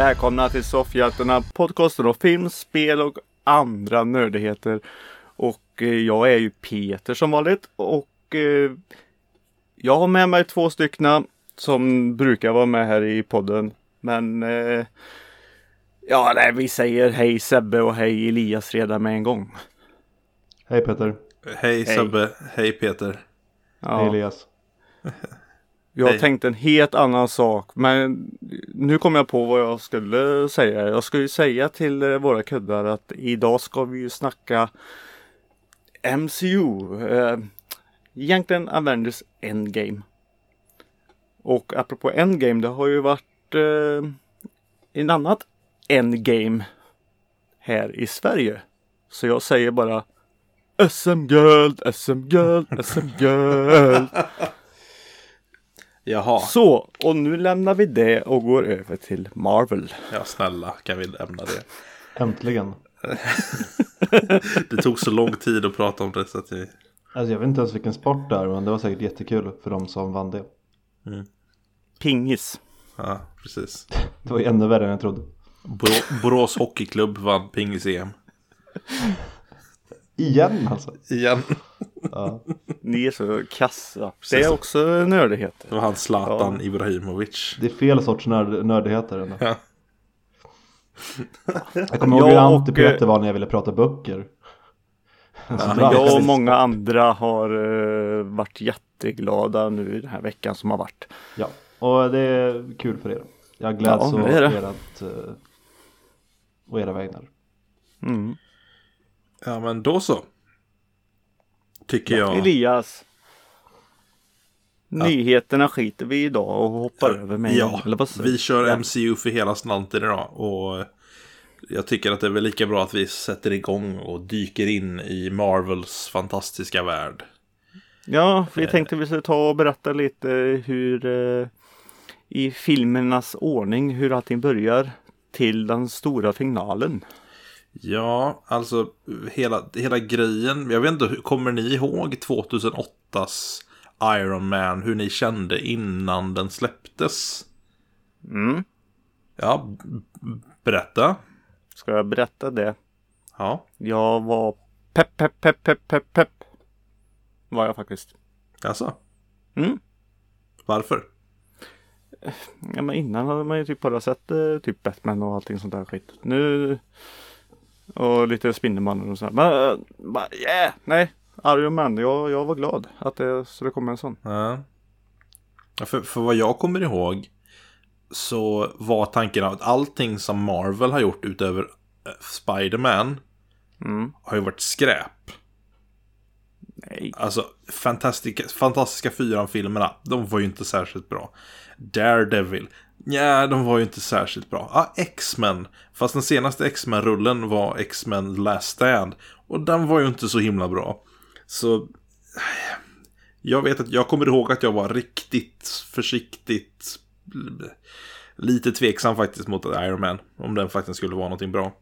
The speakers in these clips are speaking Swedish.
Välkomna till Soffhjältarna, podcasten om film, spel och andra nördigheter. Och jag är ju Peter som vanligt. Och jag har med mig 2 stycken som brukar vara med här i podden. Men vi säger hej Sebbe och hej Elias redan med en gång. Hej Peter. Hej Sebbe, hej Peter. Ja. Hej Elias. Jag tänkte en helt annan sak, men nu kom jag på vad jag skulle säga. Jag skulle säga till våra kuddar att idag ska vi ju snacka MCU. Egentligen Avengers Endgame. Och apropå Endgame, det har ju varit en annat Endgame här i Sverige. Så jag säger bara SM-guld, SM-guld, SM-guld. Jaha. Så, och nu lämnar vi det och går över till Marvel. Ja, snälla, kan vi lämna det? Äntligen. Det tog så lång tid att prata om det så att jag... Alltså jag vet inte ens vilken sport det är, men det var säkert jättekul för de som vann det. Pingis. Ja, precis. Det var ju ännu värre än jag trodde. Borås Hockeyklubb vann pingis-EM. Igen alltså. Igen. Ja. Ni är så kassa. Precis. Det är också nördigheter. Det var han Zlatan Ibrahimovic. Det är fel sorts nördigheter ändå. Ja. Jag kommer ihåg hur anti-Peter var när jag ville prata böcker. Men jag och många andra har varit jätteglada nu den här veckan som har varit. Ja, och det är kul för er. Jag gläds Ja, det är det. Och era vägnar. Mm. Ja, men då så. Tycker jag. Elias. Nyheterna skiter vi idag och hoppar över med. Ja, eller vad vi kör MCU för hela slanten idag. Och jag tycker att det är väl lika bra att vi sätter igång och dyker in i Marvels fantastiska värld. Ja, vi tänkte vi skulle ta och berätta lite hur i filmernas ordning hur allting börjar till den stora finalen. Ja, alltså hela grejen. Jag vet inte, kommer ni ihåg 2008s Iron Man? Hur ni kände innan den släpptes? Mm. Ja, berätta. Ska jag berätta det? Ja. Jag var pepp. Var jag faktiskt. Alltså. Mm. Varför? Ja, men innan hade man ju typ bara sett typ Batman och allting sånt där skit. Nu och lite Spindelmannen och så här. Men nej, Iron Man, jag var glad att det skulle komma en sån. Ja. För vad jag kommer ihåg så var tanken att allting som Marvel har gjort utöver Spider-Man har ju varit skräp. Nej. Alltså fantastiska 4-filmerna, de var ju inte särskilt bra. Daredevil, ja, de var ju inte särskilt bra. X-Men, fast den senaste X-Men-rullen var X-Men Last Stand, och den var ju inte så himla bra. Så jag vet att jag kommer ihåg att jag var riktigt försiktigt lite tveksam faktiskt mot Iron Man, om den faktiskt skulle vara någonting bra.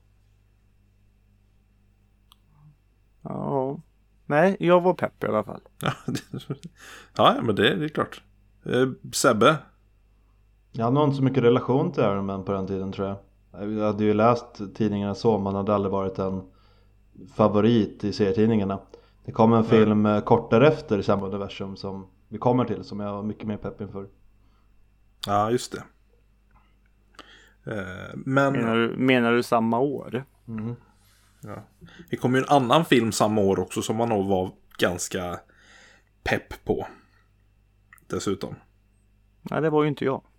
Ja. Nej, jag var pepp i alla fall. Ja, men det är klart. Sebbe? Jag hade nog inte så mycket relation till Iron Man på den tiden, tror jag. Jag hade ju läst tidningarna så, man hade aldrig varit en favorit i serietidningarna. Det kom en film kort därefter i samma universum som vi kommer till, som jag var mycket mer pepp inför. Ja, just det. Men Menar du samma år? Mm. ja. Det kom ju en annan film samma år också som man nog var ganska pepp på. Dessutom. Nej, det var ju inte jag.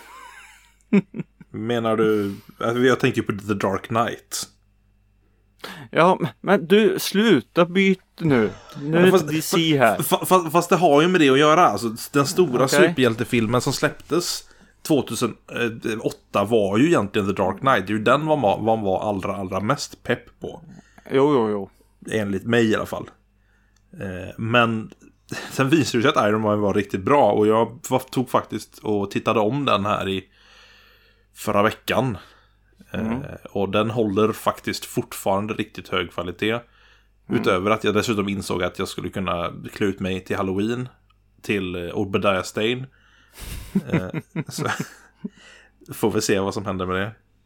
Menar du... Jag tänkte ju på The Dark Knight. Ja, men du, sluta byt nu. Nu är det DC här. Fast det har ju med det att göra. Alltså, den stora superhjältefilmen som släpptes 2008 var ju egentligen The Dark Knight. Det är ju den man var allra mest pepp på. Jo. Enligt mig i alla fall. Men sen visade det sig att Iron Man var riktigt bra. Och jag tog faktiskt och tittade om den här i förra veckan. Och den håller faktiskt fortfarande riktigt hög kvalitet. Utöver att jag dessutom insåg att jag skulle kunna klä ut mig till Halloween till Obadiah Stane. Så får vi se vad som händer med det.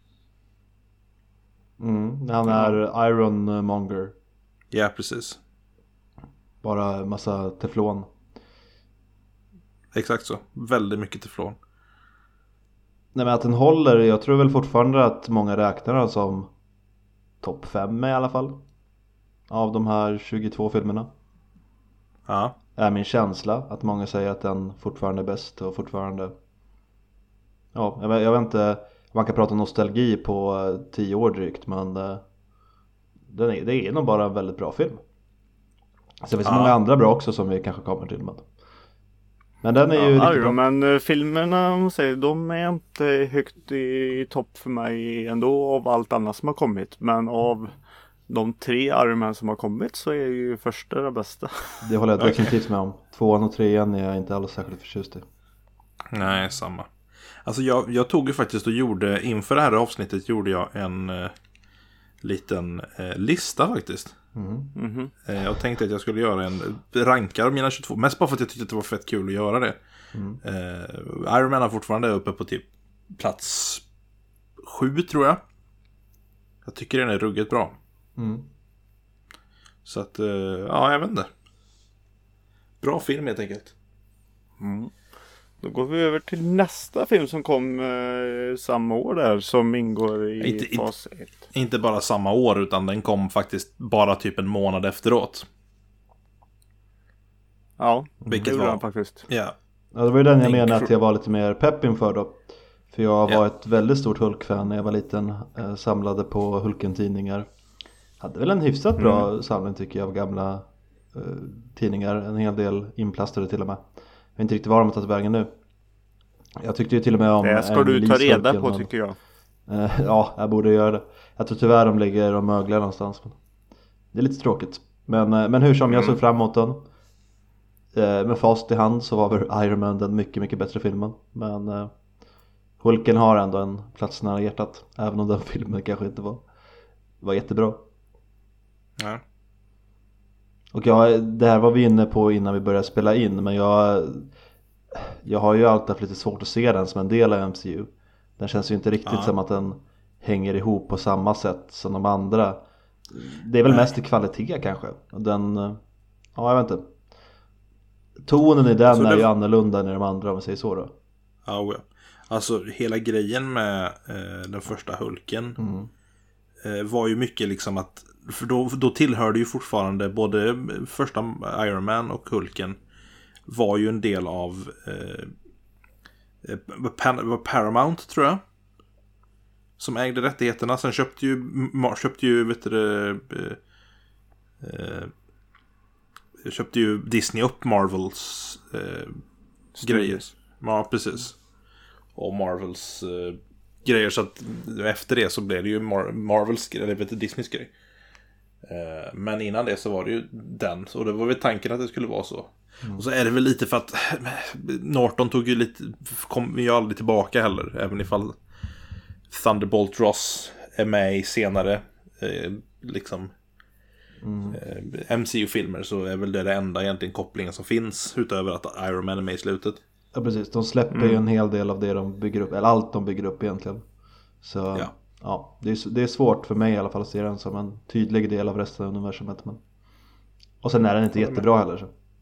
Han är Ironmonger. Ja, precis. Bara massa teflon. Exakt så. Väldigt mycket teflon. Nej, men att den håller, jag tror väl fortfarande att många räknar den som topp 5 i alla fall. Av de här 22 filmerna. Ja. Är min känsla att många säger att den fortfarande är bäst och fortfarande... Ja, jag vet inte, man kan prata nostalgi på 10 år drygt, men det är nog bara en väldigt bra film. Så det finns många andra bra också som vi kanske kommer till. Men den är ju riktigt Iron bra. Man-filmerna, de är inte högt i topp för mig ändå av allt annat som har kommit. Men av de 3 Iron Man som har kommit så är ju första det bästa. Det håller jag definitivt med om. 2:an och 3:an är jag inte alls särskilt förtjust i. Nej, samma. Alltså jag tog ju faktiskt och gjorde, inför det här avsnittet gjorde jag en liten lista faktiskt. Jag tänkte att jag skulle göra en rankar av mina 22. Mest bara för att jag tyckte att det var fett kul att göra det. Iron Man är fortfarande uppe på typ plats 7 tror jag. Jag tycker den är ruggigt bra. Så att, ja, jag vet inte. Bra film helt enkelt. Då går vi över till nästa film som kom samma år där, som ingår i fas 1. Inte bara samma år, utan den kom faktiskt bara typ en månad efteråt. Ja, Vilket det gjorde var den faktiskt. Ja. Ja, det var ju den jag menade att jag var lite mer pepp inför då. För jag var ett väldigt stort Hulk-fan när jag var liten. Samlade på Hulken-tidningar. Hade väl en hyfsat bra samling tycker jag av gamla tidningar. En hel del inplastade till och med. Jag vet inte riktigt var de har tagit vägen nu. Jag tyckte ju till och med om... Det ska du ta reda på tycker jag. Ja, jag borde göra det. Jag tror tyvärr de ligger och möglar någonstans. Det är lite tråkigt. Men hur som, jag såg fram emot den. Med fast i hand så var väl Iron Man den mycket, mycket bättre filmen. Men Hulken har ändå en plats nära hjärtat. Även om den filmen kanske inte var jättebra. Ja. Och det här var vi inne på innan vi började spela in. Men jag har ju alltid haft lite svårt att se den som en del av MCU. Den känns ju inte riktigt som att den hänger ihop på samma sätt som de andra. Det är väl mest i kvalitet kanske. Den, ja, jag vet inte. Tonen i den är ju annorlunda än i de andra, om vi säger så då. Ja. Alltså hela grejen med den första Hulken var ju mycket liksom att, för då tillhörde ju fortfarande både första Iron Man och Hulken var ju en del av Paramount tror jag, som ägde rättigheterna. Sen köpte ju vet du, köpte ju Disney upp Marvels grejer. Ja, precis. Och Marvels grejer, så att efter det så blev det ju Marvels, eller vet du, Disneys grej. Men innan det så var det ju den, och det var väl tanken att det skulle vara så. Och så är det väl lite för att Norton kom ju aldrig tillbaka heller, även ifall Thunderbolt Ross är med i senare liksom MCU-filmer, så är väl det enda egentligen kopplingen som finns, utöver att Iron Man är med i slutet. Ja, precis, de släpper ju en hel del av det de bygger upp, eller allt de bygger upp egentligen. Så ja, det är svårt för mig i alla fall att se den som en tydlig del av resten av universumet. Men... Och sen är den inte jättebra heller så.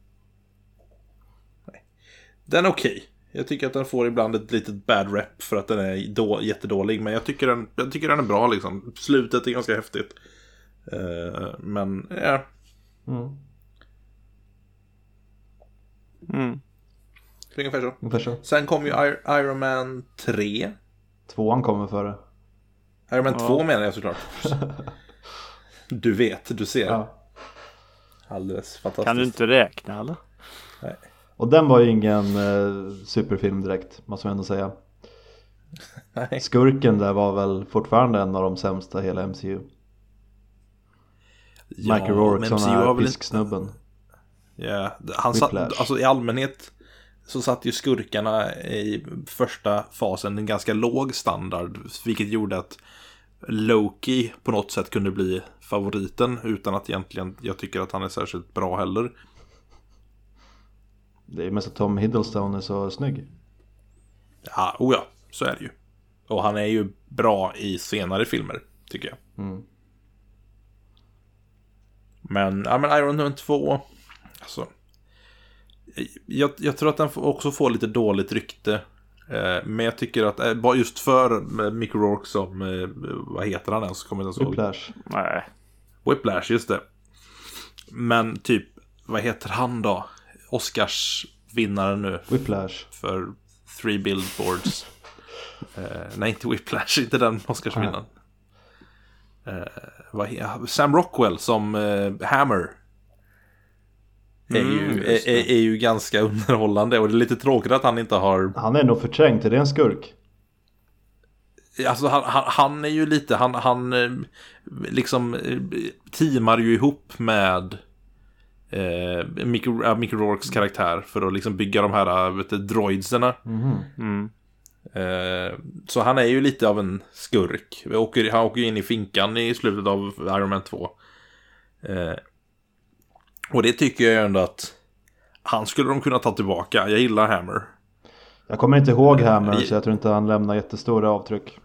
Nej. Den är okej. Jag tycker att den får ibland ett litet bad rap för att den är jättedålig, men jag tycker den är bra liksom. Slutet är ganska häftigt. Men ja. Ungefär så. Sen kom ju Iron Man 3. 2:an kommer före. Iron Man 2 menar jag såklart. Du vet, du ser. Ja. Alldeles fantastiskt. Kan du inte räkna eller? Nej. Och den var ju ingen superfilm direkt, måste man ändå säga. Nej. Skurken där var väl fortfarande en av de sämsta i hela MCU. Michael Rourke som är pisksnubben. Ja, han satt, alltså i allmänhet så satt ju skurkarna i första fasen en ganska låg standard, vilket gjorde att Loki på något sätt kunde bli favoriten, utan att egentligen jag tycker att han är särskilt bra heller. Det är mest att Tom Hiddleston är så snygg. Ja, så är det ju. Och han är ju bra i senare filmer, tycker jag. Men Iron Man 2, alltså, jag tror att den också får lite dåligt rykte. Men jag tycker att bara just för Mickey Rourke som vad heter han ens? Kommer jag inte ihåg. Whiplash. Nej. Whiplash, just det. Men typ, vad heter han då? Oscarsvinnaren nu. Whiplash. För 3 Billboards. Nej, inte Whiplash, inte den Oscarsvinnaren. Sam Rockwell som Hammer. Är ju ganska underhållande. Och det är lite tråkigt att han inte har... Han är nog förträngt, är det en skurk? Alltså han är ju lite... Han liksom teamar ju ihop med Mickey Rourkes karaktär för att liksom bygga de här droidserna. Så han är ju lite av en skurk. Han åker ju in i finkan i slutet av Iron Man 2. Och det tycker jag ändå att han skulle de kunna ta tillbaka. Jag gillar Hammer. Jag kommer inte ihåg Hammer, så jag tror inte han lämnar jättestora avtryck.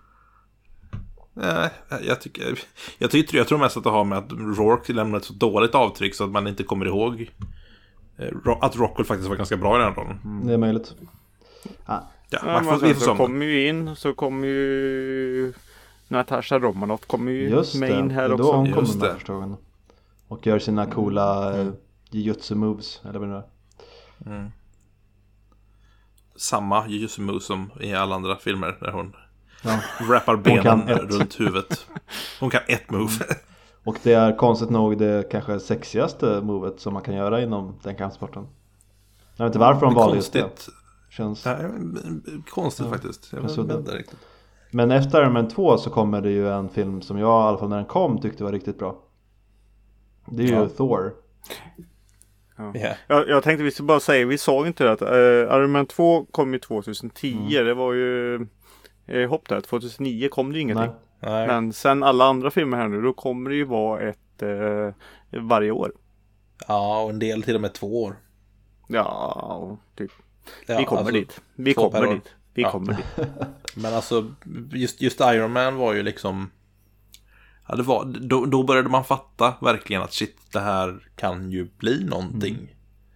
Jag tror mest att det har med att Rourke lämnar ett så dåligt avtryck så att man inte kommer ihåg att Rockwell faktiskt var ganska bra i den rollen. Det är möjligt. Så kommer ju in, så kommer ju Natasha Romanoff kommer ju med in här också. Då hon kommer med första gången. Och gör sina coola jiu-jitsu moves, eller vad det är. Samma jiu-jitsu moves som i alla andra filmer där hon wrappar benen runt huvudet. Hon kan ett move. Och det är konstigt nog det kanske sexigaste movet som man kan göra inom den kampsporten. Jag vet inte varför de valde just det. Känns konstigt faktiskt. Jag vet inte riktigt. Men efter Iron Man 2 så kommer det ju en film som jag i alla fall när den kom tyckte var riktigt bra. Det är ju Thor. Jag tänkte vi skulle bara säga, vi sa inte det att Iron Man 2 kom ju 2010. Det var ju hopp där, 2009 kom det ju ingenting. Nej. Men sen alla andra filmer här nu, då kommer det ju vara ett varje år. Ja, och en del till och med 2 år. Ja, typ. Vi kommer dit. Vi kommer dit. Men alltså, just Iron Man var ju liksom... Ja, det var, då började man fatta verkligen att shit, det här kan ju bli någonting.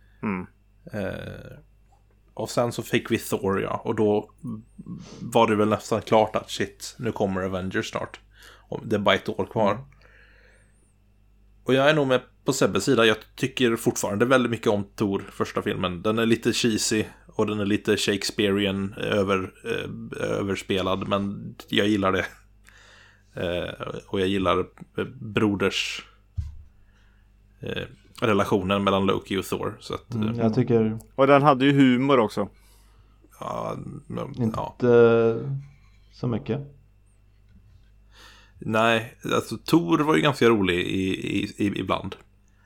Och sen så fick vi Thor, och då var det väl nästan klart att shit, nu kommer Avengers snart. Och det är bara ett år kvar. Och jag är nog med på Sebbes sida. Jag tycker fortfarande väldigt mycket om Thor, första filmen. Den är lite cheesy och den är lite Shakespearean överspelad, men jag gillar det. Och jag gillar broders relationen mellan Loki och Thor, så att, jag tycker... Och den hade ju humor också. Inte så mycket. Nej, alltså Thor var ju ganska rolig ibland.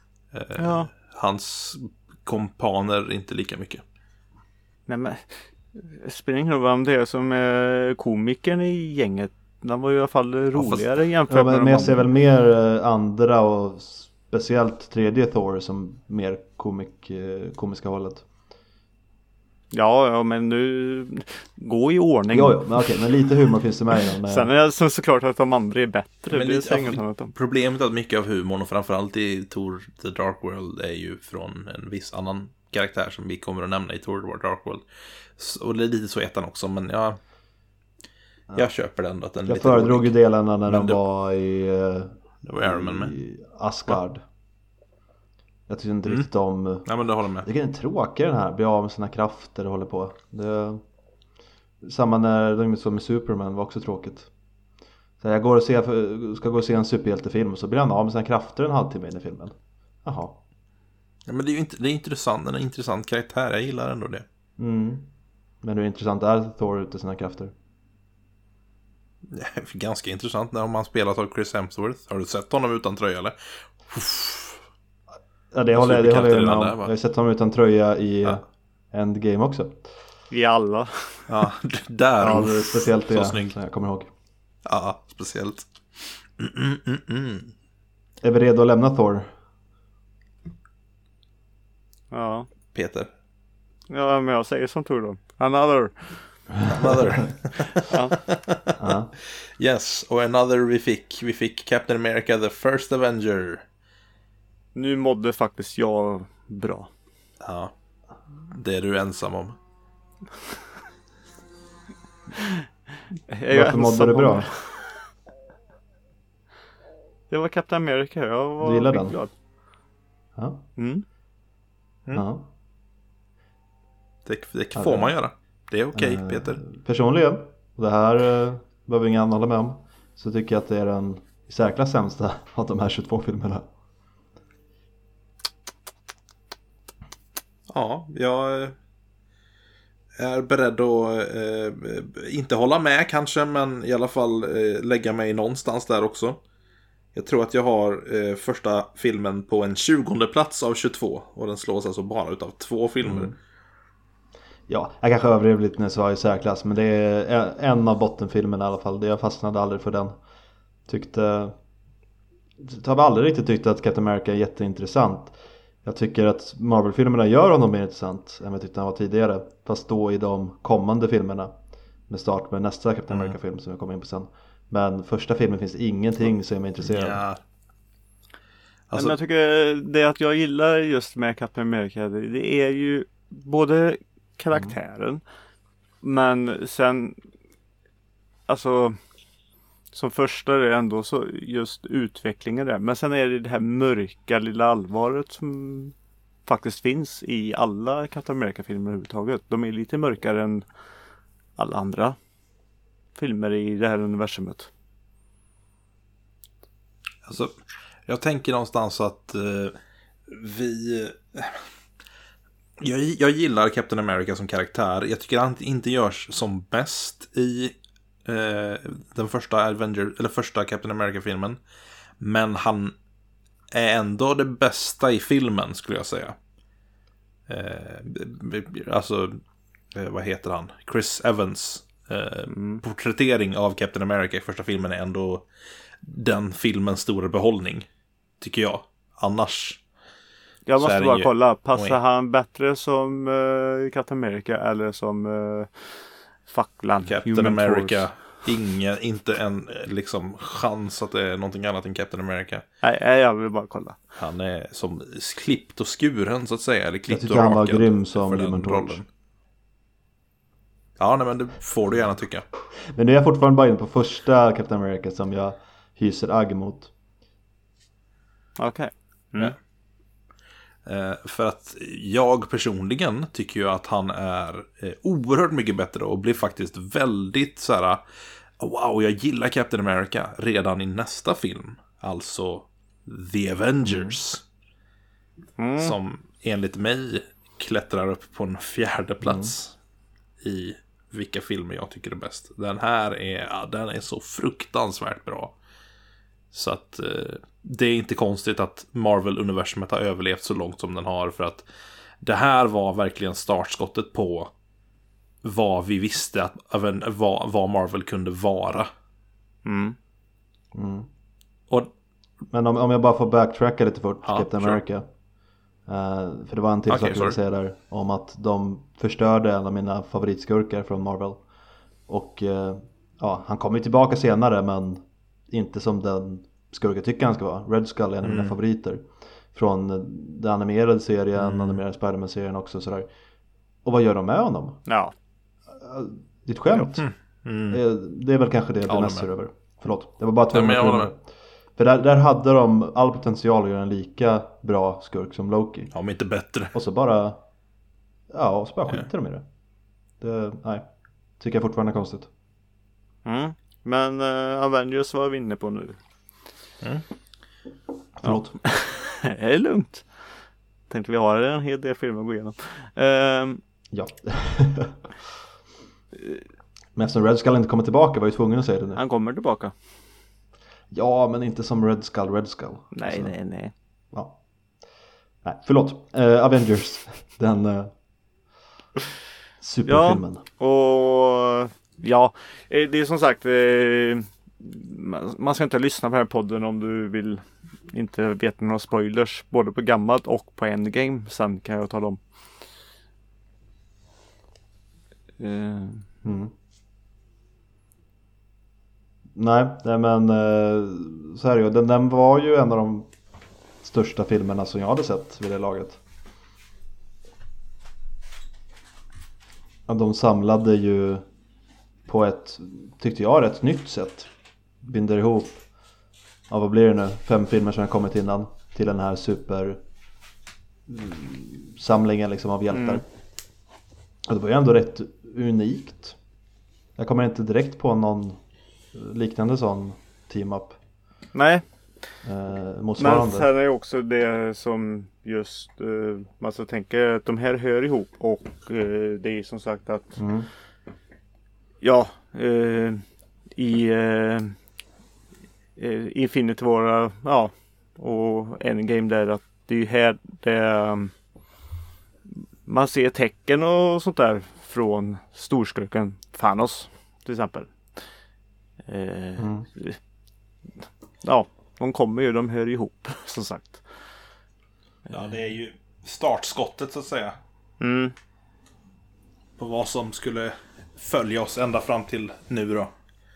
Hans kompaner inte lika mycket. Nej, men spelar ingen roll vem det är som är komikern i gänget. Den var ju i alla fall roligare jämfört med men jag ser väl mer andra och speciellt tredje Thor som mer komiska hållet. Ja, men nu gå i ordning. Jo, men okej, men lite humor finns det med i den. Sen är det såklart att de andra är bättre. Men det problemet är att mycket av humorn, och framförallt i Thor The Dark World, är ju från en viss annan karaktär som vi kommer att nämna i Thor The Dark World. Och det är lite så ettan också, men jag köper den. Att den jag föredrog ju delarna när de var i det var Iron Man med. I Asgard. Jag tycker inte riktigt om... Ja, men det håller med. Det är en tråkig den här. Bli av med sina krafter och håller på. Samma när de som med Superman var också tråkigt. Så jag ska gå och se en superhjältefilm och så blir han av med sina krafter en halvtimme in i filmen. Jaha. Ja, men det är intressant. En intressant karaktär. Jag gillar ändå det. Men hur intressant är Thor ute sina krafter? Ganska intressant när man spelat av Chris Hemsworth. Har du sett honom utan tröja eller? Ja, det håller jag med om. Jag har sett honom utan tröja i Endgame också. I alla. Ja, där. Ja, det är speciellt det snygg. Som jag kommer ihåg. Ja, speciellt. Är vi redo att lämna Thor? Ja. Peter. Ja, men jag säger som Thor då. Another. Another. Ja. Yes, och Another vi fick Captain America the First Avenger. Nu mådde faktiskt jag bra. Ja, det är du ensam om. Varför mådde du bra? Det var Captain America, jag var Du gillar den? glad. Ja. Mm. Ja. Det får man göra. Det är okej, Peter. Personligen, och det här behöver ingen annan hålla med om, så tycker jag att det är den i särklass sämsta av de här 22 filmerna. Ja, jag är beredd att inte hålla med kanske, men i alla fall lägga mig någonstans där också. Jag tror att jag har första filmen på en 20:e plats av 22, och den slås alltså bara utav 2 filmer. Ja, jag kanske överdrev lite när jag sa i särklass, men det är en av bottenfilmerna i alla fall. Jag fastnade aldrig för den. Jag har aldrig riktigt tyckt att Captain America är jätteintressant. Jag tycker att Marvel-filmerna gör honom mer intressant än vad jag tyckte han var tidigare. Fast då i de kommande filmerna, med start med nästa Captain America-film som jag kommer in på sen. Men första filmen finns ingenting som är mig intresserad. Ja. Men jag tycker det att jag gillar just med Captain America, det är ju både karaktären, men sen alltså som första är det ändå så just utvecklingen där. Men sen är det här mörka lilla allvaret som faktiskt finns i alla Captain America-filmer överhuvudtaget. De är lite mörkare än alla andra filmer i det här universumet. Alltså, jag tänker någonstans att jag gillar Captain America som karaktär. Jag tycker han inte görs som bäst i den första Captain America-filmen. Men han är ändå det bästa i filmen, skulle jag säga. Vad heter han? Chris Evans porträttering av Captain America i första filmen är ändå den filmens stora behållning, tycker jag. Annars jag måste bara kolla, passar Oj. han bättre som Captain America eller som facklan? Captain Human America Force? Inte en liksom chans att det är någonting annat än Captain America. Nej, jag vill bara kolla. Han är som klippt och skuren, så att säga, eller klippt Jag och tycker han var rakad grym som för den Human Torch. rollen. Ja, nej, men det får du gärna tycka. Men nu är jag fortfarande bara inne på första Captain America som jag hyser agg mot. Okej. För att jag personligen tycker ju att han är oerhört mycket bättre och blir faktiskt väldigt så här: wow, jag gillar Captain America redan i nästa film. Alltså The Avengers. Som enligt mig klättrar upp på en 4:e plats i vilka filmer jag tycker är bäst. Den är så fruktansvärt bra. Så att det är inte konstigt att Marvel-universumet har överlevt så långt som den har. För att det här var verkligen startskottet på vad vi visste att vad Marvel kunde vara. Och, Men om jag bara får backtracka lite fort, Ja, Captain sure. America. För det var en till sak jag ville säga där, om att de förstörde en av mina favoritskurkar från Marvel. Och han kommer ju tillbaka senare, men inte som den skurk jag tycker han ska vara. Red Skull är en av mina favoriter från den animerade serien, animerade Spider-Man-serien också sådär. Och vad gör de med honom? Ja. Det är ett skämt. Det är väl kanske det jag blir mest sur över. Förlåt, det var bara 2 minuter. För där hade de all potential att göra en lika bra skurk som Loki. om inte bättre. Och så bara skiter de i det. Nej, tycker jag fortfarande är konstigt. Men Avengers var vi inne på nu. Förlåt. Det är lugnt. Tänkte vi har en hel del filmer att gå igenom. Ja. Men eftersom Red Skull inte kommer tillbaka var jag tvungen att säga det nu. Han kommer tillbaka. Ja, men inte som Red Skull. Nej, alltså, nej. Ja. Nej, förlåt. Avengers. Den superfilmen. Ja, och det är som sagt, man ska inte lyssna på den här podden om du vill inte veta några spoilers, både på gammalt och på Endgame. Sen kan jag tala om. Mm. Nej men så är det ju. Den var ju en av de största filmerna som jag hade sett vid det laget. De samlade ju på ett, tyckte jag, rätt nytt sätt. Binder ihop, ja vad blir det nu, 5 filmer som har kommit innan till den här super samlingen liksom av hjältar. Och det var ju ändå rätt unikt. Jag kommer inte direkt på någon liknande sån team-up. Nej. Motsvarande. Men sen är det också det som just man så tänker att de här hör ihop och det är som sagt att ja i Infinity War och Endgame där att det är här det man ser tecken och sånt där från storskurken Thanos till exempel. Ja, de hör ihop som sagt. Ja, det är ju startskottet så att säga. På vad som skulle följa oss ända fram till nu då.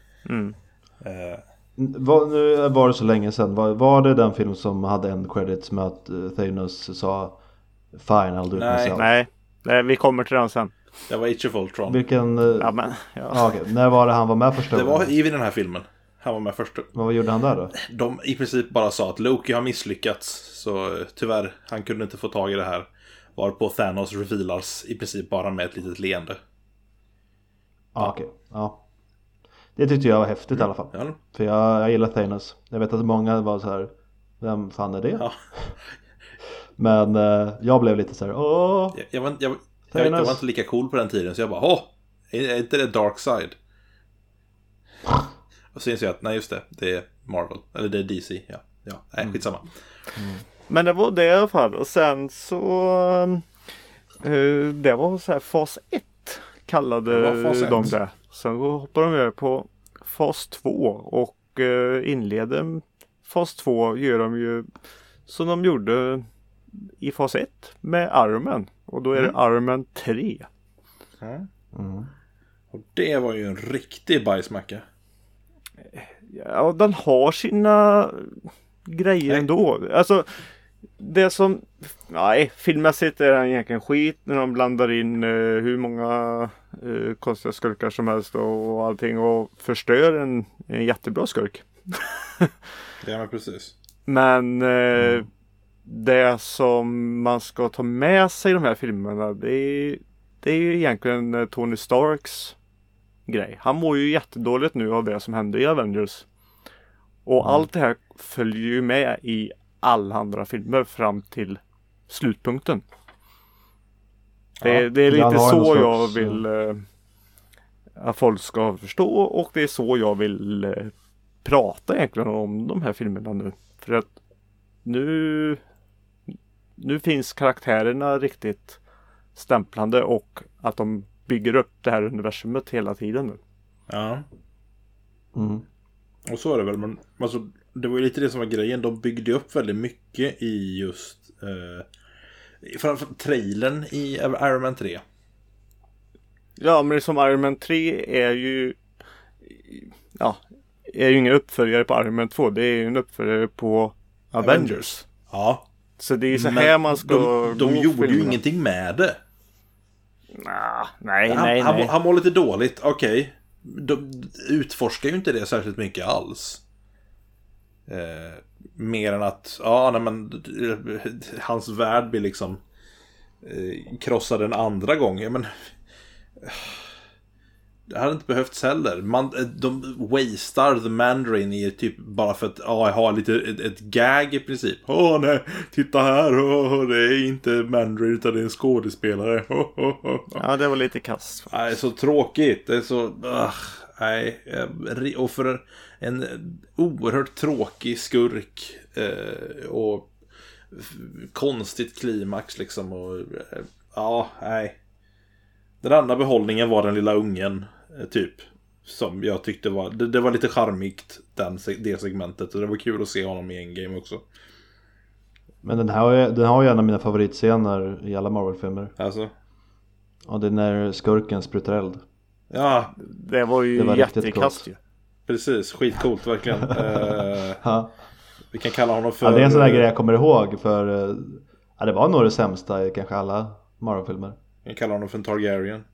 Nu var det så länge sedan. Var det den film som hade en credits med att Thanos sa fine, I'll do it myself? Nej, vi kommer till den sen. Det var Age of Ultron. Vilken... Okay. När var det han var med första gången? Det var i den här filmen. Han var med första. Men vad gjorde han där då? De i princip bara sa att Loki har misslyckats. Så tyvärr, han kunde inte få tag i det här. Varpå Thanos revealars i princip bara med ett litet leende. Okej. Ja. Det tyckte jag var häftigt i alla fall. Ja. För jag gillar Thanos. Jag vet att många var så här, vem fan är det? Ja. Men jag blev lite så här, jag var inte lika cool på den tiden. Så jag bara, är inte det Darkseid? Och så inser jag att, nej just det är Marvel. Eller det är DC, skitsamma. Men det var det i alla fall. Och sen så det var så här fas 1 kallade de det. Sen hoppar de över på fas 2 och inleder fas 2 gör de ju som de gjorde i fas 1 med Iron Man. Och då är det Iron Man 3. Och det var ju en riktig bajsmacka. Ja, den har sina grejer ändå. Alltså, det som... Nej, filmmässigt är den egentligen skit när de blandar in hur många konstiga skurkar som helst och allting och förstör en jättebra skurk. Ja, men precis. Men det som man ska ta med sig i de här filmerna, det är ju egentligen Tony Starks grej. Han mår ju jättedåligt nu av det som hände i Avengers. Och allt det här följer ju med i alla andra filmer fram till slutpunkten. Det är lite så jag vill att folk ska förstå, och det är så jag vill prata egentligen om de här filmerna nu. För att nu finns karaktärerna riktigt stämplande och att de bygger upp det här universumet hela tiden nu. Ja. Och så är det väl, men alltså, det var ju lite det som var grejen. De byggde upp väldigt mycket i just framförallt trailern i Iron Man 3. Ja, men som Iron Man 3 är ju ingen uppföljare på Iron Man 2. Det är ju en uppföljare på Avengers. Ja. Så det är så här man ska de gjorde ju ingenting med det. Nej. Han var lite dåligt, okej. De utforskar ju inte det särskilt mycket alls. Mer än att hans värld blir liksom krossad en andra gång. Men det hade inte behövts heller. De wastar the Mandarin i typ bara för att ha lite ett gag i princip. Nej, titta här. Det är inte Mandarin utan det är en skådespelare. Ja, det var lite kast. Nej, så tråkigt. Det är så... nej. Och för en oerhört tråkig skurk och konstigt klimax liksom. Och nej. Den andra behållningen var den lilla ungen typ, som jag tyckte var det var lite charmigt, det segmentet, och det var kul att se honom i Endgame också. Men den har ju en av mina favoritscener i alla Marvel-filmer. Alltså? Och det är när skurken sprutar eld. Ja, Det var ju Det var riktigt jättekast ju. precis. Skitcoolt, verkligen. Ja. Vi kan kalla honom för... Ja, det är en sån där grej jag kommer ihåg för ja, det var nog det sämsta i kanske alla Marvel-filmer. Vi kan kalla honom för en Targaryen.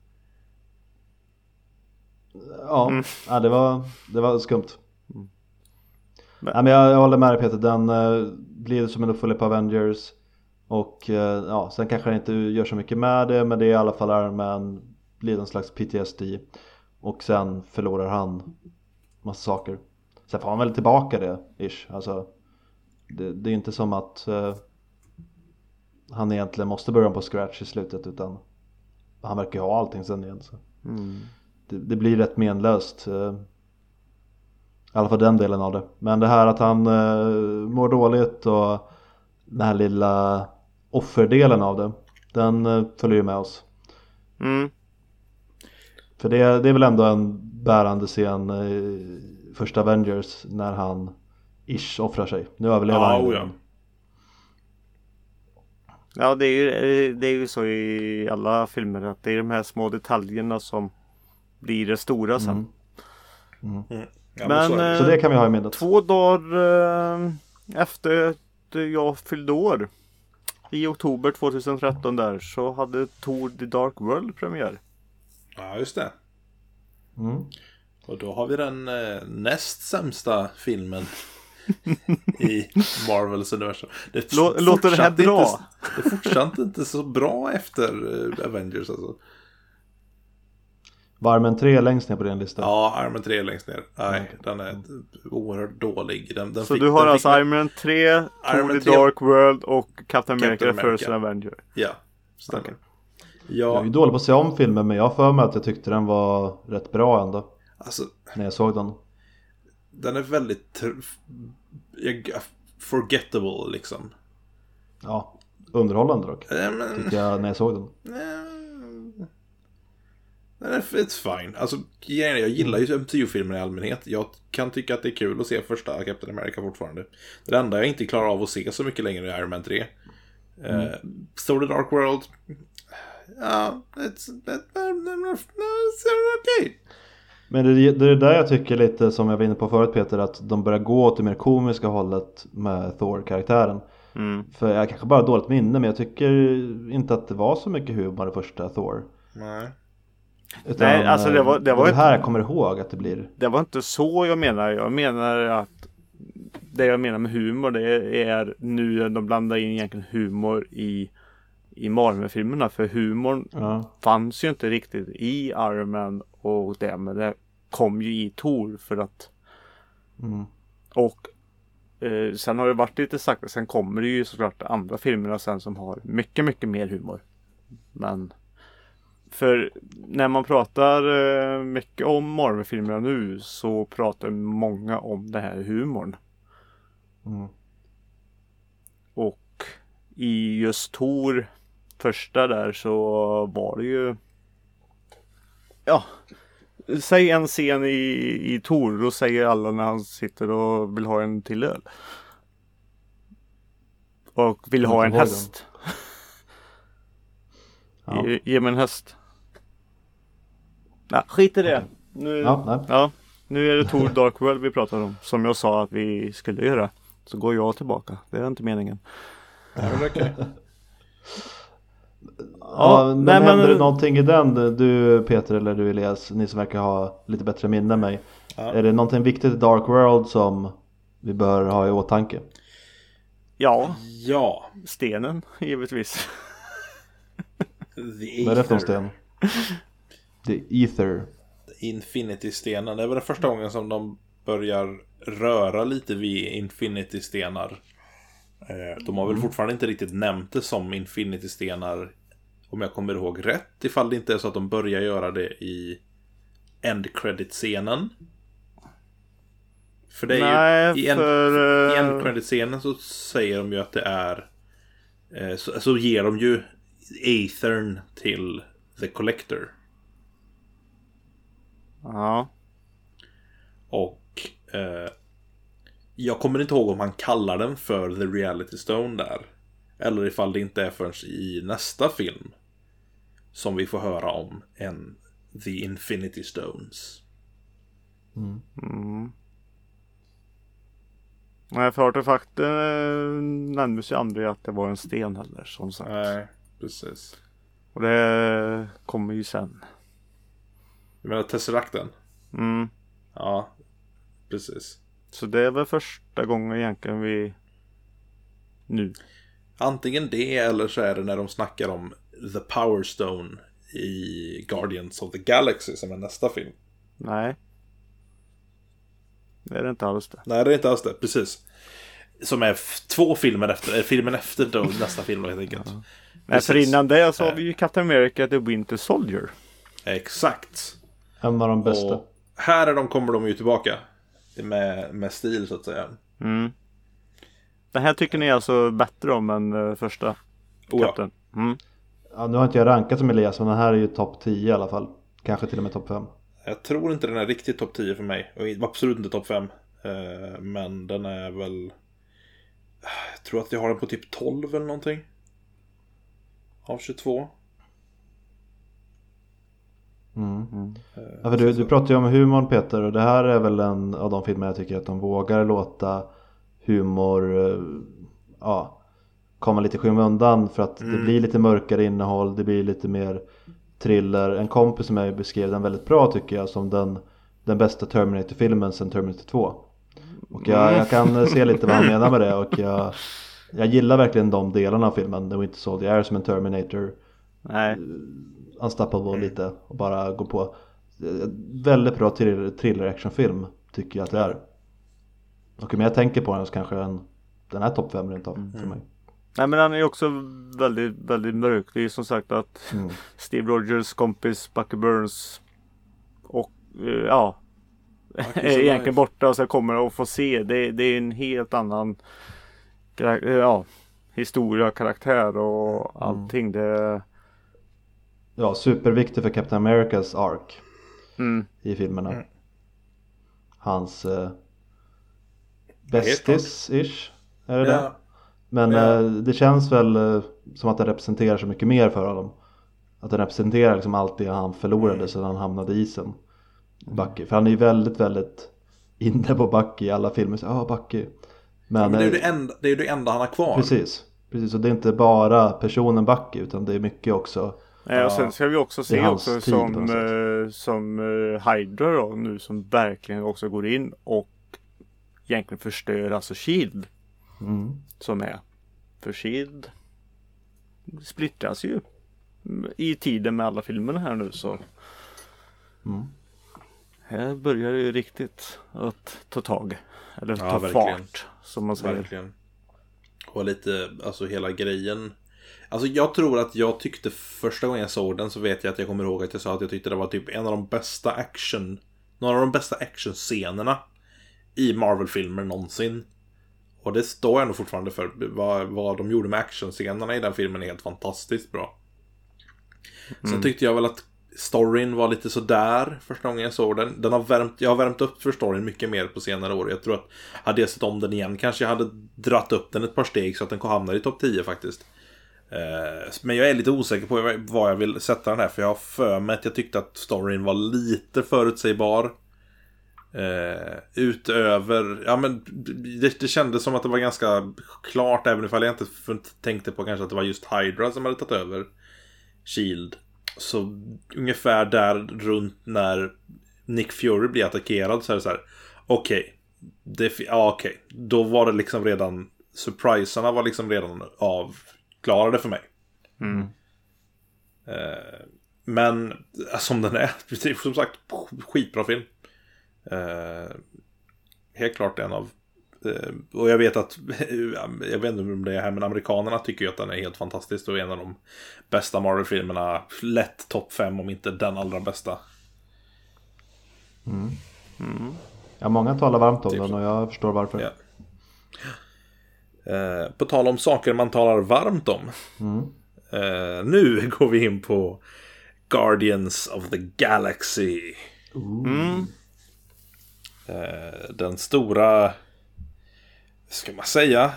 Ja, ja det var skumt. Ja, men jag håller med dig Peter, den blir som en uppföljare på Avengers. Och ja, sen kanske den inte gör så mycket med det, men det är i alla fall Iron Man blir en slags PTSD. Och sen förlorar han massa saker. Sen får han väl tillbaka det, ish. Alltså, det är inte som att han egentligen måste börja på scratch i slutet, utan han verkar ha allting sen igen. Så. Det blir rätt menlöst. I alla fall den delen av det. Men det här att han mår dåligt och den här lilla offerdelen av det, den följer ju med oss. För det är väl ändå en bärande scen i första Avengers när han ish offrar sig. Nu överlever han. Ja. Ja, det är ju så i alla filmer att det är de här små detaljerna som blir det stora sen. Ja, Men så det kan vi ha i minnet. 2 dagar efter att jag fyllde år, i oktober 2013 där, så hade Thor The Dark World premiär. Ja, just det. Och då har vi den näst sämsta filmen i Marvels universum. Låter det här bra? Det fortsatte inte så bra efter Avengers alltså. Var men 3 längst ner på den listan. Ja, Iron Man 3 längst ner. Nej, den är oerhört dålig. Så du har alltså Iron Man 3, Thor The Dark World och Captain America First Avenger. Ja, stämmer. Okay. Jag är dålig på att se om filmen, men jag har för mig att jag tyckte den var rätt bra ändå. Alltså, när jag såg den. Den är väldigt forgettable liksom. Ja, underhållande dock. Tycker jag när jag såg den. It's fine. Alltså, jag gillar ju MCU-filmer i allmänhet. Jag kan tycka att det är kul att se första Captain America fortfarande. Det enda jag inte klarar av att se så mycket längre är Iron Man 3. Thor The Dark World. Ja, it's okay. Men det är där jag tycker lite, som jag var inne på förut Peter, att de börjar gå åt det mer komiska hållet med Thor-karaktären. För jag kanske bara har dåligt minne, men jag tycker inte att det var så mycket humor i första Thor. Nej. Utan, nej, alltså det var det här jag kommer ihåg att det blir. Det var inte så jag menar. Jag menar att det jag menar med humor, det är nu när de blandar in egentligen humor i Marvel-filmerna. För humorn fanns ju inte riktigt i Iron Man och det, men det kom ju i Thor för att och sen har det varit lite sagt, sen kommer det ju såklart andra filmerna sen som har mycket, mycket mer humor. Men för när man pratar mycket om Marvel-filmerna nu, så pratar många om det här humorn. Och i just Thor första där så var det ju, ja, säg en scen i Thor, då säger alla när han sitter och vill ha en till öl. Och vill ha en häst. Ge mig en häst. Nej, skit i det. Nu är det Thor Dark World vi pratar om. Som jag sa att vi skulle göra. Så går jag tillbaka. Det är inte meningen. Det är väl okej. Men händer det någonting i den, du Peter eller du Elias, ni som verkar ha lite bättre minne än mig. Är det någonting viktigt i Dark World som vi bör ha i åtanke? Ja. Stenen, givetvis. Vad är det för sten? The Ether. Infinity-stenen. Det är väl den första gången som de börjar röra lite vid Infinity-stenar. De har väl fortfarande inte riktigt nämnt det som Infinity-stenar, om jag kommer ihåg rätt, ifall det inte är så att de börjar göra det i end credit-scenen. För det är ju i end credit-scenen så säger de ju att det är så ger de ju Aethern till The Collector. Ja. Och jag kommer inte ihåg om han kallar den för The Reality Stone där, eller ifall det inte är förrän i nästa film som vi får höra om en The Infinity Stones. Nej, för artefakten nämndes ju aldrig att det var en sten heller, som sagt. Nej, precis. Och det kommer ju sen. Du menar Tesseracten? Mm. Ja, precis. Så det är väl första gången egentligen vi nu. Antingen det, eller så är det när de snackar om The Power Stone i Guardians of the Galaxy, som är nästa film. Nej. Det är det inte alls det. Nej, det är inte alls det, precis. Som är två filmer efter, filmen efter då, nästa film helt enkelt. Nej, för innan det så har vi ju Captain America The Winter Soldier. Exakt. En av de bästa. Och här kommer de ju tillbaka med stil, så att säga. Mm. Den här tycker ni är alltså bättre om än första Captain? Mm. Ja, nu har inte jag rankat som Elias, men den här är ju topp 10 i alla fall. Kanske till och med topp 5. Jag tror inte den är riktigt topp 10 för mig. Och absolut inte topp 5. Men den är väl... Jag tror att jag har den på typ 12 eller någonting. Av 22. Ja, för du pratar ju om humorn, Peter, och det här är väl en av de filmer jag tycker att de vågar låta humor komma lite skymundan, för att det blir lite mörkare innehåll, det blir lite mer thriller. En kompis som jag beskrev den väldigt bra, tycker jag, som den bästa Terminator-filmen sedan Terminator 2. Och jag kan se lite vad han menar med det, och jag gillar verkligen de delarna av filmen. The Winter Soldier är som en Terminator. Nej. Unstoppable lite och bara gå på. Väldigt bra thriller-actionfilm tycker jag att det är. Och om jag tänker på den så kanske den är topp 5 rent av för mig. Nej, men han är ju också väldigt, väldigt mörk. Det är ju som sagt att Steve Rogers kompis Bucky Burns och är egentligen borta, och så kommer och får se. Det är en helt annan historia, karaktär och allting. Det... Ja, superviktigt för Captain Americas ark i filmerna. Hans bästis-ish, är det det? Men det känns väl som att det representerar så mycket mer för honom. Att det representerar liksom allt det han förlorade sedan han hamnade i isen. Bucky. För han är ju väldigt, väldigt inne på Bucky i alla filmer. Så, Bucky. Men det är ju det enda han har kvar. Precis, och det är inte bara personen Bucky, utan det är mycket också. Och sen ska vi också se också som Hydra då, nu, som verkligen också går in och egentligen förstör alltså Shield. Som är. För Shield splittras ju i tiden med alla filmerna här nu, så här börjar det ju riktigt att ta tag, eller ta fart, som man säger. Verkligen. Och lite, alltså hela grejen. Alltså jag tror att jag tyckte första gången jag såg den, så vet jag att jag kommer ihåg att jag sa att jag tyckte det var typ några av de bästa actionscenerna i Marvel-filmer någonsin. Och det står jag nog fortfarande för. Vad de gjorde med actionscenerna i den filmen är helt fantastiskt bra. Sen tyckte jag väl att storyn var lite sådär första gången jag såg den. Jag har värmt upp för storyn mycket mer på senare år. Jag tror att hade jag sett om den igen, kanske jag hade dratt upp den ett par steg så att den hamnar i topp 10 faktiskt. Men jag är lite osäker på vad jag vill sätta den här, för jag har för mig att jag tyckte att storyn var lite förutsägbar. Utöver, men det kändes som att det var ganska klart, även ifall jag inte tänkte på kanske att det var just Hydra som hade tagit över Shield. Så ungefär där runt när Nick Fury blir attackerad, så är det så här: okej, då var det liksom redan, surpriserna var liksom redan avklarade för mig. Men som den är, som sagt, skitbra film. Helt klart en av, och jag vet jag vet inte om det är här, men amerikanerna tycker ju att den är helt fantastisk och en av de bästa Marvel-filmerna, lätt topp 5 om inte den allra bästa. Ja, många talar varmt om den och jag förstår varför. Ja. På tal om saker man talar varmt om, nu går vi in på Guardians of the Galaxy. Den stora, ska man säga,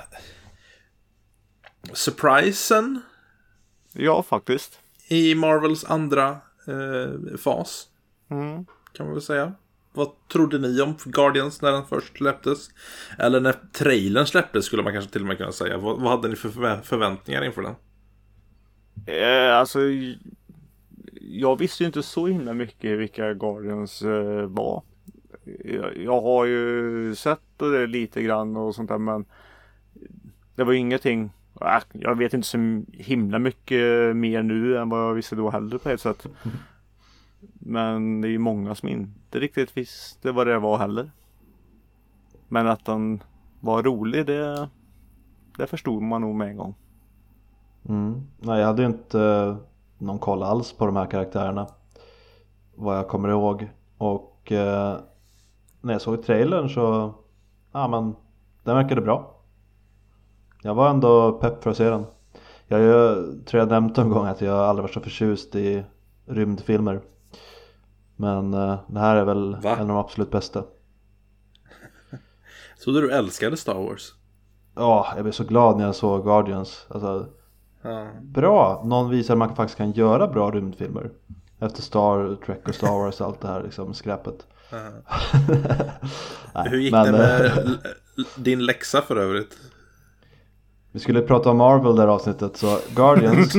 surprisen. Ja, faktiskt. I Marvels andra fas. Kan man väl säga. Vad trodde ni om Guardians när den först släpptes? Eller när trailern släpptes skulle man kanske till och med kunna säga. Vad hade ni för förväntningar inför den? Alltså, jag visste ju inte så himla mycket vilka Guardians var. Jag har ju sett det lite grann och sånt där, men det var ju ingenting. Jag vet inte så himla mycket mer nu än vad jag visste då heller på ett sätt. Men det är ju många som inte riktigt visste vad det var heller. Men att den var rolig, det förstod man nog med en gång. Nej, jag hade ju inte någon koll alls på de här karaktärerna, vad jag kommer ihåg. Och när jag såg trailern så men den verkade bra. Jag var ändå pepp för att se den. Jag tror jag nämnt en gång att jag aldrig varit så förtjust i rymdfilmer. Men det här är väl en av de absolut bästa. Så du älskade Star Wars? Ja, jag blev så glad när jag såg Guardians. Alltså, bra, någon visar att man faktiskt kan göra bra rymdfilmer. Efter Star Trek och Star Wars och allt det här liksom skräpet. Nej, hur gick det med din läxa för övrigt? Vi skulle prata om Marvel där avsnittet, så Guardians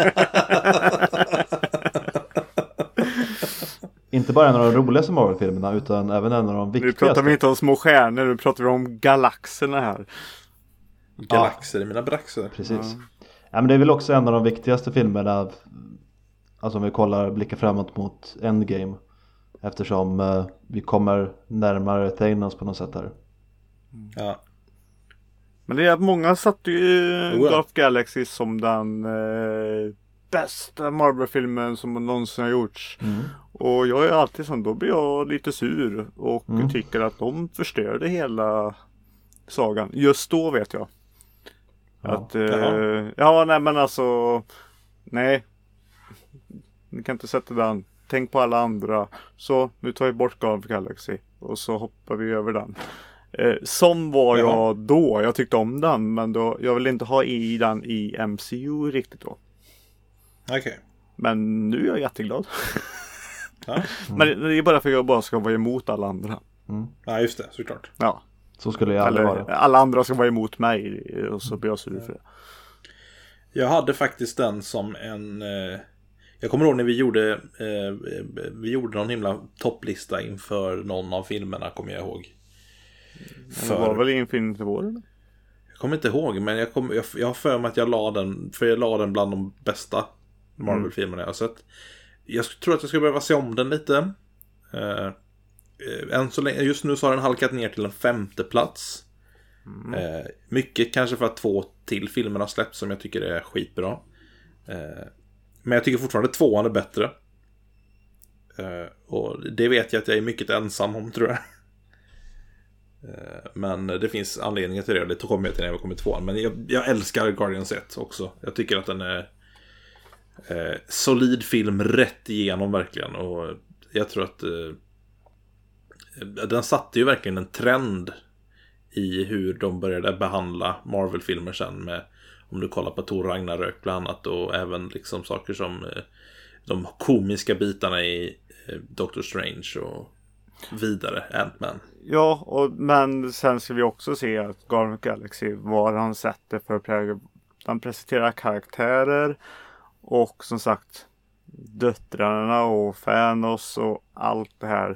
inte bara en av de roligaste Marvel-filmerna utan även en av de viktigaste. Nu pratar vi inte om små stjärnor, nu pratar vi om galaxerna här. Galaxer i mina braxer. Precis. Ja, men det är väl också en av de viktigaste filmerna. Alltså om vi blickar framåt mot Endgame. Eftersom vi kommer närmare Thanos på något sätt här. Ja. Men det är att många satte ju Guardians of the Galaxy som den bästa Marvel-filmen som någonsin har gjorts. Och jag är alltid sån, då blir jag lite sur och tycker att de förstörde hela sagan. Just då vet jag. Att, nej men alltså, nej. Ni kan inte sätta den. Tänk på alla andra. Så, nu tar vi bort Guardians of the Galaxy. Och så hoppar vi över den. Som var jag då. Jag tyckte om den. Men då, jag vill inte ha i den i MCU riktigt då. Okej. Men nu är jag jätteglad. Men det är bara för att jag bara ska vara emot alla andra. Ja, just det, såklart. Ja. Så skulle jag aldrig vara. Alla andra ska vara emot mig. Och så blir jag sur för det. Jag hade faktiskt den som en... Jag kommer ihåg när vi gjorde någon himla topplista inför någon av filmerna, kommer jag ihåg. Det var väl en film till våren? Jag kommer inte ihåg, men jag har för mig att jag la den bland de bästa Marvel-filmerna jag har sett. Jag tror att jag ska behöva se om den lite. Just nu så har den halkat ner till en 5:e plats. Mycket kanske för att 2 till filmer har släppts som jag tycker är skitbra. Men jag tycker fortfarande 2:an är bättre. Och det vet jag att jag är mycket ensam om, tror jag. Men det finns anledningar till det. Det kommer jag till när jag kommer 2:an. Men jag älskar Guardians 1 också. Jag tycker att den är solid film rätt igenom verkligen. Och jag tror att den satte ju verkligen en trend i hur de började behandla Marvel-filmer sen, med, om du kollar på Thor Ragnarök bland annat, och även liksom saker som de komiska bitarna i Doctor Strange och vidare, Ant-Man. Ja, men sen ska vi också se att Guardians of the Galaxy, vad han sätter för han presenterar karaktärer och som sagt döttrarna och Thanos och allt det här.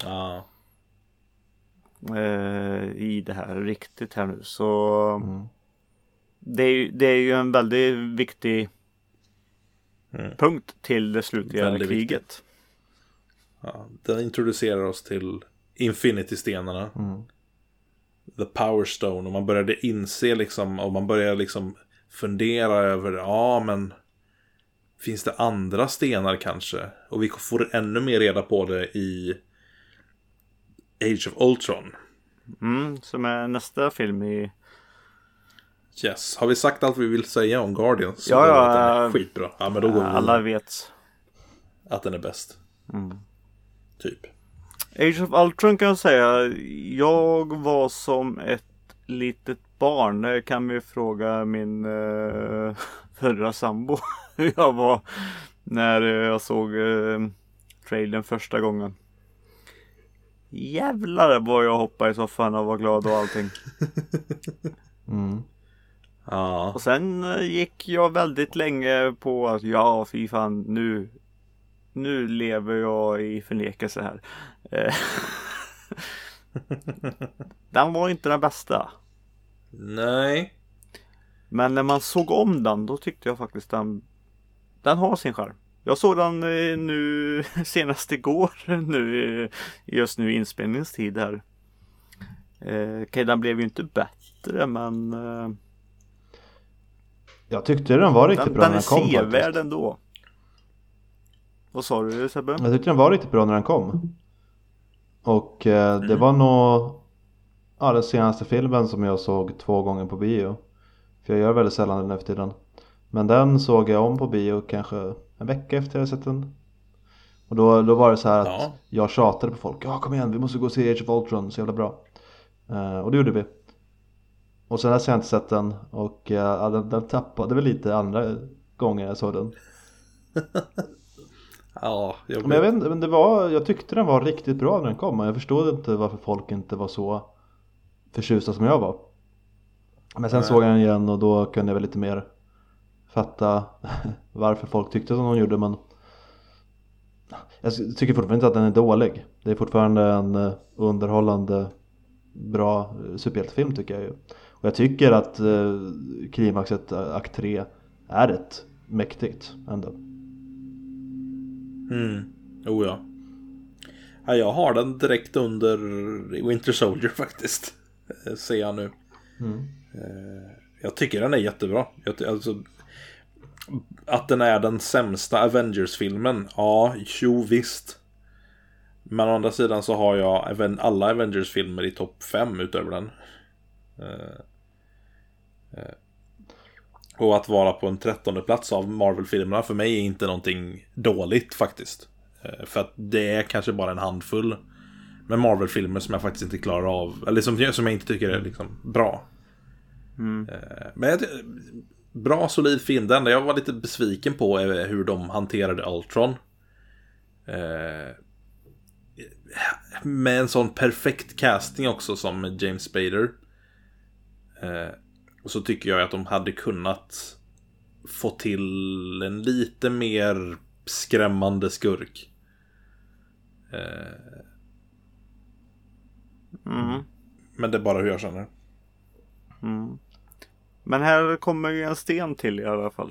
I det här riktigt här nu, så det är ju en väldigt viktig punkt till det slutliga kriget. Den introducerar oss till Infinity-stenarna, The Power Stone, och man började inse liksom, och man började liksom fundera över, men finns det andra stenar kanske? Och vi får ännu mer reda på det i Age of Ultron. Som är nästa film i... Yes. Har vi sagt allt vi vill säga om Guardians? Ja, att den är skitbra. Ja, men då går vi alla vet att den är bäst. Typ. Age of Ultron kan jag säga. Jag var som ett litet barn. Det kan vi fråga min förra sambo hur jag var när jag såg trailern första gången. Jävlar vad jag hoppade i soffan och var glad och allting. Ja. Och sen gick jag väldigt länge på att ja, fy fan, nu lever jag i förnekelse här. Den var inte den bästa. Nej. Men när man såg om den, då tyckte jag faktiskt den har sin charm. Jag såg den nu senast igår, just nu inspelningstid här. Okej, den blev ju inte bättre, men Jag tyckte den var riktigt bra när den kom. Den är sevärd ändå. Vad sa du, Sebbe? Jag tyckte den var riktigt bra när den kom. Och det var nog den senaste filmen som jag såg 2 gånger på bio. För jag gör väldigt sällan den efter tiden. Men den såg jag om på bio kanske en vecka efter jag sett den. Och då var det så här att jag tjatade på folk. Ja, kom igen, vi måste gå och se Age of Ultron, så jävla bra. Och det gjorde vi. Och sen har jag inte sett den. Och den tappade väl lite andra gånger jag såg den. Ja, men jag vet inte, men jag tyckte den var riktigt bra när den kom. Och jag förstod inte varför folk inte var så förtjusta som jag var. Men sen såg jag den igen och då kunde jag väl lite mer fatta varför folk tyckte som de gjorde. Men jag tycker fortfarande inte att den är dålig. Det är fortfarande en underhållande bra superhjältefilm, tycker jag ju. Och jag tycker att klimaxet akt 3 är rätt mäktigt ändå. Ja, jag har den direkt under Winter Soldier faktiskt. Ser jag nu. Jag tycker den är jättebra. Alltså, att den är den sämsta Avengers-filmen. Ja, jo visst. Men å andra sidan så har jag alla Avengers-filmer i topp 5 utöver den. Och att vara på en 13:e plats av Marvel-filmerna för mig är inte någonting dåligt faktiskt. För att det är kanske bara en handfull med Marvel-filmer som jag faktiskt inte klarar av. Eller som jag inte tycker är liksom bra. Men bra, solid film. Det enda jag var lite besviken på är hur de hanterade Ultron. Med en sån perfekt casting också som James Spader. Och så tycker jag att de hade kunnat få till en lite mer skrämmande skurk. Men det är bara hur jag känner. Men här kommer ju en sten till i alla fall.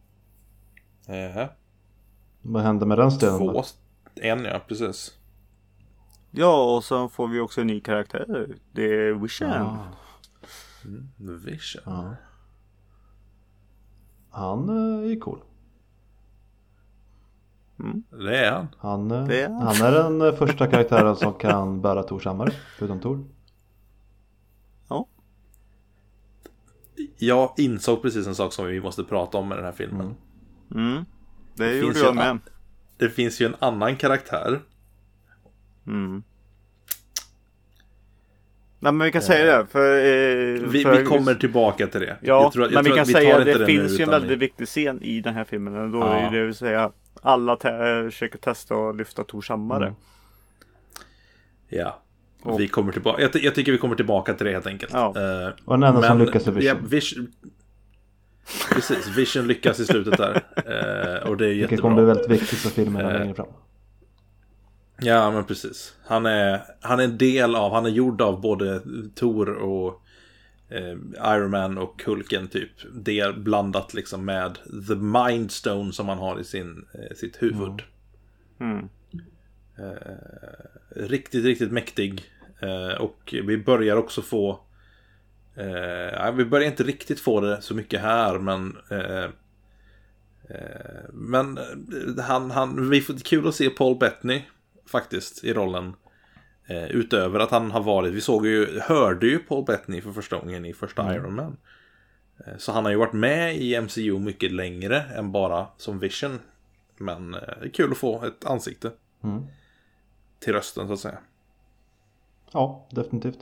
Vad hände med den stenen? Ja, precis. Ja, och så får vi också en ny karaktär. Det är Vision. Vision. Ja. Han är cool. Det är han. Han är den första karaktären som kan bära Thors hammare, förutom Thor. Ja. Jag insåg precis en sak som vi måste prata om med den här filmen. Det gjorde jag med. Det finns ju en annan karaktär. Nej, men vi kan säga det vi kommer tillbaka till det. Ja, men vi kan säga att det finns ju en väldigt vi... viktig scen i den här filmen. Då är det vill säga alla försöker testa och lyfta Thors hammare. Ja. Vi kommer tillbaka. Jag tycker vi kommer tillbaka till det helt enkelt. Ja. Och den enda som lyckas är Vision. Precis, Vision lyckas i slutet där. Och det är jättebra. Det kommer bli väldigt viktigt för filmen längre fram. Ja, men precis. Han är en del av, han är gjord av både Thor och Iron Man och Hulken typ. Det blandat liksom med The Mind Stone som han har i sitt huvud. Riktigt, riktigt mäktig. Och vi börjar också få vi börjar inte riktigt få det så mycket här, men vi får kul att se Paul Bettany faktiskt i rollen, utöver att han har varit, hörde ju Paul Bettany för första gången i första Iron Man, så han har ju varit med i MCU mycket längre än bara som Vision, men det är kul att få ett ansikte till rösten så att säga. Ja, definitivt.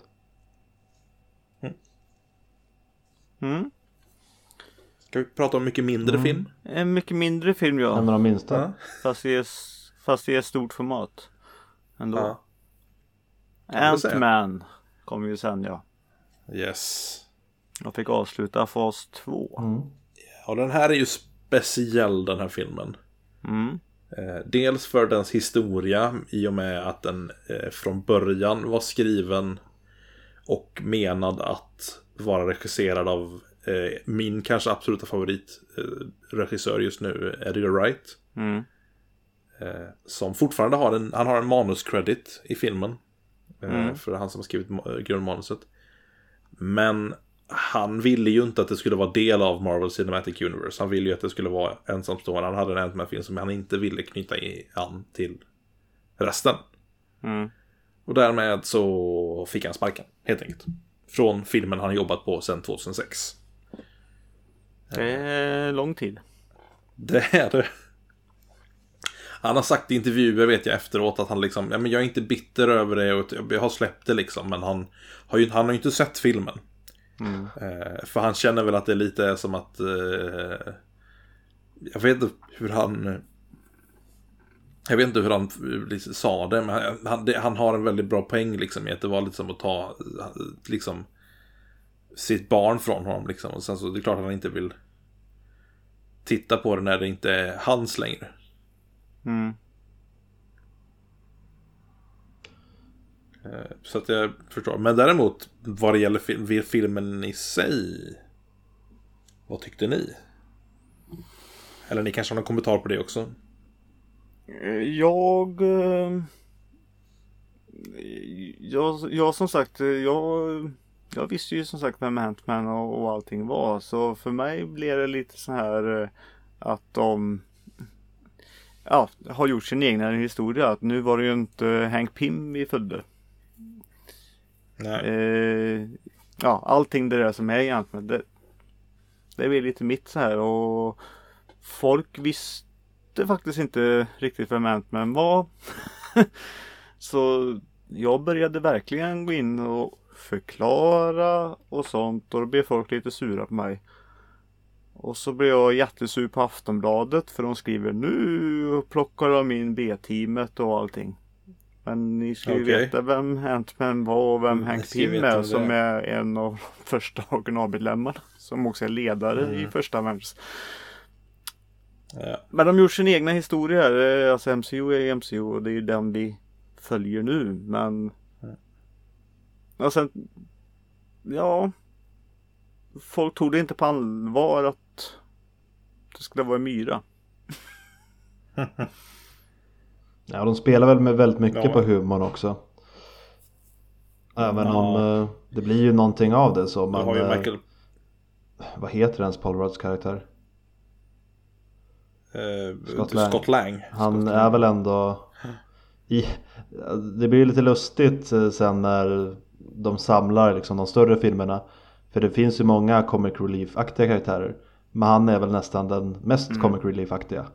Ska vi prata om mycket mindre film? En mycket mindre film, ja. En av de minsta. Fast det är fast i ett stort format. Ändå. Ja. Ant-Man kom ju sen, ja. Yes. Jag fick avsluta fas 2. Ja, den här är ju speciell, den här filmen. Mm. Dels för dens historia, i och med att den från början var skriven och menad att vara regisserad av min kanske absoluta favoritregissör just nu, Edgar Wright. Mm. Som fortfarande har en manuscredit i filmen. För han som har skrivit grundmanuset. Men han ville ju inte att det skulle vara del av Marvel Cinematic Universe. Han ville ju att det skulle vara ensamstående. Han hade en Ant-Man-film som han inte ville knyta an till resten. Mm. Och därmed så fick han sparken, helt enkelt. Från filmen han jobbat på sedan 2006. Det är lång tid. Det är det. Han har sagt i intervjuer, vet jag, efteråt att han liksom, ja, men jag är inte bitter över det och jag har släppt det liksom, men han har ju inte sett filmen. För han känner väl att det är lite som att jag vet inte hur han liksom sa det, men han har en väldigt bra poäng liksom, i att det var lite som att ta liksom sitt barn från honom liksom, och sen så det är klart att han inte vill titta på det när det inte är hans längre. Så att jag förstår. Men däremot, vad det gäller filmen i sig, vad tyckte ni? Eller ni kanske har någon kommentar på det också? Jag som sagt, jag visste ju som sagt vem Ant-Man och allting var. Så för mig blev det lite så här att de har gjort sin egen historia. Att nu var det ju inte Hank Pym vi följde. Nej. Allting det där som är egentligen det blir lite mitt så här, och folk visste faktiskt inte riktigt vem Ant-Man var. Så jag började verkligen gå in och förklara och sånt, och då blev folk lite sura på mig. Och så blev jag jättesur på Aftonbladet, för de skriver nu plockar de in B-teamet och allting. Men ni ska ju veta vem Ant-Man var och vem Hank Pym är, som är en av de första originalmedlemmarna, som också är ledare i första Avengers. Men de gjort sin egna historia här. Alltså MCU är MCU och det är ju den vi följer nu. Men och sen, folk tog det inte på allvar att det skulle vara en myra. Ja, de spelar väl med väldigt mycket på humorn också. Även om det blir ju någonting av det så. Man, har ju Michael... Vad heter ens Paul Rudds karaktär? Scott Lang. Han är väl ändå det blir lite lustigt sen när de samlar liksom de större filmerna. För det finns ju många comic relief-aktiga karaktärer. Men han är väl nästan den mest comic relief-aktiga.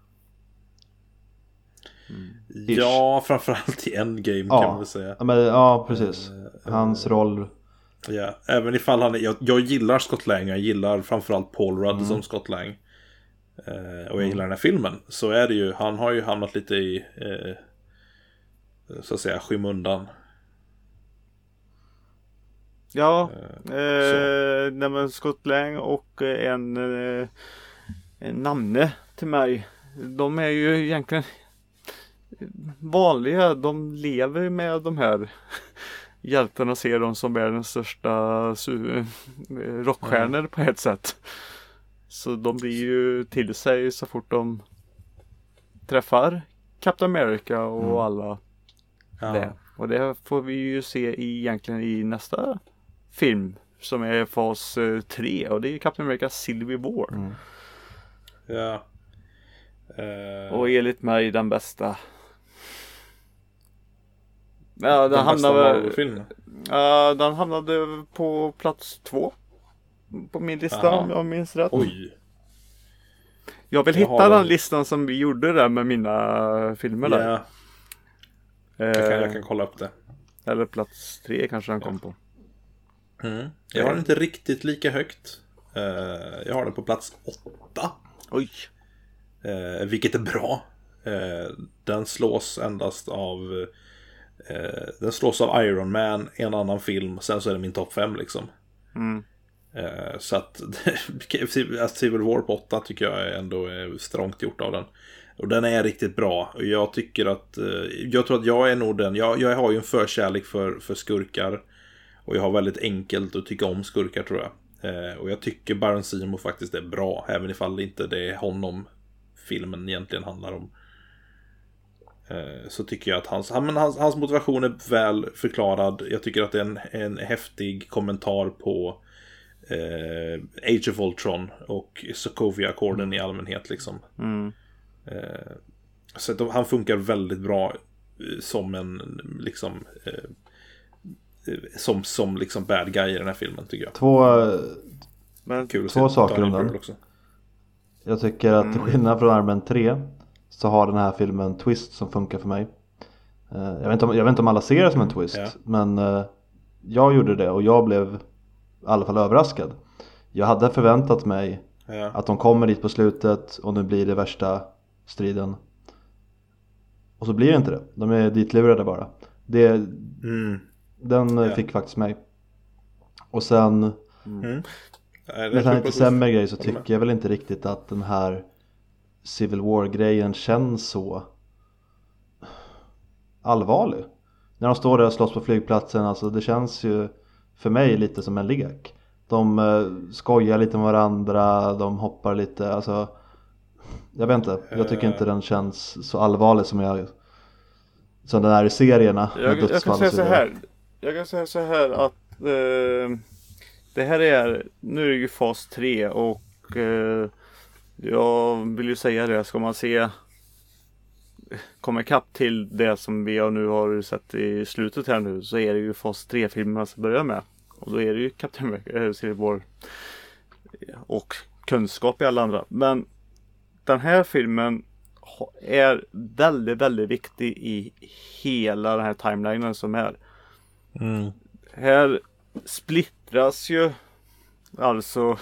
Ja, framförallt i Endgame kan man väl säga. Ja, precis. Hans roll. Ja, även ifall han är, jag gillar Scott Lang. Jag gillar framförallt Paul Rudd som Scott Lang. Och jag gillar den här filmen. Så är det ju, han har ju hamnat lite i så att säga skymundan. Ja, men Scott Lang och en namne till mig. De är ju egentligen vanliga. De lever med de här hjältarna, ser dem som världens största rockstjärnor på ett sätt. Så de blir ju till sig så fort de träffar Captain America och alla det. Och det får vi ju se egentligen i nästa film som är fas 3, och det är Captain America Civil War. Ja. Och enligt mig den bästa. Ja, den hamnade på plats 2 på min lista, om jag minns rätt. Oj. Jag vill hitta den listan som vi gjorde där med mina filmer där. Jag kan kolla upp det. Eller plats 3 kanske den kom på. Jag har den inte riktigt lika högt. Jag har den på plats 8. Oj. Vilket är bra. Den slås endast av den slås av Iron Man, en annan film, sen så är det min topp 5 liksom. Så att Civil War på 8 tycker jag ändå är strångt gjort av den. Och den är riktigt bra. Och jag tycker att jag tror att jag är nog den. Jag har ju en förkärlek för skurkar. Och jag har väldigt enkelt att tycka om skurkar, tror jag. Och jag tycker Baron Zemo faktiskt är bra, även ifall inte det är honom filmen egentligen handlar om. Så tycker jag att hans motivation är väl förklarad. Jag tycker att det är en häftig kommentar på Age of Ultron och Sokovia-akkorden i allmänhet liksom. Så att han funkar väldigt bra som en liksom som liksom bad guy i den här filmen, tycker jag. Två saker om den också. Jag tycker att till skillnad från Iron Man 3 så har den här filmen en twist som funkar för mig. Jag vet inte om alla ser det som en twist, men jag gjorde det och jag blev i alla fall överraskad. Jag hade förväntat mig att de kommer dit på slutet och nu blir det värsta striden. Och så blir det inte det. De är ditlurade bara. Den fick faktiskt mig. Och sen med en lite sämre grej så tycker jag väl inte riktigt att den här Civil War-grejen känns så allvarlig. När de står där och slåss på flygplatsen, alltså det känns ju för mig lite som en lek. De skojar lite med varandra, de hoppar lite, alltså jag vet inte, jag tycker inte den känns så allvarlig som den är i serierna. Jag kan säga så här att det här är, nu är det ju fas 3 och jag vill ju säga det, ska man komma ikapp till det som vi nu har sett i slutet här nu, så är det ju fas 3-filmerna som börjar med. Och då är det ju Captain America, Civil War och kunskap i alla andra. Men den här filmen är väldigt, väldigt viktig i hela den här timelinen som är. Här splittras ju alltså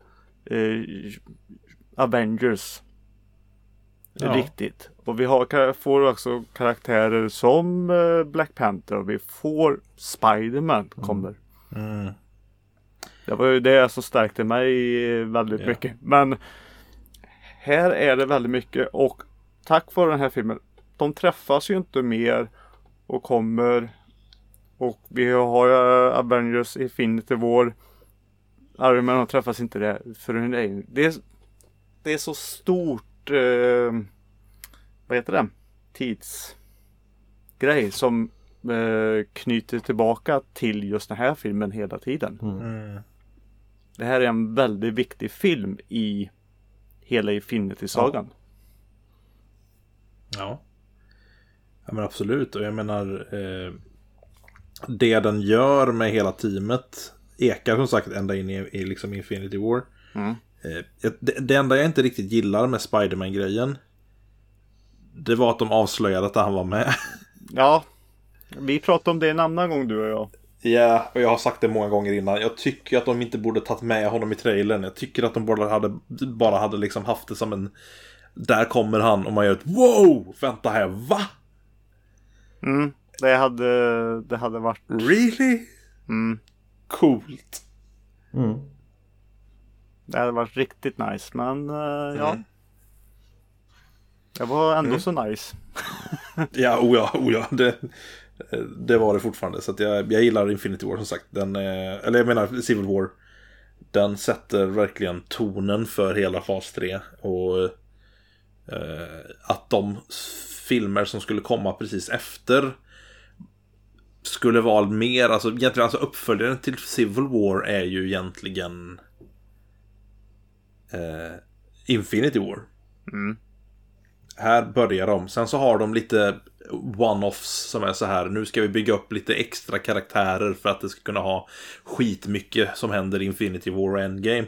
Avengers riktigt. Och vi får också karaktärer som Black Panther, och vi får Spider-Man kommer. Det var ju det som stärkte mig väldigt mycket. Men här är det väldigt mycket, och tack vare den här filmen, de träffas ju inte mer och kommer, och vi har Avengers Infinity War. Iron Man träffas inte där för det är så stort vad heter det? Tidsgrej som knyter tillbaka till just den här filmen hela tiden. Det här är en väldigt viktig film i hela Infinity-sagan. Ja, men absolut. Och jag menar det den gör med hela teamet ekar som sagt ända in i liksom Infinity War. Det enda jag inte riktigt gillar med Spider-Man-grejen, det var att de avslöjade att han var med. Ja, vi pratade om det en annan gång, du och jag. Ja, och jag har sagt det många gånger innan. Jag tycker att de inte borde tagit med honom i trailern. Jag tycker att de bara hade liksom haft det som en, där kommer han, och man gör ett wow, vänta här, va? Det hade varit really? Coolt. Det hade varit riktigt nice, men ja. Det var ändå så nice. Ja, oja. Det var det fortfarande. Så att jag gillar Infinity War som sagt. Eller jag menar Civil War. Den sätter verkligen tonen för hela fas 3. Och att de filmer som skulle komma precis efter skulle vara mer, alltså egentligen, alltså uppföljaren till Civil War är ju egentligen Infinity War. Här börjar de. Sen så har de lite one-offs som är så här, nu ska vi bygga upp lite extra karaktärer för att det ska kunna ha skitmycket som händer i Infinity War och Endgame.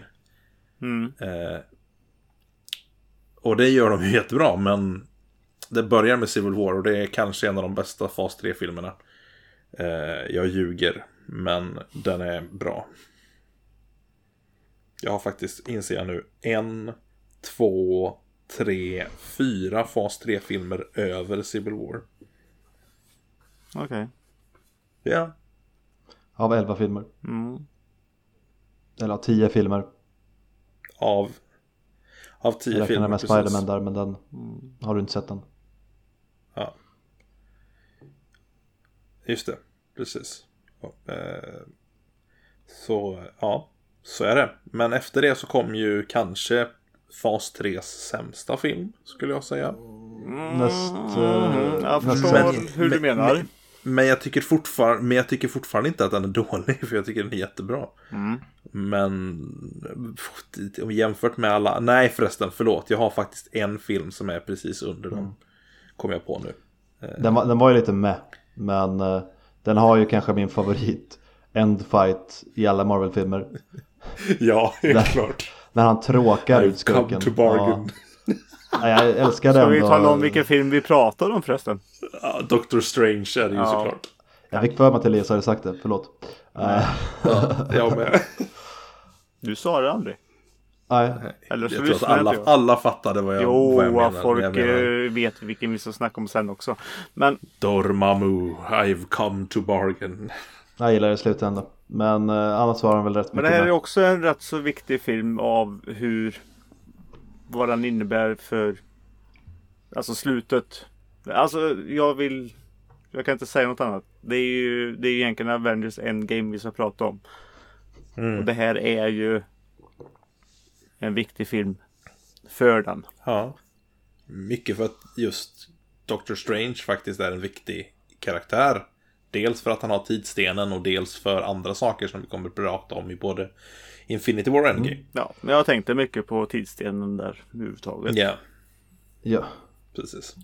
Och det gör de ju jättebra, men det börjar med Civil War och det är kanske en av de bästa fas 3-filmerna. Jag ljuger, men den är bra. Jag har faktiskt, inser jag nu, 1, 2, 4 Fas 3-filmer över Civil War. Okej. Ja. Av 11 filmer. Eller av 10 filmer. Av 10 jag filmer. Med Spider-Man där, men den har du inte sett den. Ja. Just det, precis. Så ja, så är det. Men efter det så kom ju kanske Fas 3s sämsta film, skulle jag säga. Jag förstår hur du menar. Men jag tycker fortfarande inte att den är dålig, för jag tycker den är jättebra. Men jämfört med alla... Nej förresten, förlåt. Jag har faktiskt en film som är precis under dem. Kommer jag på nu. Den var ju lite med. Men den har ju kanske min favorit endfight i alla Marvel-filmer. Ja, helt klart. När han tråkar ut skurken. Come to bargain. Ja, jag älskar den. Ska vi tala om vilken film vi pratar om förresten? Ja, Doctor Strange är det ju såklart. Jag fick för mig att Elias hade sagt det, förlåt. Jag med. Du sa det aldrig. Nej. Eller så jag tror att alla fattade vad jag menar. Folk vet vilken vi ska snacka om sen också. Men Dormammu, I've come to bargain. Jag gillar det i slutändan. Men annars var den väl rätt mycket. Men det här är också en rätt så viktig film av vad den innebär för alltså slutet. Alltså jag kan inte säga något annat. Det är ju egentligen Avengers Endgame vi ska prata om. Och det här är ju en viktig film för den. Ja. Mycket för att just Doctor Strange faktiskt är en viktig karaktär. Dels för att han har tidsstenen och dels för andra saker som vi kommer att prata om i både Infinity War och Endgame. Ja, men jag tänkte mycket på tidsstenen där överhuvudtaget. Ja. Precis.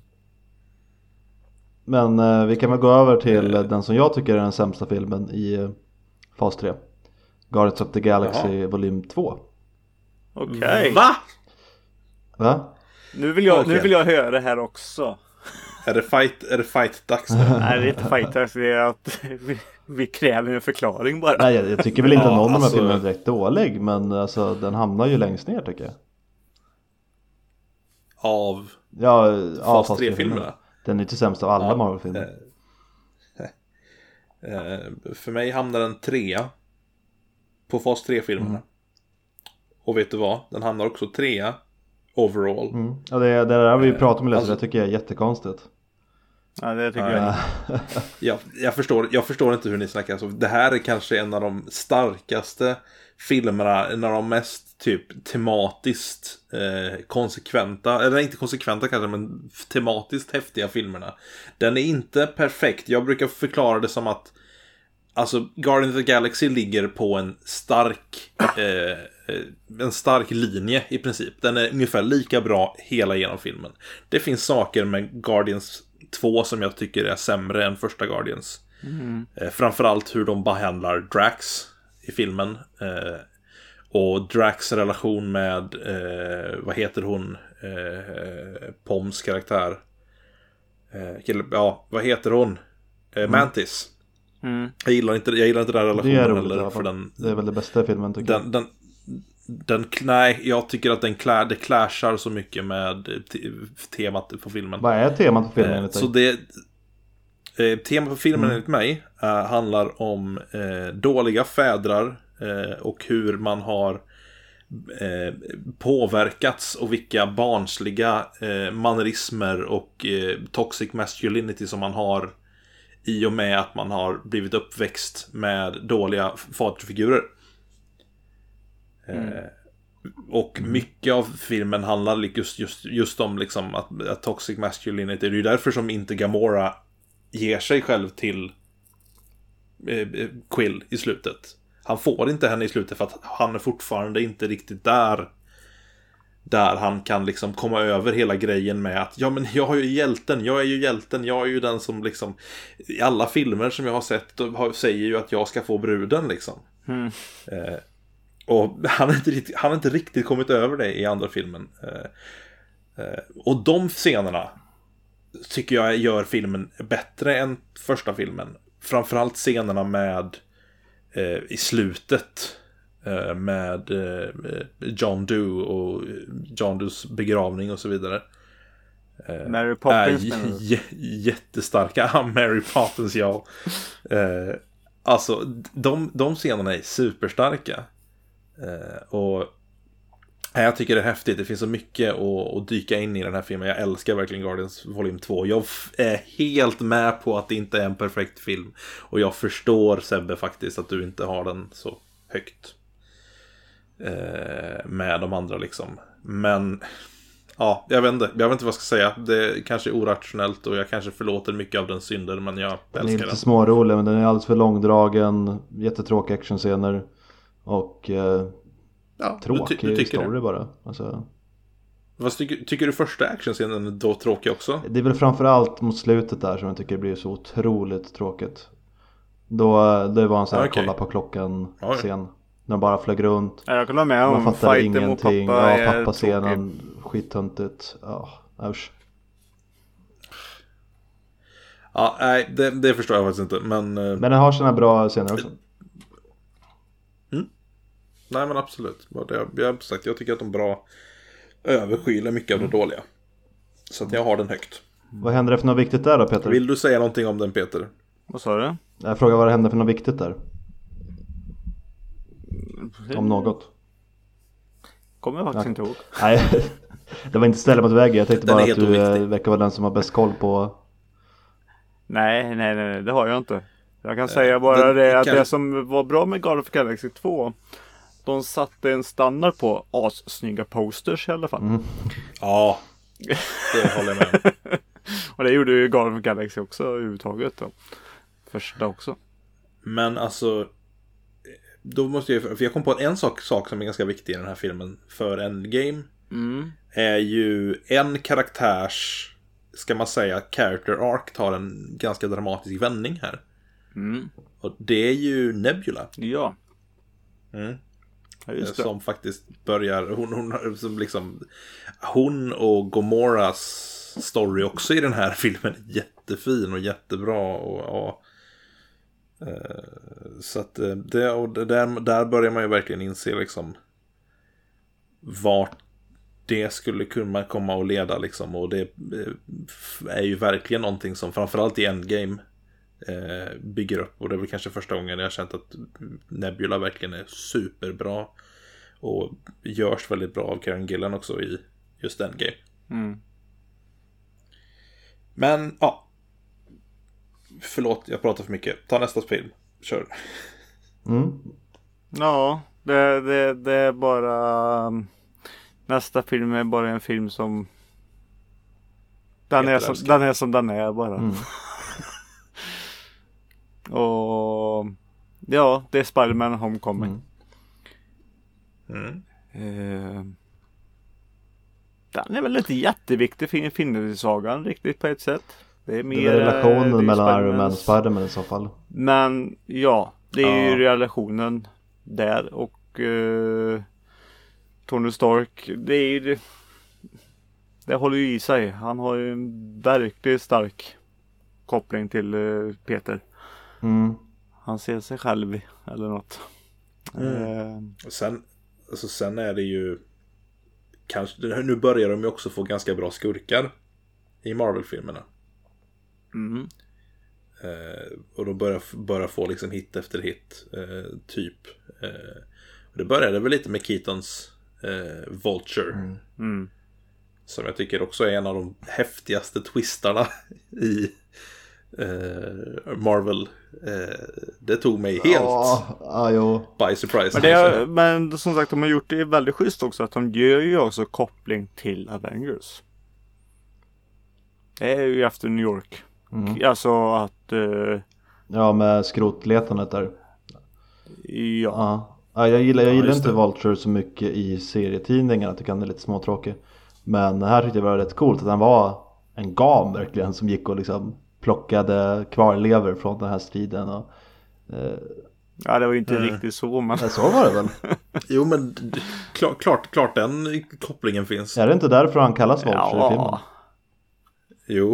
Men vi kan väl gå över till den som jag tycker är den sämsta filmen i fas 3. Guardians of the Galaxy volym 2. Okej. Va? Nu vill jag höra det här också. Är det fight-dags nu? Nej, det är inte fight-dags. Det är att vi kräver en förklaring bara. Nej, jag tycker väl inte någon av de här filmerna är direkt dålig. Men alltså, den hamnar ju längst ner tycker jag. Av fas 3-filmerna? Den är inte sämst av alla Marvel-filmer. För mig hamnar den 3 på fas 3-filmerna. Och vet du vad? Den hamnar också 3 overall. Ja, det där har vi pratat om, det tycker jag är jättekonstigt. Ja, det tycker jag. Jag förstår inte hur ni snackar. Så det här är kanske en av de starkaste filmerna, en av de mest typ tematiskt konsekventa, eller inte konsekventa kanske, men tematiskt häftiga filmerna. Den är inte perfekt. Jag brukar förklara det som att alltså Guardians of the Galaxy ligger på en stark linje i princip. Den är ungefär lika bra hela genom filmen. Det finns saker med Guardians 2 som jag tycker är sämre än första Guardians. Framförallt hur de behandlar Drax i filmen. Och Drax relation med vad heter hon? Poms karaktär. Vad heter hon? Mantis. Jag gillar inte den relationen det är roligt, heller. För det är väl det bästa i filmen tycker jag. Nej, jag tycker att det clashar så mycket med temat på filmen. Vad är temat på filmen enligt dig? Så temat på filmen enligt mig handlar om dåliga fädrar och hur man har påverkats och vilka barnsliga mannerismer och toxic masculinity som man har i och med att man har blivit uppväxt med dåliga faderfigurer. Och mycket av filmen handlar just om liksom att toxic masculinity. Det är ju därför som inte Gamora ger sig själv till Quill i slutet. Han får inte henne i slutet för att han är fortfarande inte riktigt där han kan liksom komma över hela grejen med att ja men jag är ju hjälten, jag är ju den som liksom i alla filmer som jag har sett säger ju att jag ska få bruden liksom. Och han har inte riktigt kommit över det i andra filmen. Och de scenerna tycker jag gör filmen bättre än första filmen. Framförallt scenerna med i slutet med John Doe och John Does begravning och så vidare. Mary Poppins jättestarka. Mary Poppins, ja. Alltså de scenerna är superstarka. Och jag tycker det är häftigt. Det finns så mycket att dyka in i den här filmen. Jag älskar verkligen Guardians Volume 2. Jag är helt med på att det inte är en perfekt film. Och jag förstår, Sebbe, faktiskt att du inte har den så högt med de andra liksom. Men ja, jag vet inte vad jag ska säga. Det kanske är orationellt och jag kanske förlåter mycket av den synden, men jag älskar den. Den är lite smårolig, men den är alldeles för långdragen. Jättetråkiga actionscener. Och tråkig story bara. Alltså... Vad tycker du första actionscenen är då tråkig också? Det är väl framförallt mot slutet där som jag tycker det blir så otroligt tråkigt. Då det var en sån här kolla på klockan scen. När de bara flög runt. Jag kan ha med om man fattar fighten mot ingenting. pappa. Ja, pappa-scenen, skittöntigt. Ja, usch. Ja, nej, det förstår jag faktiskt inte. Men den har sina bra scener också. Nej, men absolut. Jag tycker att de bra överskyler mycket av det dåliga. Så att jag har den högt. Vad händer det för något viktigt där då, Peter? Vill du säga någonting om den, Peter? Vad sa du? Jag frågar vad det händer för något viktigt där. Om något. Kommer jag faktiskt inte ihåg. Nej, det var inte ställa mot väggen. Jag tänkte bara att du verkar vara den som har bäst koll på. Nej, det har jag inte. Jag kan säga bara det som var bra med Guardians of the Galaxy 2. De satte en standard på assnygga posters i alla fall. Ja, det håller jag med om. Och det gjorde ju Guardians of the Galaxy också överhuvudtaget då. Första också. Men alltså, då måste jag, för jag kom på en sak som är ganska viktig i den här filmen för Endgame. Är ju en karaktärs, ska man säga, character arc tar en ganska dramatisk vändning här. Och det är ju Nebula. Ja. Just det. Som faktiskt börjar hon och Gamoras story också i den här filmen är jättefin och jättebra och så att där börjar man ju verkligen inse liksom vart det skulle kunna komma och leda liksom, och det är ju verkligen någonting som framförallt i Endgame bygger upp, och det är väl kanske första gången jag har känt att Nebula verkligen är superbra och görs väldigt bra av Karen Gillan också i just Endgame. Men ja, förlåt, jag pratar för mycket. Ta nästa film, kör. Ja, det är bara nästa film är bara en film som den är som den är bara. Och ja, det är Spider-Man Homecoming. Den är väl inte jätteviktig för Infinity-sagan riktigt på ett sätt. Det är mer relationen mellan Iron Man och Spider-Man i så fall. Men ja, det är ju relationen där och Tony Stark, det håller ju i sig. Han har ju en verkligt stark koppling till Peter. Han ser sig själv eller något. Sen är det ju kanske, nu börjar de ju också få ganska bra skurkar i Marvel-filmerna. Och de börjar få liksom hit efter hit typ. Det började väl lite med Keatons Vulture. Som jag tycker också är en av de häftigaste twistarna i Marvel. Det tog mig helt by surprise. Men som sagt, de har gjort det väldigt schysst också, att de gör ju också koppling till Avengers. Det är ju efter New York. Alltså att ja, med skrotletandet där. Ja. Jag gillar inte Vulture så mycket i serietidningarna. Jag tycker han är lite småtråkig. Men här tyckte jag var rätt coolt att han var en gam verkligen, som gick och liksom plockade kvarlever från den här striden och, ja, det var ju inte riktigt så, men så var det väl. Jo, men klart den kopplingen finns. Är det inte därför han kallas Vulture i filmen? Jo.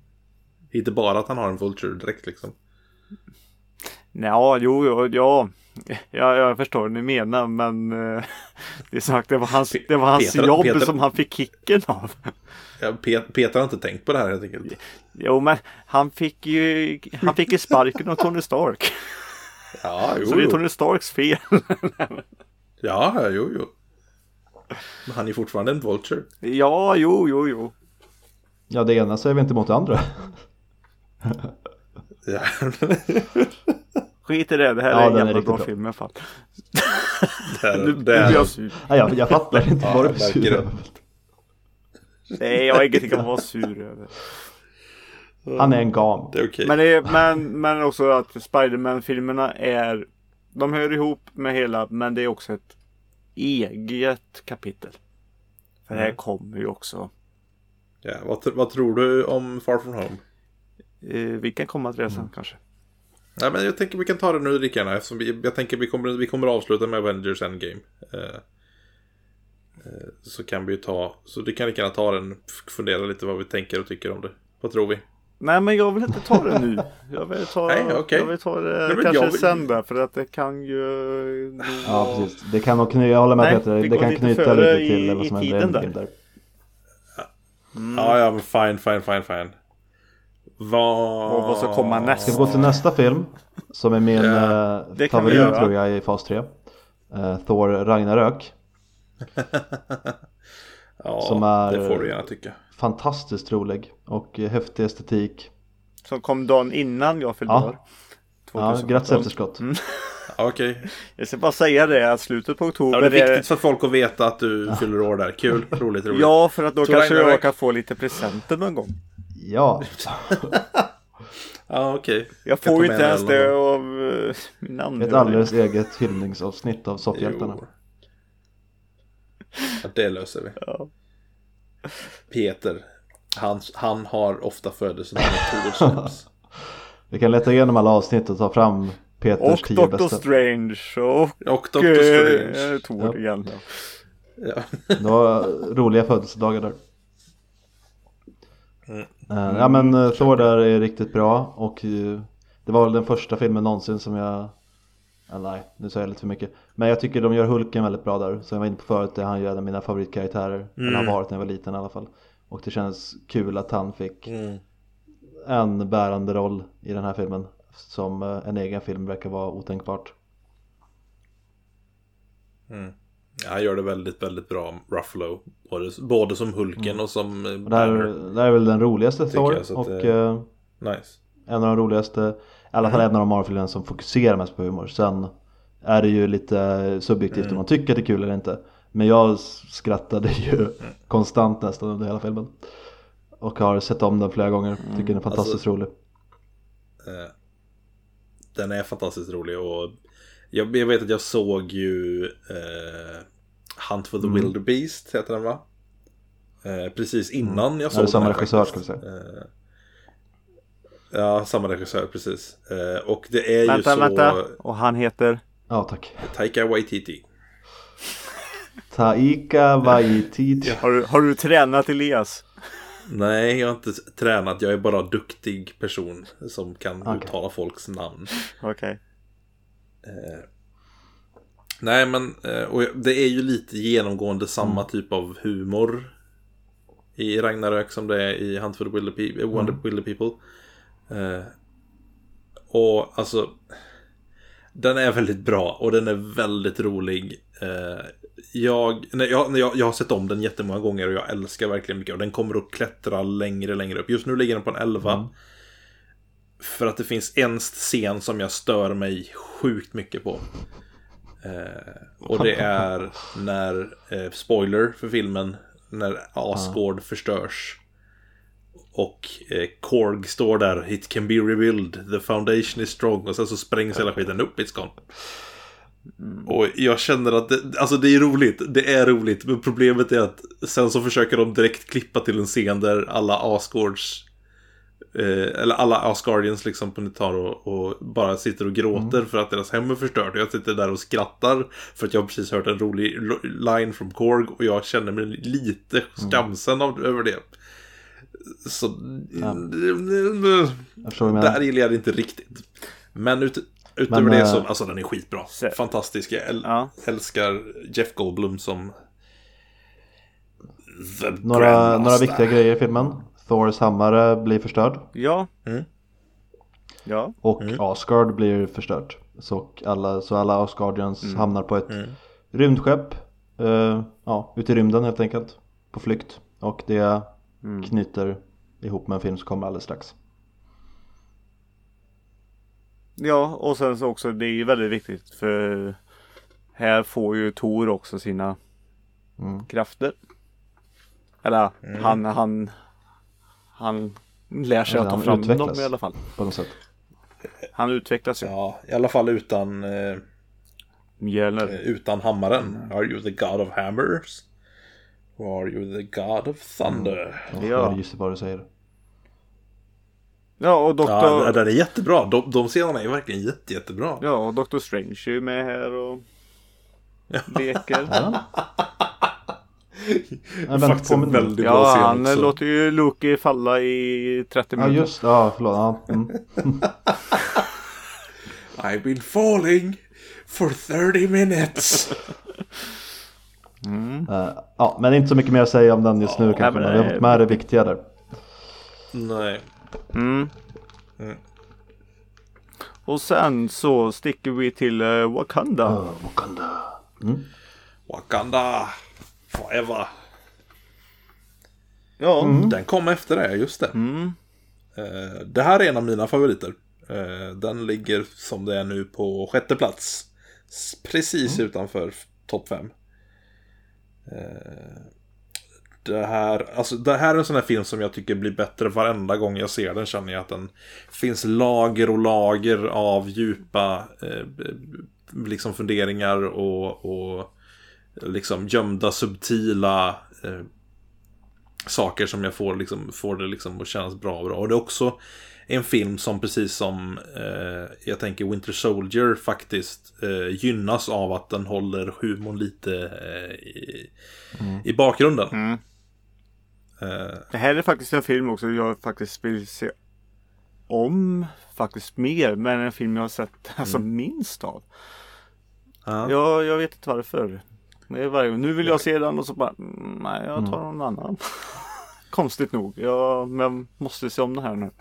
Inte bara att han har en Vulture direkt liksom. Ja, Jag förstår vad ni menar, men det är sagt, det var hans jobb som han fick kicken av. Ja, Peter har inte tänkt på det här helt enkelt. Jo, men han fick ju sparken av Tony Stark. Ja, jo. Så det är Tony Starks fel. Ja, jo. Men han är fortfarande en vulture. Ja, jo. Ja, det ena säger vi inte mot det andra. Ja. Skit i det här är en jävla bra film i alla fall. Jag fattar inte vad du är sur över. Nej, jag har ingenting att vara sur över. Han är en gam. Det är okej. Men också att Spider-Man-filmerna de hör ihop med hela, men det är också ett eget kapitel. För det här kommer ju också. Ja, vad tror du om Far From Home? Vi kan komma till det sen kanske. Ja, men jag tänker vi kan ta det nu lika gärna, eftersom jag tänker vi kommer avsluta med Avengers Endgame. Så kan vi så det kan lika gärna ta den, fundera lite vad vi tänker och tycker om det. Vad tror vi? Nej, men jag vill inte ta det nu. Jag vill ta det sen där, för att det kan ju Ja, precis. Det kan nog jag håller med Peter. Det kan knyta lite till vad som händer tiden där. Ja, men fine. Och vad ska komma nästa? Ska vi gå till nästa film som är min favorit tror jag i fas 3. Thor Ragnarök. Ja, som är det får du gärna tycka. Fantastiskt rolig och häftig estetik. Som kom dagen innan jag fyllde år. Ja, grattis efterskott. Okej. Jag ska bara säga det att slutet på oktober. Ja, det är viktigt för folk att veta att du fyller år där. Kul, roligt. Ja, för att då kanske jag kan få lite presenter någon gång. Ja. Ja, okej. Jag får ju inte ens det av min anhöriga. Ett alldeles eget hyllningsavsnitt av Soffhjältarna. Ja, det löser vi. Ja. Peter, han har ofta födelsedag med Thor. Vi kan leta igenom alla avsnitt och ta fram Peters 10 bästa. Och Doctor Strange och Doctor Strange. Thor igen. Ja. Det var roliga födelsedagar där. Ja, men Thor där är riktigt bra. Och det var väl den första filmen någonsin som jag... nej, nu säger jag lite för mycket. Men jag tycker de gör Hulken väldigt bra där. Så jag var inne på förut, det han gör en av mina favoritkaraktärer. Eller har varit när jag var liten i alla fall. Och det känns kul att han fick en bärande roll i den här filmen. Som en egen film verkar vara otänkbart. Ja, han gör det väldigt, väldigt bra, Ruffalo. Både som Hulken och som det här är väl den roligaste Thor. Och nice. En av de roligaste, i alla fall en av de Marvel-filmerna som fokuserar mest på humor. Sen är det ju lite subjektivt om man tycker att det är kul eller inte. Men jag skrattade ju konstant nästan under hela filmen. Och har sett om den flera gånger. Tycker den är fantastiskt rolig. Den är fantastiskt rolig. Och jag vet att jag såg ju Hunt for the Wildebeest heter den, va? Precis innan jag såg den. Det är samma regissör, ska vi säga. Ja, samma regissör, precis. Och det är ju så... Vänta. Och han heter? Ja, tack. Taika Waititi. Taika Waititi. Har du tränat Elias? Nej, jag har inte tränat. Jag är bara en duktig person som kan uttala folks namn. Okej. Nej, men och det är ju lite genomgående samma typ av humor i Ragnarök som det är i Hunt for the Wilder People. Och alltså den är väldigt bra och den är väldigt rolig. Jag har sett om den jättemånga gånger och jag älskar verkligen mycket. Och den kommer att klättra längre upp. Just nu ligger den på en 11. För att det finns en scen som jag stör mig sjukt mycket på. Och det är när spoiler för filmen, när Asgård förstörs och Korg står där, it can be rebuilt, the foundation is strong, och sen så sprängs hela skiten upp, it's gone. Och jag känner att det är roligt, men problemet är att sen så försöker de direkt klippa till en scen där alla Asgårds eller alla Asgardians liksom på tar och bara sitter och gråter för att deras hem är förstört. Och jag sitter där och skrattar för att jag har precis hört en rolig line från Korg och jag känner mig lite skamsen över det. Så där gillar jag det inte riktigt. Men Utöver Men, det så, alltså den är skitbra. Så- Fantastisk. Jag Ja. älskar Jeff Goldblum som The några Grandmaster. viktiga grejer i filmen. Thors hammare blir förstörd. Ja. Mm. Ja. Och Asgard blir förstört. Så alla Asgardians hamnar på ett rymdskepp. Ute i rymden helt enkelt. På flykt. Och det knyter ihop med en film som kommer alldeles strax. Ja, och sen så också, det är ju väldigt viktigt för här får ju Thor också sina krafter. Eller han lär sig att ta Han fram dem utvecklas i alla fall. på något sätt. Han utvecklas ju. Ja, i alla fall utan Mjölner. utan hammaren. Are you the god of hammers? Or are you the god of thunder? Jag gissar vad du säger. Ja, och Dr. Ja, det är jättebra. De scenerna är verkligen jättebra. Ja, och Dr. Strange är ju med här och leker. Faktiskt en väldigt bra Ja, scen han också. låter ju Loki falla i 30 Ja minuter. just förlåt. Ja. I've been falling for 30 minutes. Men inte så mycket mer att säga om den just nu kanske. men Men vi har fått med det viktiga där. Nej. Och sen så sticker vi till Wakanda. Wakanda. Wakanda forever. Ja. Den kom efter det, just det. Det här är en av mina favoriter. Den ligger som det är nu på 6:e plats. Precis utanför topp 5. Det här är en sån här film som jag tycker blir bättre varenda gång jag ser den. Känner jag att den finns lager och lager av djupa liksom funderingar och liksom gömda subtila saker som jag får det liksom att kännas bra. Och det är också en film som precis som jag tänker Winter Soldier faktiskt gynnas av att den håller humorn lite i bakgrunden. Det här är faktiskt en film också jag faktiskt vill se om faktiskt mer. Men en film jag har sett alltså minst av. Ja, jag vet inte varför. Nu vill jag se den och så bara nej, jag tar någon annan. Konstigt nog. Men jag måste se om den här nu.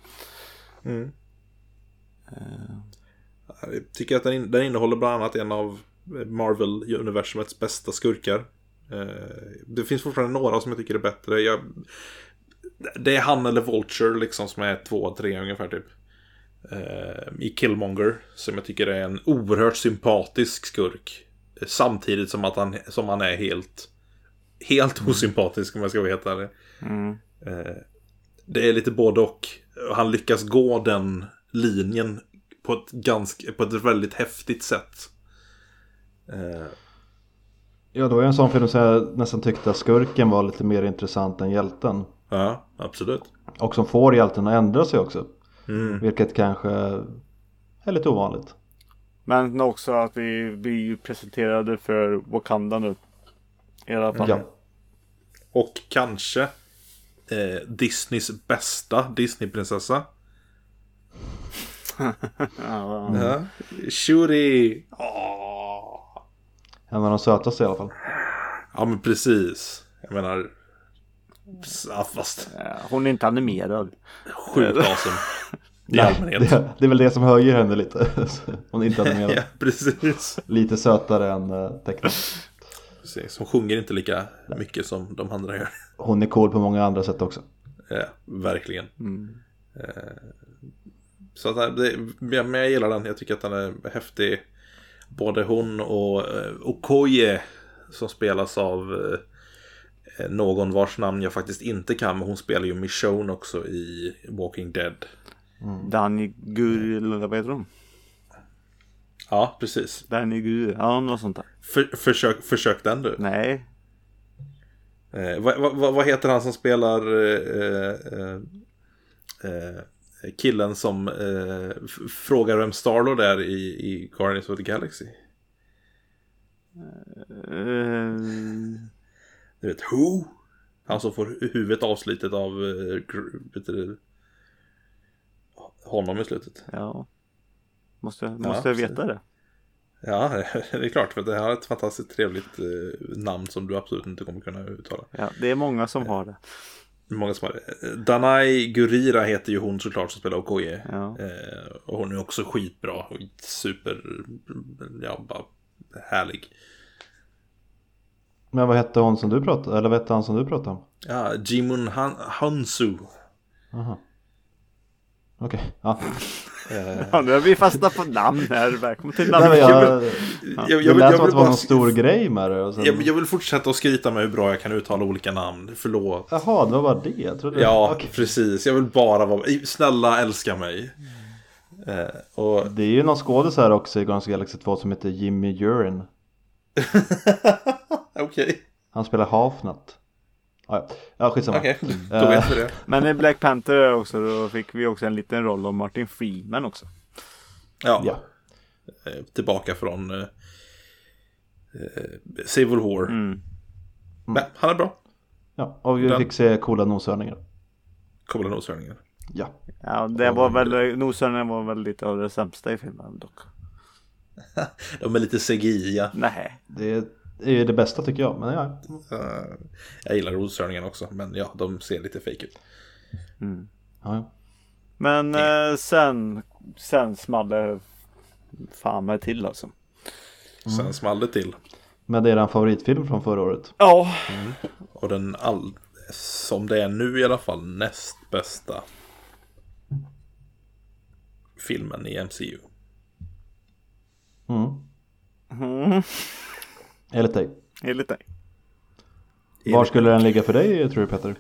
Jag tycker att den innehåller bland annat en av Marvel-universumets bästa skurkar. Det finns fortfarande några som jag tycker är bättre. Det är han eller Vulture liksom som är 2-3 ungefär typ. I Killmonger som jag tycker är en oerhört sympatisk skurk. Samtidigt som han är helt osympatisk om jag ska vara helt ärlig. Det är lite både och. Han lyckas gå den linjen på ett väldigt häftigt sätt. Ja, då är en sån film som jag nästan tyckte att skurken var lite mer intressant än hjälten. Ja, absolut. Och som får hjälten att ändra sig också. Vilket kanske är lite ovanligt. Men också att vi blir presenterade för Wakanda nu. I alla fall. Ja. Och kanske Disneys bästa Disney-prinsessa. Ja. Shuri. En av de sötaste i alla fall. Ja, men precis. Jag menar fast Hon är inte animerad. sjukt awesome. I allmänhet. Det är väl det som höjer henne lite. Hon är inte animerad. Ja, precis. Lite sötare än tecknat. Precis. Hon sjunger inte lika mycket som de andra gör. Hon är cool på många andra sätt också. Ja, verkligen. Så att men jag gillar den. Jag tycker att den är häftig. Både hon och Okoye som spelas av någon vars namn jag faktiskt inte kan. Men hon spelar ju Michonne också i Walking Dead. Danny Gur, eller vad heter hon? Ja, precis. Danny Gur, ja, något sånt där. Försök den du. Nej. Vad heter han som spelar killen som frågar vem Star-Lord är i Guardians of the Galaxy? Du vet, who? Han som får huvudet avslitet av honom i slutet. Ja. Måste jag veta det. Ja, det är klart, för det här är ett fantastiskt trevligt namn som du absolut inte kommer kunna uttala. Ja, det är många som har det. Många som har det. Danai Gurira heter ju hon såklart som spelar Okoye. Ja. Och hon är också skitbra och super, bara härlig. Men vad hette hon som du pratade, eller vad hette han som du pratade om? Ja, Jimun Hansu. Aha. Okej, ja. Ja, nu har vi fastnat på namn här. Välkommen till Nej, men namn. jag lät som att det var någon stor grej med det. Och sen... jag vill fortsätta att skryta med hur bra jag kan uttala olika namn. Förlåt. Jaha, det var bara det. Jag trodde... Ja, okay. precis. Jag vill bara vara... Snälla, älska mig. Och... Det är ju någon skådis här också i Guardians of the Galaxy 2 som heter Jimmy Urin. Okej. Han spelar Halfnut. Ja, skitsamma. Okej, då vet vi det. Men i Black Panther också, då fick vi också en liten roll av Martin Freeman också. Ja. Tillbaka från Civil War. Men han är bra. Ja, och vi fick se coola noshörningar. Coola noshörningar. Ja, det var väl, noshörningarna var väl lite av det sämsta i filmen dock. De är lite CGI-a. Nej. Det är det bästa tycker jag, men ja. Jag gillar noshörningarna också, men ja, de ser lite fake ut. Ja. Men sen small det fan mig till alltså. Sen small det till. Men det är en favoritfilm från förra året. Ja. Och den som det är nu i alla fall näst bästa filmen i MCU. Enligt dig. Enligt dig. Var skulle den ligga för dig, tror du, Petter?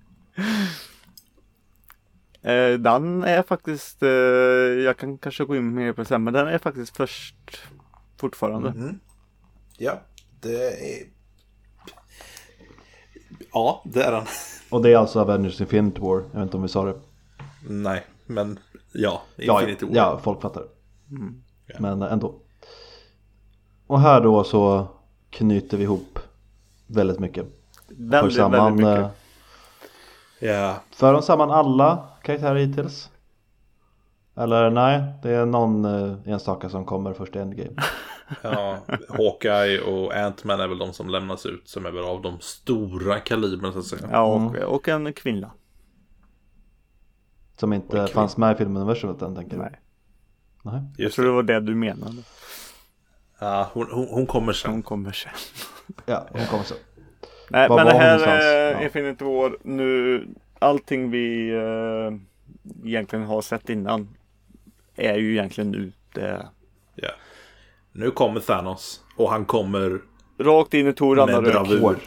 Den är faktiskt, jag kan kanske gå in mer på det, men den är faktiskt först fortfarande. Ja, det är... Ja, det är den. Och det är alltså Avengers Infinity War. Jag vet inte om vi sa det. Nej, men ja, Infinity War. Ja, folk fattar. Men ändå. Och här då så knyter vi ihop väldigt mycket. Väldigt mycket. Ja. För de samman alla karaktärer hittills? Eller nej, det är någon enstaka som kommer först i Endgame. Ja, Hawkeye och Ant-Man är väl de som lämnas ut, som är väl av de stora kaliberna så att säga. Ja, och en kvinna. Som inte fanns med i filmuniversumet än, tänker jag. Nej. Jag Just tror det var det du menade. Ja, hon kommer sen. Hon kommer sen. Ja, hon kommer sen. Nej, Var men det här är Infinity War nu, allting vi egentligen har sett innan är ju egentligen nu det. Ja. Nu kommer Thanos och han kommer rakt in i Thor hårt.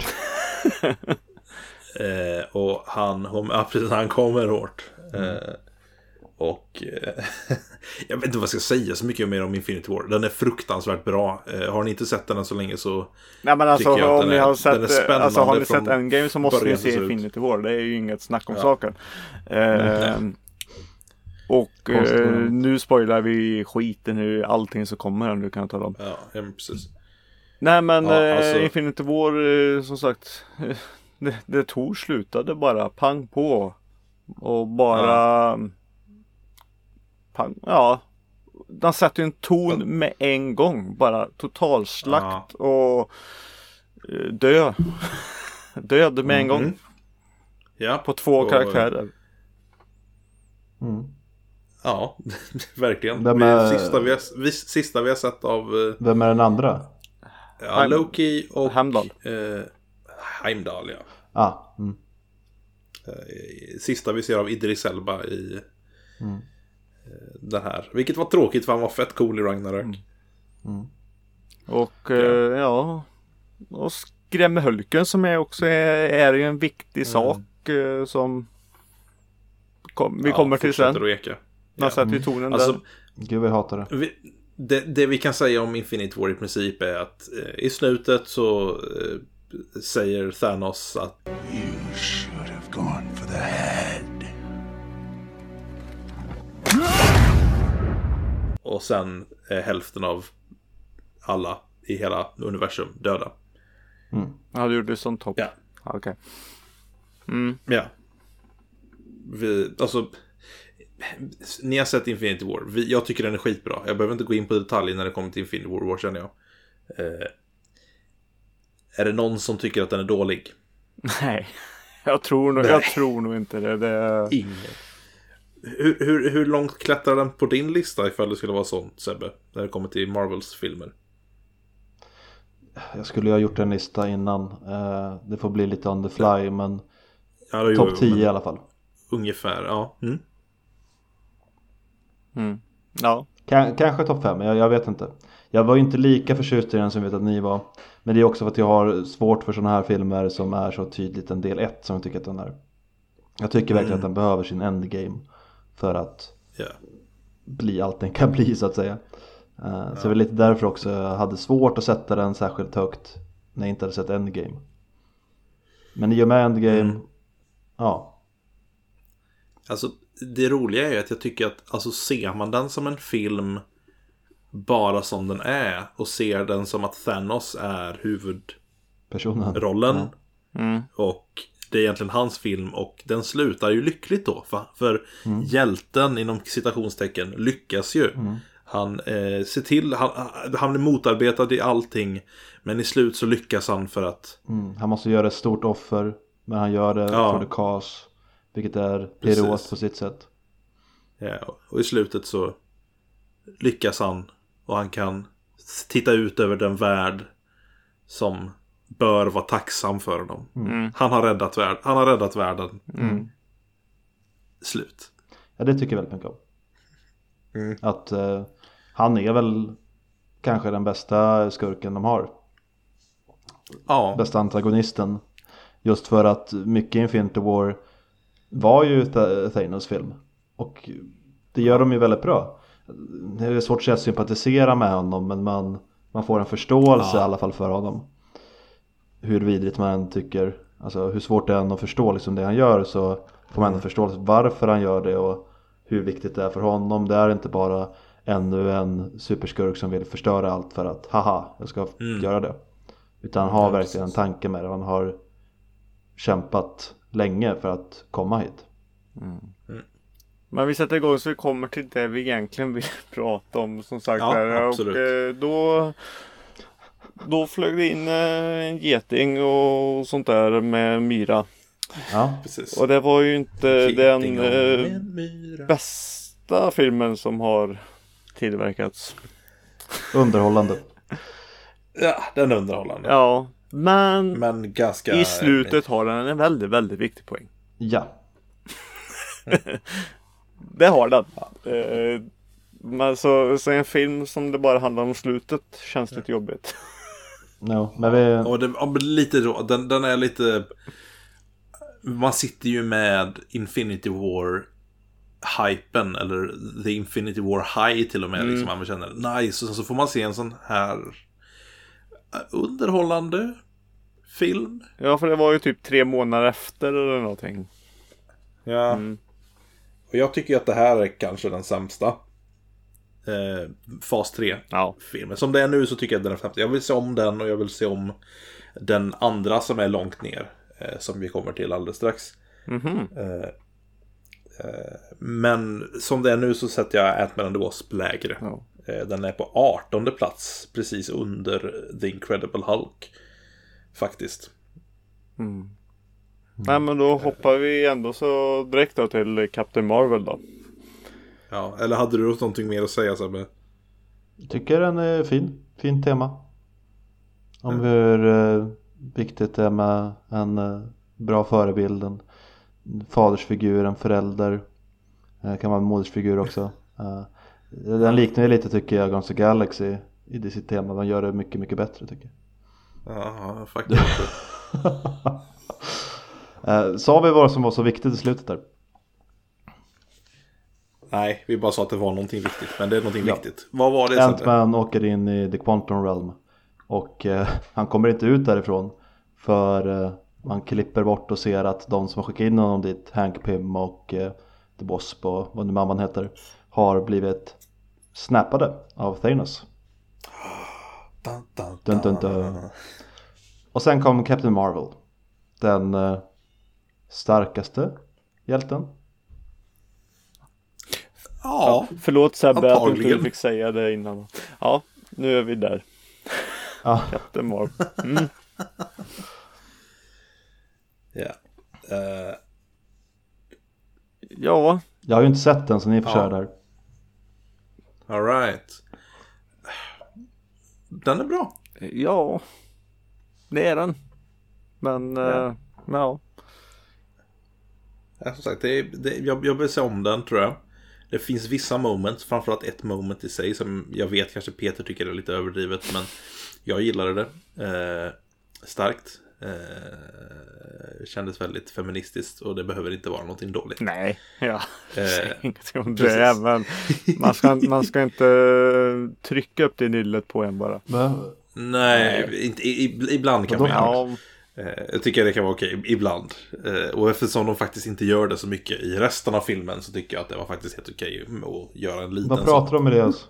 Och han kommer hårt. Och jag vet inte vad jag ska säga så mycket mer om Infinity War. Den är fruktansvärt bra. Har ni inte sett den än så länge så... Nej, men alltså om ni har sett, alltså, har ni sett Endgame så måste ni se Infinity War. Det är ju inget snack om saken. Och nu spoilar vi skiten nu, allting som kommer nu kan jag tala om. Ja, precis. Nej, men Infinity War, som sagt, det tog slutade bara pang på. Och bara pang, den satte ju en ton med en gång. Bara totalslakt och död med en gång. Ja, på 2 karaktärer. Ja, verkligen. Sista vi har sett av... Vem är den andra? Ja, Loki och... Heimdall. Heimdall, ja. Sista vi ser av Idris Elba i den här. Vilket var tråkigt för han var fett cool i Ragnarök. Och och skrämmehölken som är också är ju en viktig sak som vi kommer till sen. När sätter vi tonen där. Gud, vi hatar det. Det vi kan säga om Infinity War i princip är att i slutet så säger Thanos att You should have gone for the head. Och sen är hälften av alla i hela universum döda. Ja, du gjorde det som topp. Ja. Okej. Ja. Alltså Ni har sett Infinity War. Jag tycker den är skitbra. Jag behöver inte gå in på detaljer när det kommer till Infinity War, känner jag. Är det någon som tycker att den är dålig? Nej, jag tror nog inte det. Ingen. Hur långt klättrar den på din lista ifall det skulle vara sånt, Sebbe? När det kommer till Marvels filmer. Jag skulle ju ha gjort en lista innan. Det får bli lite on the fly, men topp 10 i alla fall. Ungefär, ja. Ja. Kanske topp 5, jag vet inte. Jag var ju inte lika förtjust i den som jag vet att ni var. Men det är också för att jag har svårt för sådana här filmer som är så tydligt en del 1 som jag tycker att den är. Jag tycker verkligen att den behöver sin endgame för att bli allt den kan bli, så att säga. Så det är lite därför också jag hade svårt att sätta den särskilt högt när jag inte hade sett endgame. Men i och med endgame, ja. Alltså, det roliga är ju att jag tycker att, alltså, ser man den som en film bara som den är och ser den som att Thanos är huvudrollen och det är egentligen hans film, och den slutar ju lyckligt då, för hjälten inom citationstecken lyckas ju. Han ser till, han blir motarbetad i allting, men i slut så lyckas han för att han måste göra ett stort offer, men han gör det för the cause, vilket är heroiskt på sitt sätt. Ja, och i slutet så lyckas han, och han kan titta ut över den värld som bör vara tacksam för honom. Han har räddat världen. Slut. Ja, det tycker jag väldigt mycket om. Att han är väl kanske den bästa skurken de har. Ja. Bästa antagonisten. Just för att mycket Infinity War var ju Thanos film. Och det gör de ju väldigt bra. Det är svårt att sympatisera med honom, men man får en förståelse i alla fall för honom. Hur vidrigt man än tycker, alltså hur svårt det är att förstå liksom det han gör, så får man en förståelse varför han gör det och hur viktigt det är för honom. Det är inte bara ännu en superskurk som vill förstöra allt för att jag ska göra det. Utan han har verkligen en tanke med det. Han har kämpat länge för att komma hit. Men vi sätter igång så vi kommer till det vi egentligen vill prata om, som sagt. Absolut. Och då flög det in en geting och sånt där med myra. Ja, precis. Och det var ju inte den bästa filmen som har tillverkats. Underhållande. Ja, den är underhållande. Ja, men ganska i slutet har den en väldigt, väldigt viktig poäng. Ja. Det har den. Men så en film som det bara handlar om slutet känns lite jobbigt. No, men lite då, den är lite, man sitter ju med Infinity War hypen, eller The Infinity War High till och med, liksom, man känner nice, och så får man se en sån här underhållande film. Ja, för det var ju typ 3 månader efter eller någonting. Ja. Och jag tycker att det här är kanske den sämsta fas 3-filmen. Som det är nu så tycker jag att den är sämsta. Jag vill se om den, och jag vill se om den andra som är långt ner, som vi kommer till alldeles strax. Men som det är nu så sätter jag Ant-Man and the Wasp lägre. Den är på 18:e plats, precis under The Incredible Hulk, faktiskt. Nej, men då hoppar vi ändå så direkt då till Captain Marvel då. Ja, eller hade du någonting mer att säga, Sebbe? Jag tycker den är fin tema. Om hur viktigt det är med en bra förebild, en fadersfigur, en förälder. Kan vara en modersfigur också. Den liknar ju lite, tycker jag, Guardians of the Galaxy i sitt tema. Man gör det mycket, mycket bättre, tycker jag. Ja, faktiskt. Sa vi vad som var så viktigt i slutet där? Nej, vi bara sa att det var någonting viktigt. Men det är någonting viktigt. Vad var det? Ant-Man åker in i The Quantum Realm. Och han kommer inte ut därifrån. För man klipper bort och ser att de som har skickat in honom dit, Hank Pym och The Wasp och vad nu mamman heter, har blivit snappade av Thanos. Dun, dun, dun. Och sen kom Captain Marvel. Den starkaste hjälten. Ja, Förlåt Sebbe att du antagligen. inte fick säga det innan. Ja, nu är vi där. Ja. Captain Marvel. Ja. Ja, Jag har ju inte sett den så ni får köra där. All right. Den är bra. ja. Det är den. Men, ja. Ja, som sagt, jag vill se om den, tror jag. Det finns vissa moments, framförallt ett moment i sig som jag vet kanske Peter tycker är lite överdrivet, men jag gillade det starkt. Kändes väldigt feministiskt och det behöver inte vara någonting dåligt. Nej, ja. Ingenting om precis. det, men man ska inte trycka upp det i nyllet på en bara. Nej. Inte, ibland kan man göra det. Ja, Jag tycker det kan vara okej, ibland. Och eftersom de faktiskt inte gör det så mycket i resten av filmen så tycker jag att det var faktiskt helt okej att göra en liten... Vad pratar du om Elias?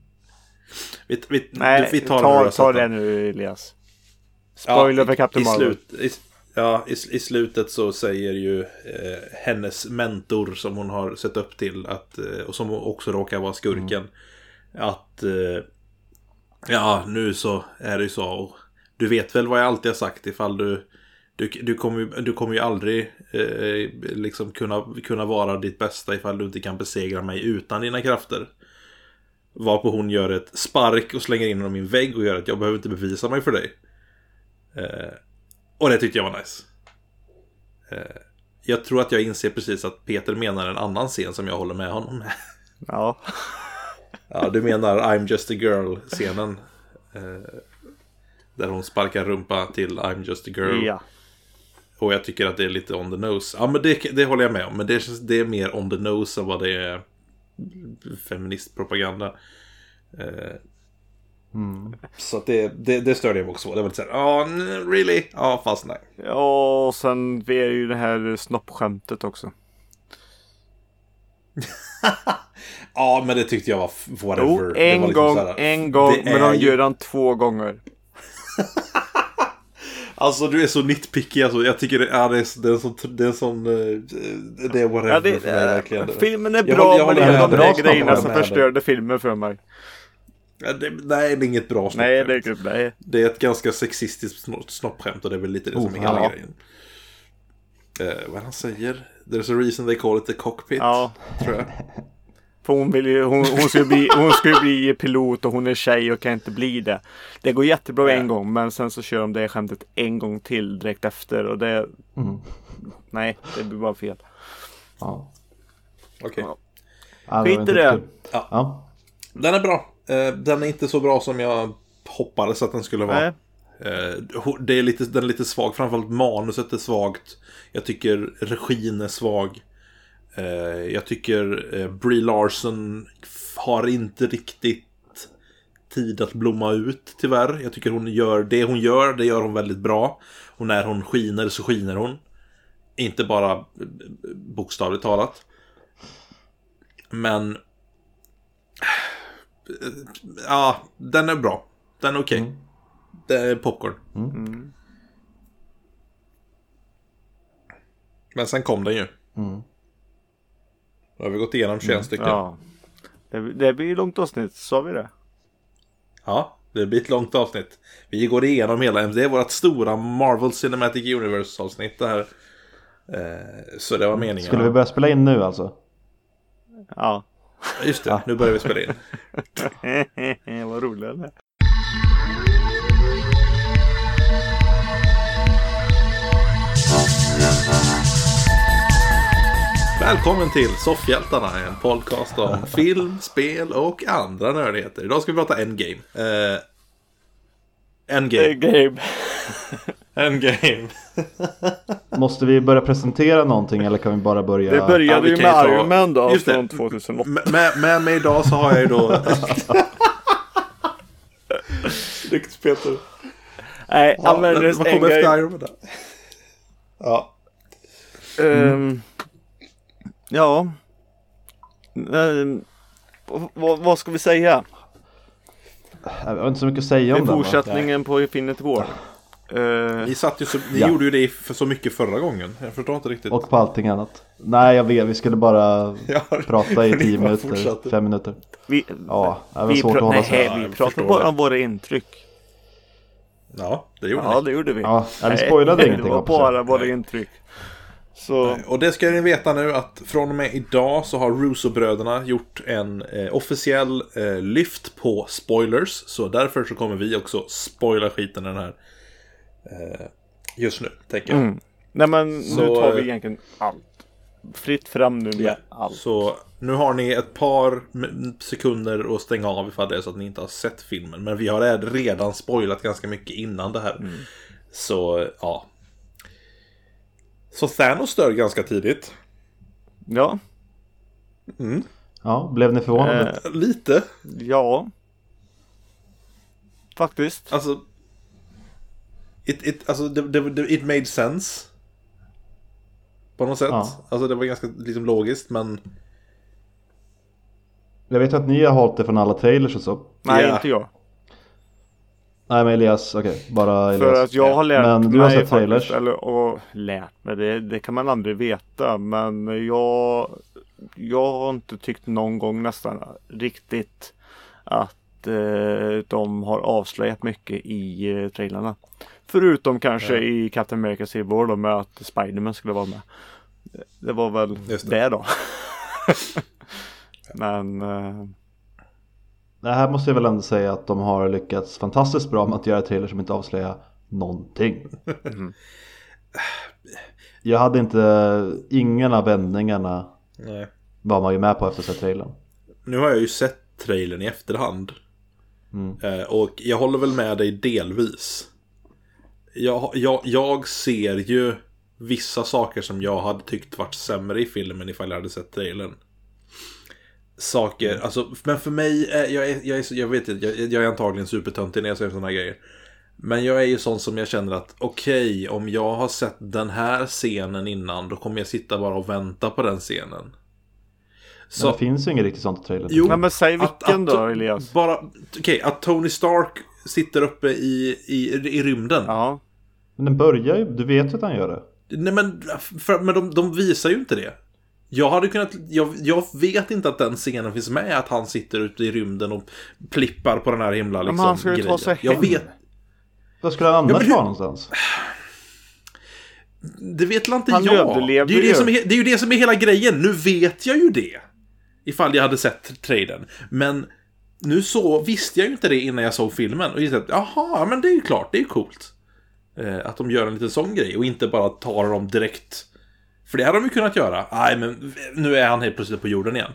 nej, vi tar ta det nu Elias. Spoiler för Captain Marvel. I slutet så säger ju hennes mentor som hon har sett upp till att, och som också råkar vara skurken, att ja, nu så är det ju så, och du vet väl vad jag alltid har sagt, ifall du kommer ju aldrig liksom kunna vara ditt bästa ifall du inte kan besegra mig utan dina krafter. Varpå hon gör ett spark och slänger in honom i min vägg och gör att jag behöver inte bevisa mig för dig. Och det tyckte jag var nice. Jag tror att jag inser precis att Peter menar en annan scen som jag håller med honom. Ja. Ja, du menar I'm just a girl-scenen. Där hon sparkar rumpa till I'm just a girl. Ja. Och jag tycker att det är lite on the nose. Ja, men det håller jag med om. Men det är mer on the nose än vad det är feministpropaganda. Så att det störde jag också. Det var lite såhär, really? Ja, fast nej. Ja, och sen vi är ju det här snoppskämtet också. Ja, men det tyckte jag var whatever. Jo, Det var liksom en gång, det men är de ju- gör den 2 gånger. Alltså du är så nitpicky, alltså. Jag tycker det är en sån det är whatever för mig verkligen. Filmen är Jag bra, håller men det med är de dig. där Bra grejerna som snoppskämt. förstörde filmen för mig. Nej, det är inget bra snoppskämt. Nej, det är inte nej. Det är ett ganska sexistiskt snoppskämt och det är väl lite det som är hela ja. grejen. Vad han säger? There's a reason they call it the cockpit, Ja, tror jag. för hon ska ju bli pilot och hon är tjej och kan inte bli det. Det går jättebra en gång, men sen så kör de det skämtet en gång till direkt efter och det... Nej, det blir bara fel. Ja. Okej. Ja. Ja, Skit var i inte det. kul. Ja. Den är bra. Den är inte så bra som jag hoppades att den skulle vara. Nej. Den är lite svag. Framförallt manuset är svagt. Jag tycker regin är svag. Jag tycker Brie Larson har inte riktigt tid att blomma ut, tyvärr. Jag tycker hon gör det hon väldigt bra. Och när hon skiner så skiner hon. Inte bara bokstavligt talat. Men ja, den är bra. Den är okej. Det är popcorn. Men sen kom den ju. Då har vi gått igenom 21 stycken. Ja. Det blir långt avsnitt, sa vi det? Ja, det blir ett långt avsnitt. Vi går igenom hela. Det är vårt stora Marvel Cinematic Universe-avsnitt det här. Så det var meningen. Skulle vi börja spela in nu alltså? Ja. Just det, nu börjar vi spela in. Vad roligt det är. Välkommen till Soffhjältarna, en podcast om film, spel och andra nördigheter. Idag ska vi prata Endgame. Endgame. Måste vi börja presentera någonting eller kan vi bara börja? Det började vi ju kan med ju ta- Iron Man då, just det. från 2008. Med mig idag så har jag ju då... Snyggt, Peter. Nej, Avengers vad kommer efter Endgame. Iron Man då? Ja. Ja. Vad ska vi säga? Jag har inte så mycket att säga Det om är den. fortsättningen på Infinity War. Ni gjorde ju det för så mycket förra gången. Jag förstår inte riktigt. Och på allting annat. Nej, jag vet. Vi skulle bara prata i 10 minuter, fortsatte. 5 minuter. Vi pratade bara om våra intryck. Ja, det gjorde Ja, ni. det gjorde vi. Ja, vi spoilade ingenting. Det var bara våra intryck. Så... Och det ska ni veta nu att från och med idag så har Russo-bröderna gjort en officiell lyft på spoilers. Så därför så kommer vi också spoila skiten den här just nu, tänker jag. Nej, men nu tar vi egentligen allt. Fritt fram nu med allt. Så nu har ni ett par sekunder att stänga av ifall det är så att ni inte har sett filmen. Men vi har redan spoilat ganska mycket innan det här. Så ja. Så Thanos dör ganska tidigt. Ja. Ja, blev ni förvånade? Lite. Ja. Faktiskt. Alltså it made sense. På något sätt. Ja. Alltså det var ganska liksom logiskt, men Jag vet att ni har hållit det från alla trailers och så. Nej, Ja. inte jag. Nej, men Elias, okej. Bara Elias. För att jag har lärt Men mig du har sett faktiskt, trailers. och lärt mig, det kan man aldrig veta. Men jag har inte tyckt någon gång nästan riktigt att de har avslöjat mycket i trailerna. Förutom kanske i Captain America Civil War då, med att Spider-Man skulle vara med. Det var väl det då. Men... Det här måste jag väl ändå säga att de har lyckats fantastiskt bra med att göra trailers som inte avslöjar någonting. Jag hade ingen av vändningarna var man ju med på efter att ha sett trailern. nu har jag ju sett trailern i efterhand. Och jag håller väl med dig delvis. Jag ser ju vissa saker som jag hade tyckt varit sämre i filmen ifall jag hade sett trailern. Saker, alltså, men för mig jag vet inte, jag är antagligen supertöntig när jag säger sådana här grejer. Men jag är ju sån som jag känner att okej, om jag har sett den här scenen innan, då kommer jag sitta bara och vänta på den scenen. Så Men det finns ju ingen riktigt sånt i trailern. jo, Nej, men säg vilken då, Elias? Bara, att Tony Stark sitter uppe i rymden. Ja. Men den börjar ju, du vet ju att han gör det. Nej, men de visar ju inte det. Jag hade kunnat, jag vet inte att den scenen finns med, att han sitter ute i rymden och plippar på den här himla liksom, Men han ska ju ta sig jag hem. vet. Vad skulle han annars vara någonstans? Det vet väl inte Han jag. överlevde Det är ju ju. det är ju det som är hela grejen. Nu vet jag ju det. Ifall jag hade sett trailern. Men nu så visste jag ju inte det innan jag såg filmen. Och jag tänkte, jaha, men det är ju klart, det är ju coolt. Att de gör en liten sån grej och inte bara tar dem direkt. För det hade de ju kunnat göra. Nej, men nu är han helt plötsligt på jorden igen.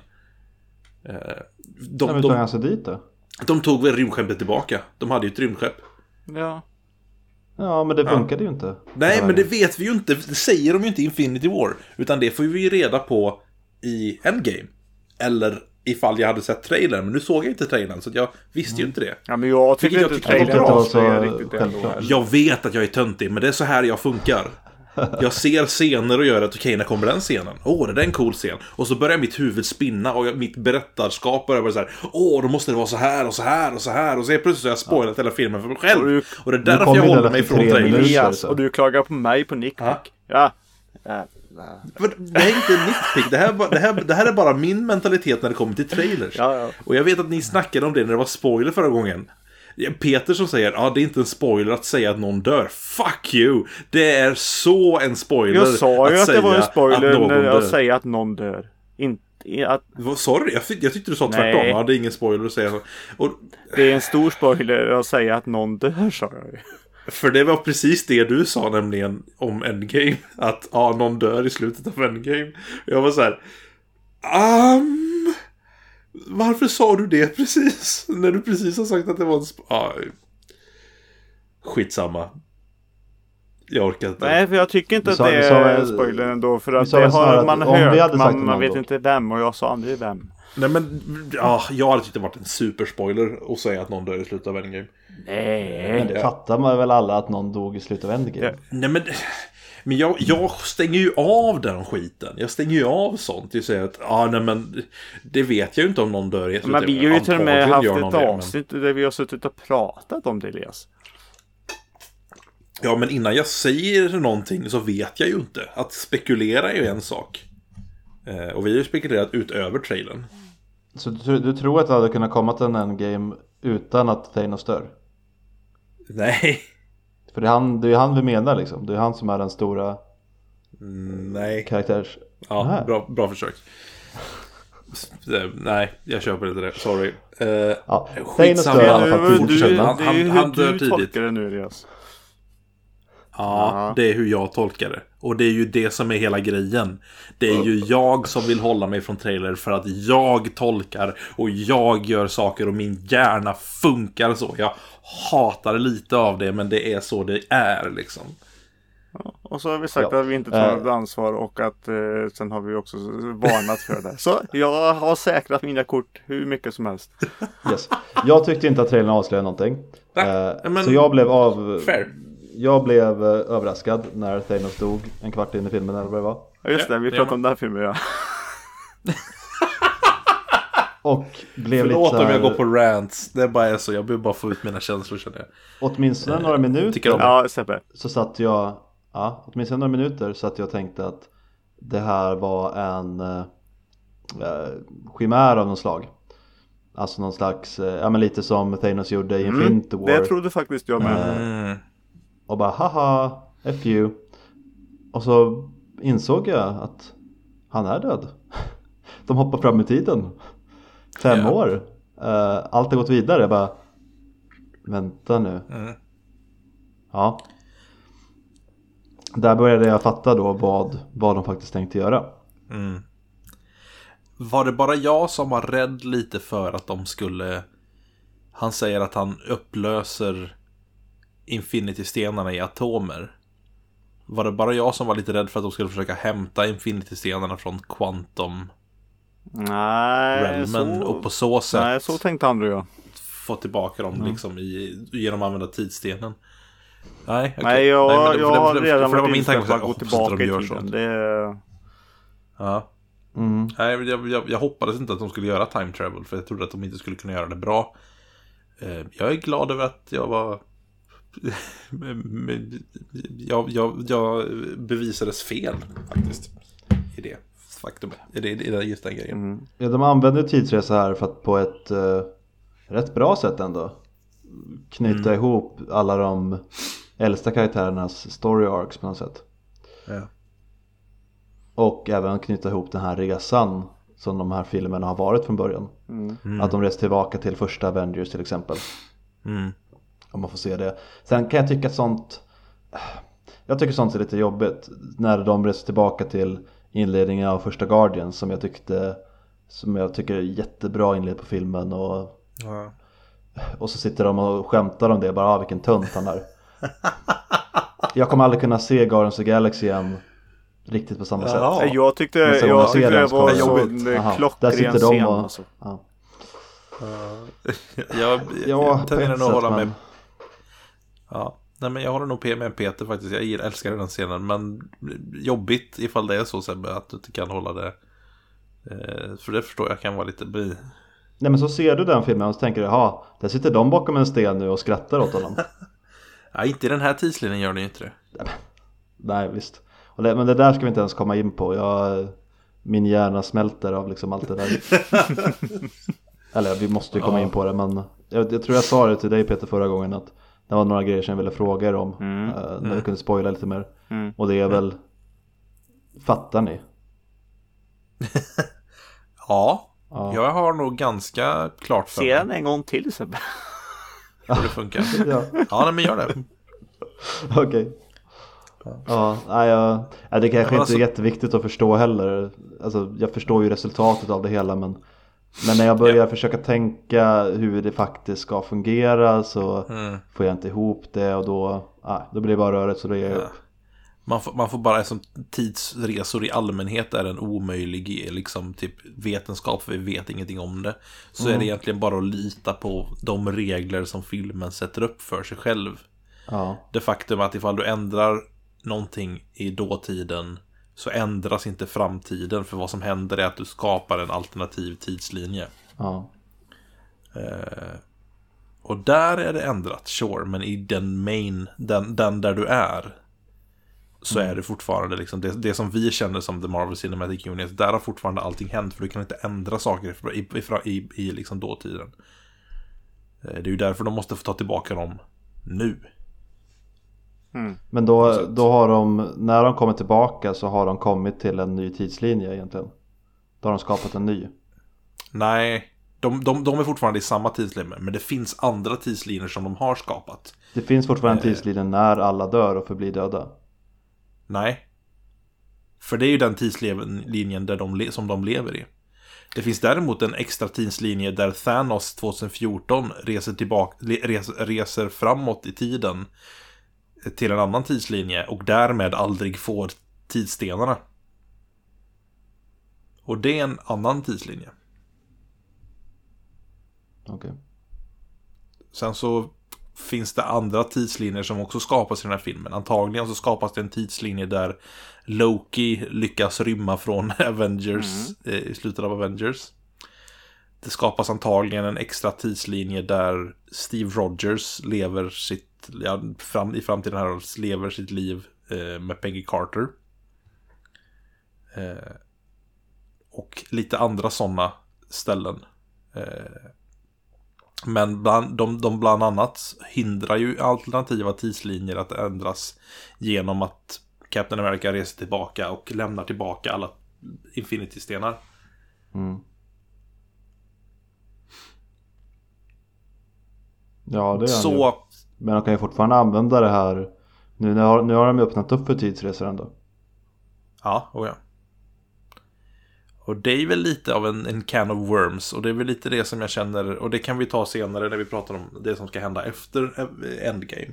Men tog han sig dit då? De tog väl rymdskeppet tillbaka. De hade ju ett rymdskepp. Ja. Ja, men det funkade ju inte. Nej, men det vet vi ju inte. Det säger de ju inte i Infinity War. Utan det får vi ju reda på i Endgame. Eller ifall jag hade sett trailern. Men nu såg jag inte trailern, så jag visste ju inte det. Ja, men jag tycker Vilket inte jag tycker trailern var avslöjar så riktigt det självklart. ändå. Jag vet att jag är töntig, men det är så här jag funkar. Jag ser scener och gör att okej, när kommer den scenen? Det är en cool scen. Och så börjar mitt huvud spinna och mitt berättarskap börjar så här. Då måste det vara så här och så här och så här. Och så är plötsligt så har jag spoilat hela filmen för mig själv. Och det är därför jag håller mig från trailern. Elias, och du klagar på mig på Nickpick. Ja. Det här är inte nitpick. Det här är bara min mentalitet när det kommer till trailers. Ja. Och jag vet att ni snackade om det när det var spoiler förra gången. Peter som säger, det är inte en spoiler att säga att någon dör. Fuck you! Det är så en spoiler. Jag sa ju att det var en spoiler när jag dör. säger att någon dör. Inte att... Vad sa du? Jag tyckte du sa Nej. tvärtom. Det är ingen spoiler att säga så. Och, Det är en stor spoiler att säga att någon dör, sa jag ju. för det var precis det du sa nämligen om Endgame. Att någon dör i slutet av Endgame. Jag var så här. Varför sa du det precis? När du precis har sagt att det var en skitsamma. Jag orkar inte. Nej, för jag tycker inte att det är en spoiler ändå. För att sa det har man om vi hört, hade sagt man vet inte vem. Och jag sa aldrig vem. Nej, men jag hade tyckt det varit en superspoiler att säga att någon dör i slutet av Endgame. Nej. Men det fattar man väl alla att någon dog i slutet av Endgame. Nej, men jag stänger ju av den skiten. Jag stänger ju av sånt. Jag säger att, nej men det vet jag ju inte om någon dör i slutet. Men vi har ju till och med Antagligen haft gör ett någon det, avsnitt där vi har suttit och pratat om det, Elias. Ja, men innan jag säger någonting så vet jag ju inte. Att spekulera är ju en sak. Och vi har ju spekulerat utöver trailern. Så du tror att det hade kunnat komma till en endgame utan att Thanos dör? Nej. För det är ju han vi menar liksom. Det är han som är den stora Nej. karaktärs... Ja, bra försök. Nej, jag köper inte det. Sorry. Ja, Thanos skitsamma. dör i alla fall tidigt. Han dör du tidigt. tolkar det nu, Elias. Ja, det är hur jag tolkar det. Och det är ju det som är hela grejen. Det är ju jag som vill hålla mig från trailer för att jag tolkar och jag gör saker och min hjärna funkar så. Jag hatar lite av det, men det är så det är liksom. Ja, och så har vi sagt att vi inte tar något ansvar och att sen har vi också varnat för det. Så jag har säkrat mina kort hur mycket som helst. Yes. Jag tyckte inte att trailern avslöjade någonting. Så jag blev överraskad när Thanos dog en kvart in i filmen eller vad det var. Ja, just det, vi pratade om den här filmen, ja. Och blev Förlåt lite så här, om jag går på rants. Det är bara så, jag behöver bara få ut mina känslor, känner jag. åtminstone några minuter Ja, Sebbe. så satt jag... Ja, åtminstone några minuter så att jag tänkte att det här var en chimär av någon slag. Alltså någon slags, ja men lite som Thanos gjorde i Infinity War. Det trodde faktiskt jag med. Och bara haha, F you. Och så insåg jag att han är död. De hoppar fram i tiden. 5 år. Allt har gått vidare. Jag bara, vänta nu. Ja. Där började jag fatta då vad de faktiskt tänkte göra. Var det bara jag som var rädd lite för att de skulle... Han säger att han upplöser Infinity-stenarna i atomer. Var det bara jag som var lite rädd för att de skulle försöka hämta Infinity-stenarna från Quantum Realmen och på så sätt... Nej, så tänkte Andrew, ja. Få tillbaka dem liksom genom att använda tidstenen. Nej, okay. Nej, jag har redan för det var min tanke att gå tillbaka i tiden. Ja. Nej, jag hoppades inte att de skulle göra time travel, för jag trodde att de inte skulle kunna göra det bra. Jag är glad över att jag var jag bevisades fel faktiskt i det faktumet. I det just den grejen. Ja, de använder tidsresa här för att på ett rätt bra sätt ändå knyta ihop alla de äldsta karaktärernas story arcs på något sätt. Ja. Och även knyta ihop den här resan som de här filmerna har varit från början. Att de reser tillbaka till första Avengers till exempel. Om man får se det. Sen kan jag tycka sånt är lite jobbigt när de reser tillbaka till inledningen av första Guardians som jag tycker är jättebra inled på filmen och så sitter de och skämtar om det, bara vilken tunt han är. Jag kommer aldrig kunna se Guardians of the Galaxy igen riktigt på samma sätt. Jag tyckte det var så klockren scen alltså. Jag tenderar nog att hålla med. Ja, nej, men jag håller nog med Peter faktiskt. Jag älskar den scenen, men jobbigt ifall det är så Sebbe, att du inte kan hålla det. För det förstår jag kan vara lite Nej, men så ser du den filmen och så tänker du, där sitter de bakom en sten nu och skrattar åt honom. Nej, inte i den här tidslinjen gör ni inte det. Nej, visst. Men det där ska vi inte ens komma in på. Min hjärna smälter av liksom allt det där. Eller vi måste ju komma in på det, men jag tror jag sa det till dig Peter förra gången att det var några grejer som jag ville fråga er om när vi kunde spoila lite mer. Och det är väl, fattar ni? Ja, jag har nog ganska klart för mig. Se den en gång till Sebbe. Hur det funkar. Ja, men gör det. Okej. Det kanske inte är jätteviktigt att förstå heller. Alltså, jag förstår ju resultatet av det hela, men när jag börjar försöka tänka hur det faktiskt ska fungera så får jag inte ihop det, och då blir det bara rörigt, så då ger jag upp. Man får bara, som tidsresor i allmänhet är en omöjlig liksom typ vetenskap, för vi vet ingenting om det. Så är det egentligen bara att lita på de regler som filmen sätter upp för sig själv. Det faktum att ifall du ändrar någonting i dåtiden så ändras inte framtiden, för vad som händer är att du skapar en alternativ tidslinje. Och där är det ändrat, sure. Men i den main, den där du är, så är det fortfarande liksom det som vi känner som The Marvel Cinematic Universe. Där har fortfarande allting hänt, för du kan inte ändra saker i liksom dåtiden. Det är ju därför de måste få ta tillbaka dem nu. Men då har de, när de kommer tillbaka så har de kommit till en ny tidslinje egentligen. Då har de skapat en ny. Nej, de är fortfarande i samma tidslinje, men det finns andra tidslinjer som de har skapat. Det finns fortfarande en tidslinje när alla dör och förblir döda. Nej. För det är ju den tidslinjen som de lever i. Det finns däremot en extra tidslinje där Thanos 2014 reser framåt i tiden till en annan tidslinje och därmed aldrig får tidsstenarna. Och det är en annan tidslinje. Okej. Sen så finns det andra tidslinjer som också skapas i den här filmen. Antagligen så skapas det en tidslinje där Loki lyckas rymma från Avengers i slutet av Avengers. Det skapas antagligen en extra tidslinje där Steve Rogers lever i framtiden här lever sitt liv med Peggy Carter. Och lite andra sådana ställen. Men de bland annat hindrar ju alternativa tidslinjer att ändras genom att Captain America reser tillbaka och lämnar tillbaka alla Infinity-stenar. Ja, det är så. Men de kan ju fortfarande använda det här. Nu har de öppnat upp för tidsresor ändå. Ja, ja. Och det är väl lite av en can of worms. Och det är väl lite det som jag känner. Och det kan vi ta senare när vi pratar om det som ska hända efter Endgame.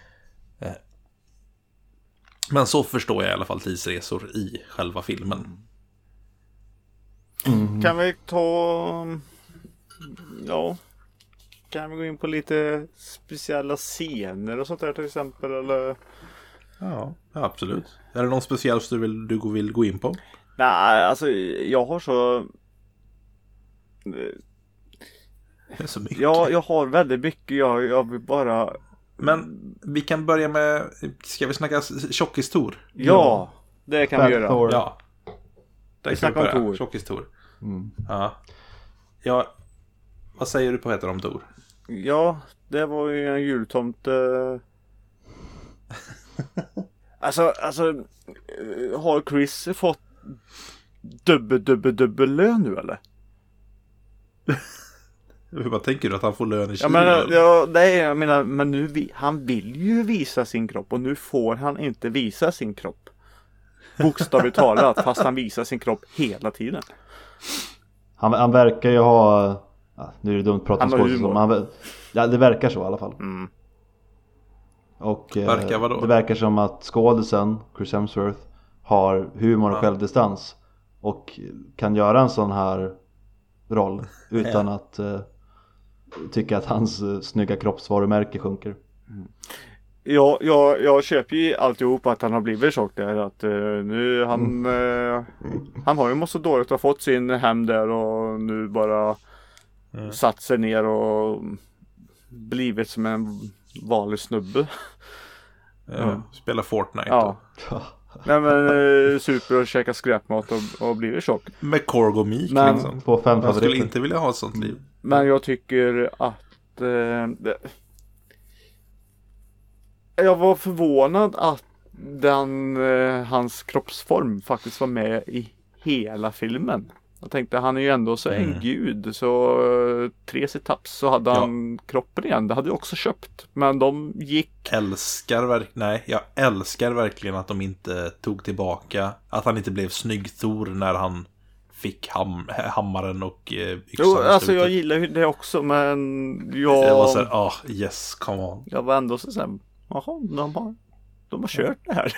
Men så förstår jag i alla fall tidsresor i själva filmen. Kan vi ta... Ja... Kan vi gå in på lite speciella scener och sånt där till exempel? Eller? Ja, absolut. Är det någon speciell som du vill gå in på? Nej, alltså jag har så... Det är så mycket. Ja, jag har väldigt mycket. Jag vill bara... Men vi kan börja med... Ska vi snacka tjockistor? Ja, det kan vi göra. Thor. Ja. Vi snackar om Thor. Tjockistor. Ja. Vad säger du på heter om Thor? Ja, det var ju en jultomte. alltså har Chris fått dubbel lön nu eller? Vad tänker du att han får lön i Kina? Jag menar, men nu han vill ju visa sin kropp och nu får han inte visa sin kropp. Bokstavligt talat, fast han visar sin kropp hela tiden. Han verkar ju ha... Ja, nu är det dumt att prata om skådespelare. Ja, det verkar så i alla fall. Och det verkar som att skådisen Chris Hemsworth har humor och självdistans och kan göra en sån här roll utan att tycka att hans snygga kroppsvarumärke sjunker. Ja, jag köper ju alltihop att han har blivit tjock där. Att nu han har ju mått så dåligt att ha fått sin hem där och nu bara satt sig ner och blivit som en vanlig snubbe. Spela Fortnite. Ja. Nej men super och käka skräpmat och blivit tjock. Med korgomik liksom. På Jag skulle inte vilja ha ett sånt liv. Men jag tycker att jag var förvånad att hans kroppsform faktiskt var med i hela filmen. Jag tänkte, han är ju ändå så en gud. Så 3 sit-ups så hade han kroppen igen. Det hade jag också köpt. Men de gick... Jag älskar verkligen att de inte tog tillbaka. Att han inte blev snygg Thor när han fick hammaren och yxan. Jo, alltså jag gillar ju det också. Men jag... Det var så här, yes, come on. Jag var ändå så här, jaha, de har kört det här.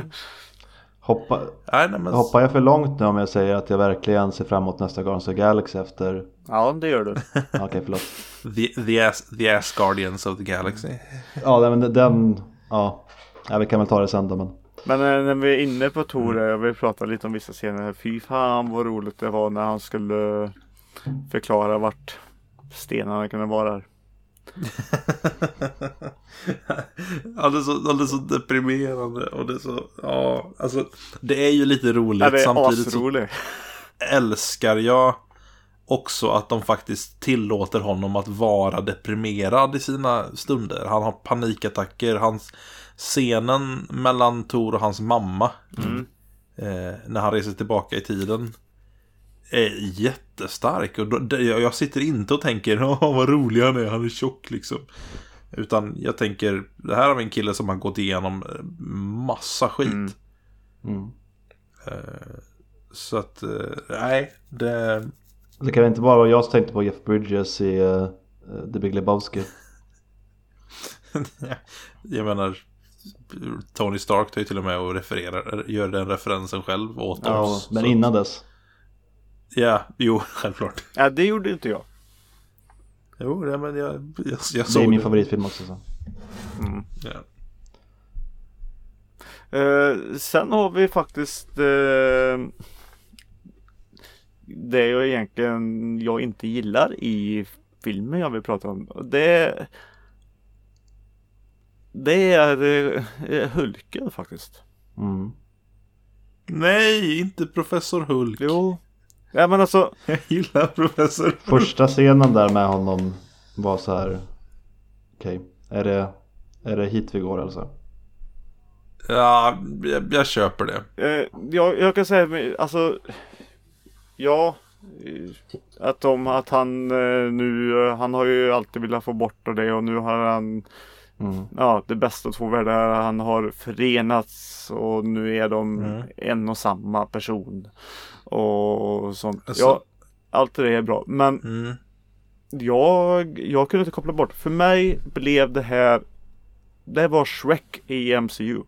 Hoppar jag för långt nu om jag säger att jag verkligen ser fram emot nästa Guardians of the Galaxy efter... Ja, det gör du. Okej, förlåt. The Ass Guardians of the Galaxy. Ja, men vi kan väl ta det sen då, men... Men när vi är inne på Thor, jag vill prata lite om vissa scener här. Fy fan vad roligt det var när han skulle förklara vart stenarna kunde vara. Ja, det är så deprimerande. Och det är så, ja, alltså, det är ju lite roligt. Ja, det är samtidigt asroligt. så älskar jag också att de faktiskt tillåter honom att vara deprimerad i sina stunder. Han har panikattacker. Hans scenen mellan Thor och hans mamma när han reser tillbaka i tiden är jättestark. Och jag sitter inte och tänker vad rolig han är tjock liksom. Utan jag tänker, det här är en kille som har gått igenom massa skit. Så att, nej, det kan inte vara jag som tänkte på Jeff Bridges i The Big Lebowski. Jag menar, Tony Stark tar ju till och med och gör den referensen själv åt oss. Men innan dess. Ja, jo, självklart. Ja, det gjorde inte jag. Jo, ja, men jag det såg är min favoritfilm också så. Ja. Sen har vi faktiskt det jag egentligen inte gillar i filmen jag vill prata om. Det är Hulken faktiskt. Nej, inte Professor Hulk. Jo. Ja, men alltså, Jag gillar Professor Hulk. Första scenen där med honom var så här. Okej, är det hit vi går alltså? Ja, jag köper det. jag kan säga alltså, ja, att han nu, han har ju alltid velat få bort det, och nu har han ja, det bästa av två världar. Han har förenats och nu är de en och samma person och sånt. Alltså, ja, allt det är bra, men jag kunde inte koppla bort. För mig blev det var Shrek i MCU.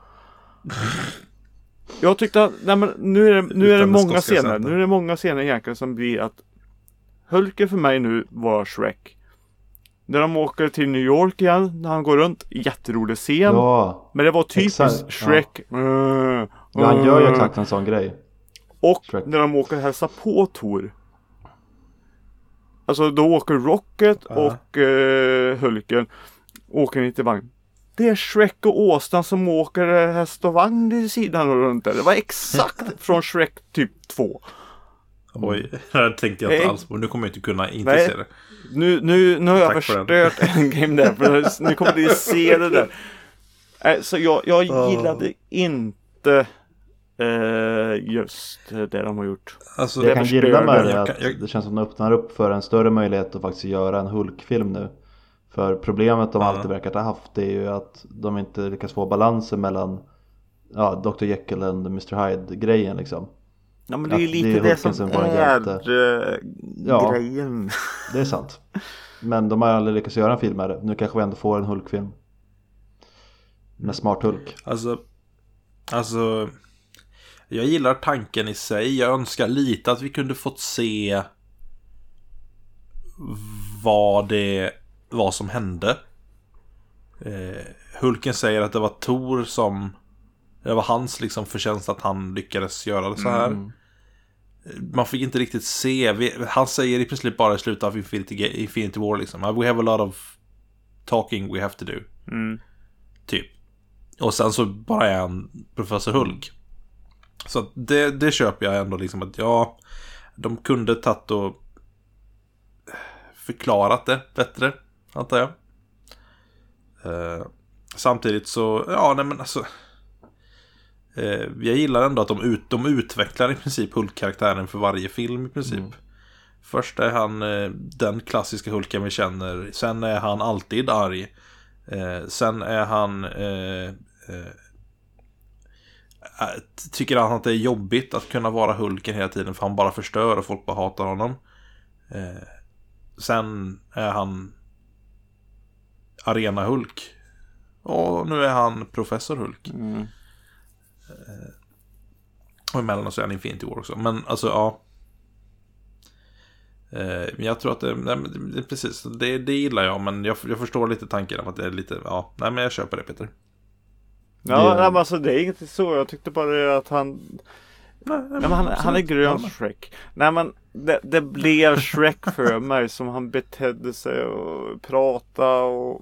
Jag tyckte att, nej, men nu är det många scener. Nu är det många scener egentligen som blir att Hulken för mig nu var Shrek. När de åker till New York igen, när han går runt, jätterolig scen. Ja, men det var typiskt Shrek. Ja, han gör ju exakt en sån grej. Och Shrek. när de åker hälsa på Thor. Alltså då åker Rocket och Hulken åker in till vagn. Det är Shrek och Åsnan som åker häst och vagn i sidan och runt där. Det var exakt från Shrek typ 2. Oj, det tänkte jag inte alls på. Nu kommer jag inte kunna inte se det. Nu har jag förstört en game där. För nu kommer ni se det där. Så jag gillade inte just det de har gjort. Alltså, jag kan gilla med det att jag det känns som att de öppnar upp för en större möjlighet att faktiskt göra en Hulk-film nu. För problemet de alltid verkar ha haft är ju att de inte lyckas få balansen mellan Dr. Jekyll och Mr. Hyde-grejen liksom. Ja, men det är lite det som är grejen. Det är sant. Men de har aldrig lyckats göra en film med det. Nu kanske vi ändå får en Hulk-film. Med smart Hulk. Alltså jag gillar tanken i sig. Jag önskar lite att vi kunde fått se vad som hände. Hulken säger att det var Thor som, det var hans liksom förtjänst att han lyckades göra det så här. Man fick inte riktigt se. Han säger i princip bara i slutet av Infinity War liksom, we have a lot of talking we have to do. Typ. Och sen så bara är han Professor Hulk. Så det köper jag ändå liksom, att ja, de kunde tagit och förklarat det bättre, antar jag. Samtidigt så, ja, nej men alltså, jag gillar ändå att de utvecklar i princip Hulk-karaktären för varje film i princip. Först är han den klassiska Hulken vi känner. Sen är han alltid arg. Sen är han tycker han att det är jobbigt att kunna vara Hulken hela tiden, för han bara förstör och folk bara hatar honom. Sen är han Arena Hulk. Och nu är han Professor Hulk. Och emellan så är han Infinity War också. Men alltså, ja. Jag tror att det precis, det gillar jag. Men jag förstår lite tanken om att det är lite, ja, nej men jag köper det, Peter. Ja, nej, men alltså det är inget så. Jag tyckte bara att han Nej, men han är grön Shrek. Nej, men det blev Shrek för mig, som han betedde sig och pratade och...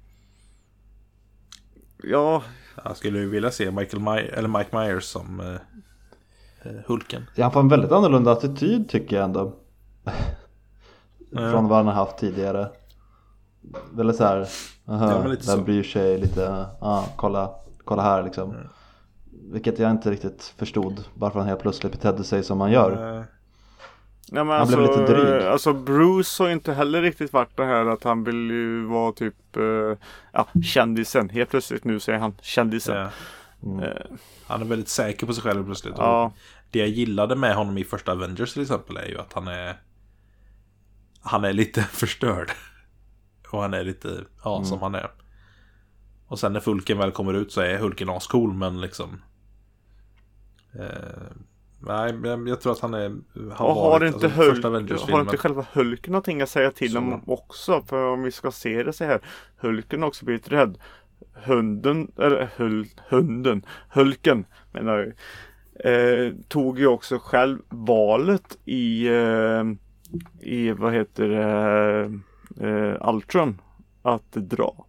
Ja. Jag skulle vilja se Mike Myers som Hulken. Ja, han får en väldigt annorlunda attityd tycker jag ändå. Från vad han har haft tidigare. Väldigt så här, vem bryr sig lite, kolla här liksom. Vilket jag inte riktigt förstod varför han helt plötsligt betedde sig som han gör. Ja, men han blev lite dryg. Alltså Bruce har inte heller riktigt varit det här att han vill ju vara typ kändisen. Helt plötsligt nu säger han kändisen. Ja. Han är väldigt säker på sig själv plötsligt. Ja. Det jag gillade med honom i första Avengers till exempel är ju att han är lite förstörd. Och han är lite som han är. Och sen när Hulken väl kommer ut så är Hulken ascool, men liksom nej, jag tror att han har inte alltså, första Avengers-filmen. Har inte själva Hulken någonting att säga till om också? För om vi ska se det så här, Hulken också blivit rädd. Hulken menar jag, tog ju också själv valet i vad heter det, Ultron att dra.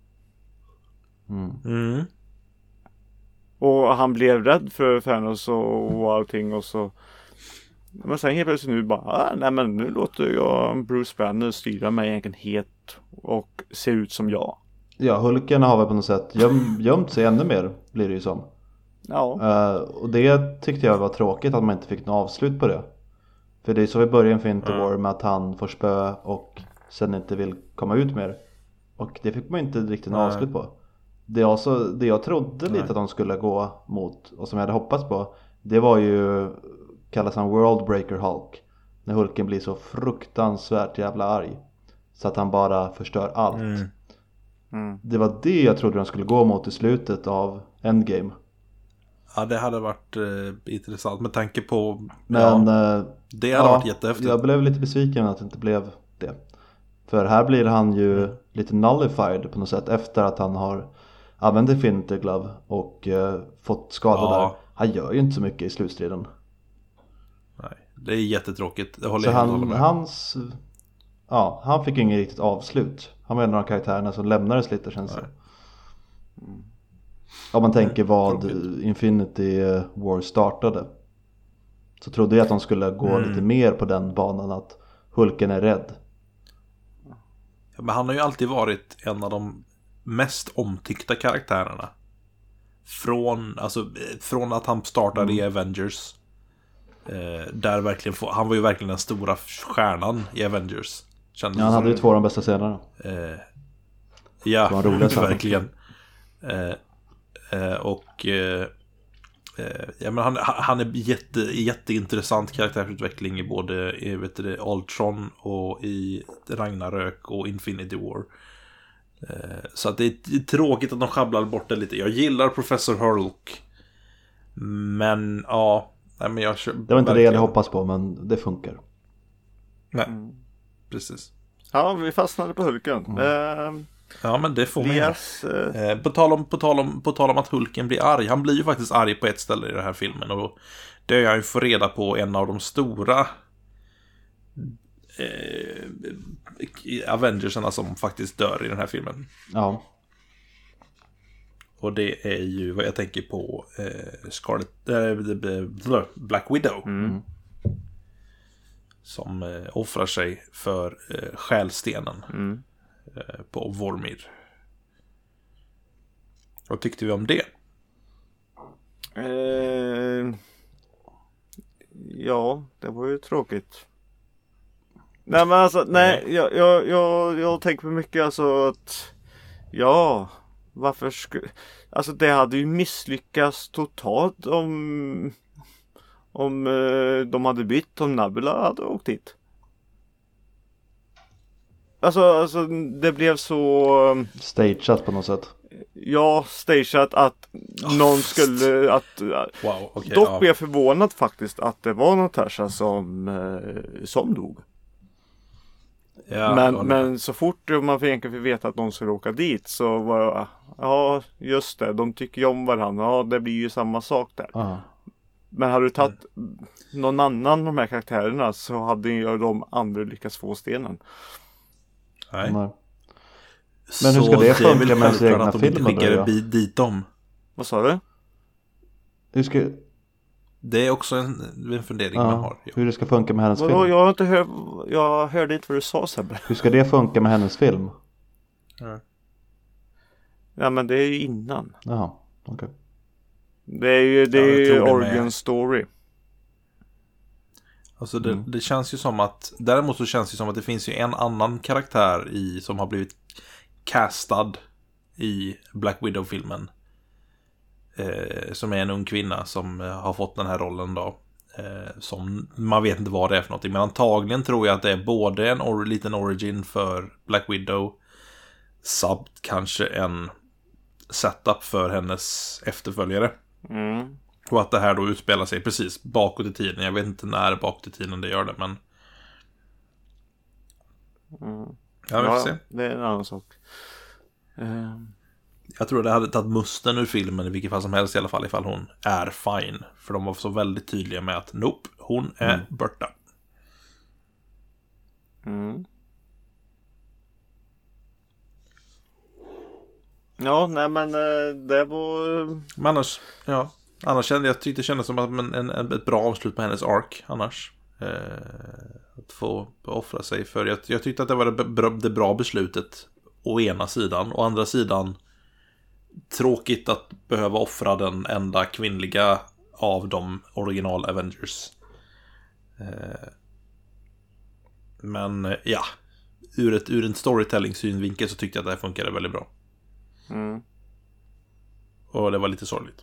Och han blev rädd för Thanos och allting, och så men sen helt plötsligt nu bara nej, men nu låter jag Bruce Banner styra mig egenhet och se ut som jag. Ja, Hulken har väl på något sätt gömt sig ännu mer, blir det ju som. Ja. Och det tyckte jag var tråkigt att man inte fick något avslut på det. För det är så vi börjar Infinity War med att han får spö och sen inte vill komma ut mer. Och det fick man inte riktigt något avslut på. Det jag trodde lite att de skulle gå mot, och som jag hade hoppats på, det var ju, kallas han World Breaker Hulk. När Hulken blir så fruktansvärt jävla arg så att han bara förstör allt. Det var det jag trodde de skulle gå mot i slutet av Endgame. Ja, det hade varit intressant med tanke på... Men det hade varit jättehäftigt. Jag blev lite besviken att det inte blev det. För här blir han ju lite nullified på något sätt efter att han har använt Infinity Glove och fått skador där. Han gör ju inte så mycket i slutstriden. Nej, det är jättetråkigt. Det håller så jag med. Han fick inget riktigt avslut. Han var en av de karaktärerna som lämnades lite, känns det. Om man tänker vad Infinity War startade, så trodde jag att de skulle gå lite mer på den banan, att Hulken är rädd. Ja, men han har ju alltid varit en av de mest omtyckta karaktärerna. Från att han startade i Avengers. Där verkligen han var ju verkligen den stora stjärnan i Avengers. Han hade ju 2 av de bästa scenerna. Ja, verkligen. Ja, men han är jätteintressant karaktärsutveckling i både Ultron och i Ragnarök och Infinity War. Så att det är tråkigt att de schabblar bort det lite. Jag gillar Professor Hulk, men det var inte det jag hade hoppats på, men det funkar. Nej, precis. Ja, vi fastnade på Hulken. Ja, men det får man göra. På tal om att Hulken blir arg. Han blir ju faktiskt arg på ett ställe i den här filmen. Och det är jag ju får reda på en av de stora Avengersarna som faktiskt dör i den här filmen. Ja. Och det är ju vad jag tänker på, Black Widow. Som offrar sig för själstenen på Vormir. Vad tyckte vi om det? Ja, det var ju tråkigt. Nej, men alltså, jag tänker på mycket, alltså att varför skulle, alltså det hade ju misslyckats totalt om de hade bytt, om Nebula hade åkt hit. Alltså det blev så stageat på något sätt. Ja, stageat att någon skulle wow, okay, dock blev jag förvånad faktiskt att det var Natasha som dog. Ja, men så fort man egentligen fick veta att någon skulle åka dit, så var just det, de tycker ju om varandra. Ja, det blir ju samma sak där. Men hade du tagit någon annan av de här karaktärerna så hade ju de andra lyckats få stenen. Nej. Nej. Men hur ska det funka med ens egna att de inte filmer skickar då? dit dem? Vad sa du? Hur ska... Det är också en fundering man har. Ja. Hur det ska funka med hennes Vadå? film? Jag hörde inte vad du sa, Sebbe. Hur ska det funka med hennes film? Ja, men det är ju innan. Jaha, okej. Det är ju origin story. Alltså det känns ju som att, däremot så känns det som att det finns ju en annan karaktär som har blivit castad i Black Widow-filmen. Som är en ung kvinna som har fått den här rollen då. Som man vet inte vad det är för någonting. Men antagligen tror jag att det är både en liten origin för Black Widow samt kanske en setup för hennes efterföljare. Och att det här då utspelar sig precis bakåt i tiden. Jag vet inte när bakåt i tiden det gör det, men ja, vi får se. Det är en annan sak. Jag tror det hade tagit musten ur filmen i vilket fall som helst, i alla fall ifall hon är fine. För de var så väldigt tydliga med att nope, hon är borta. Ja, nej men det var... Men annars kände jag tyckte det kändes som att ett bra avslut på hennes ark annars. Att få offra sig för. Jag tyckte att det var det bra beslutet å ena sidan. Å andra sidan tråkigt att behöva offra den enda kvinnliga av de original Avengers. Men ja, ur en storytelling-synvinkel så tyckte jag att det här funkade väldigt bra. Och det var lite sorgligt.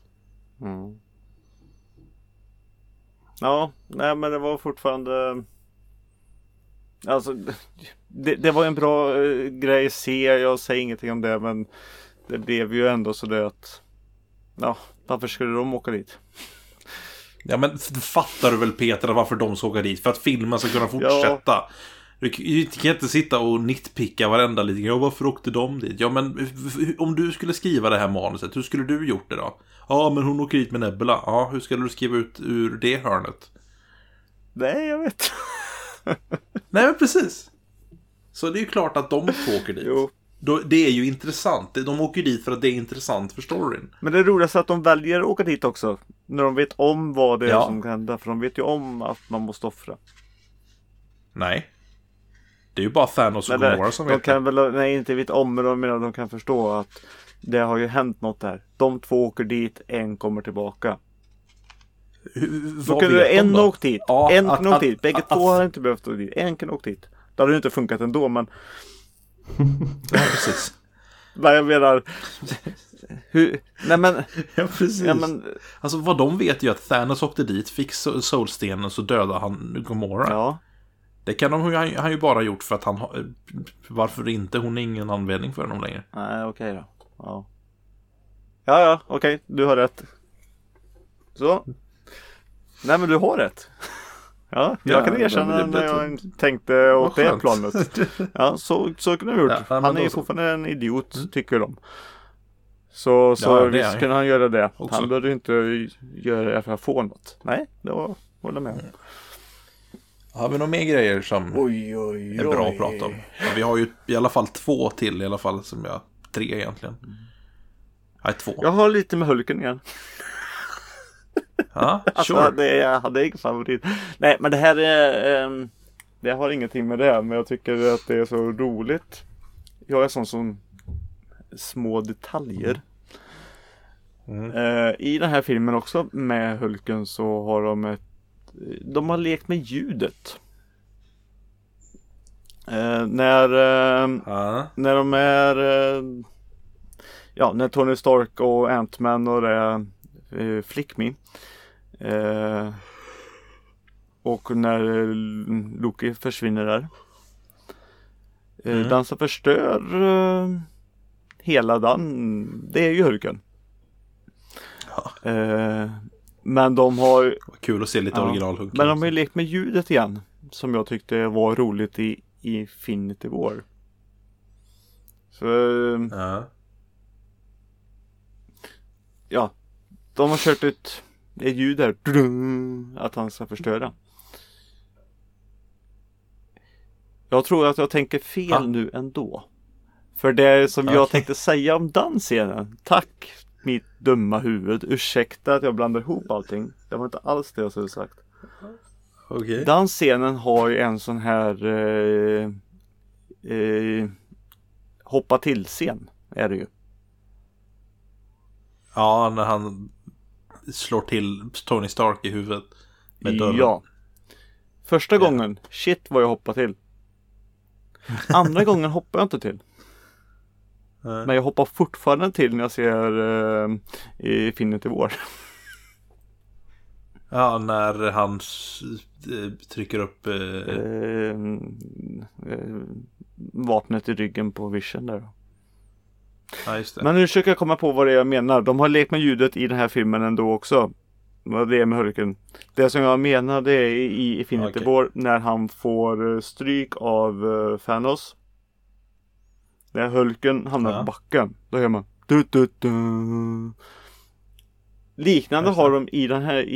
Ja, nej men det var fortfarande... Alltså, det var en bra grej att se. Jag säger ingenting om det, men det blev ju ändå så det att... Ja, varför skulle de åka dit? Ja, men fattar du väl, Peter, varför de ska åka dit? För att filmen ska kunna fortsätta. Ja. Du kan inte sitta och nitpicka varenda lite. Ja, varför åkte de dit? Ja, men om du skulle skriva det här manuset, hur skulle du gjort det då? Ja, men hon åker dit med Nebula. Ja, hur skulle du skriva ut ur det hörnet? Nej, jag vet. Nej, men precis. Så det är ju klart att de två åker dit. Jo. Det är ju intressant. De åker dit för att det är intressant för storyn. Men det är roligt att de väljer att åka dit också. När de vet om vad det är som kan hända. För de vet ju om att man måste offra. Nej. Det är ju bara Thanos och Gamora som vet kan väl, nej, inte vet om, men de menar de kan förstå att det har ju hänt något där. De två åker dit, en kommer tillbaka. Då kunde en åkt dit, en kan åkt dit. Bägge två har inte behövt åka dit. En kan åkt dit. Det hade ju inte funkat ändå, men... Ja, precis. Vad jag menar... Nej men... Ja, precis. Ja, men... Alltså vad de vet ju att Thanos åkte dit, fick solstenen, så dödade han Gamora. Ja. Det kan han ju bara gjort för att han har... Varför inte? Hon är ingen anledning för honom längre. Nej, okej då. Ja. Ja, okej. Du har rätt. Så. Nej, men du har rätt. Ja, jag kan erkänna när jag tänkte åt det planet. Ja, så kunde jag gjort. Ja, han är ju fortfarande en idiot, tycker de. Så visst kunde han göra det. Också. Han behövde inte göra det för att få något. Nej, det håller med. Har vi några mer grejer som är bra att prata om? Ja, vi har ju i alla fall 2 till i alla fall, som 3 egentligen. Nej, 2. Jag har lite med Hulken igen. Ja, sure. Alltså, jag hade ingen favorit. Nej, men det här är... det har ingenting med det, men jag tycker att det är så roligt. Jag är som små detaljer. I den här filmen också med Hulken så har de har lekt med ljudet. När de är när Tony Stark och Ant-Man och det Flick Me och när Loki försvinner där. Den som förstör hela den, det är ju Hulken. Men de har... Kul att se lite original Hulken. Men de har ju lekt med ljudet igen, som jag tyckte var roligt i Infinity War. Så... Ja, de har kört ut ett ljud där. Att han ska förstöra. Jag tror att jag tänker fel nu ändå. För det som jag tänkte säga om den scenen. Tack mitt dumma huvud. Ursäkta att jag blandar ihop allting. Det var inte alls det jag skulle sagt. Okay. Den scenen har ju en sån här hoppa till scen. Är det ju. Ja, när han slår till Tony Stark i huvudet med dörren. Ja. Första gången, shit vad jag hoppar till. Andra gången hoppar jag inte till. Men jag hoppar fortfarande till när jag ser Infinity War. Ja, när han trycker upp vapnet i ryggen på Vision där. Ja, just det. Men nu försöker jag komma på vad det är jag menar. De har lekt med ljudet i den här filmen ändå också. Vad det är med Hulken. Det som jag menar det är i Infinity War när han får stryk av Thanos. När Hulken hamnar på backen. Då hör man liknande har de i den här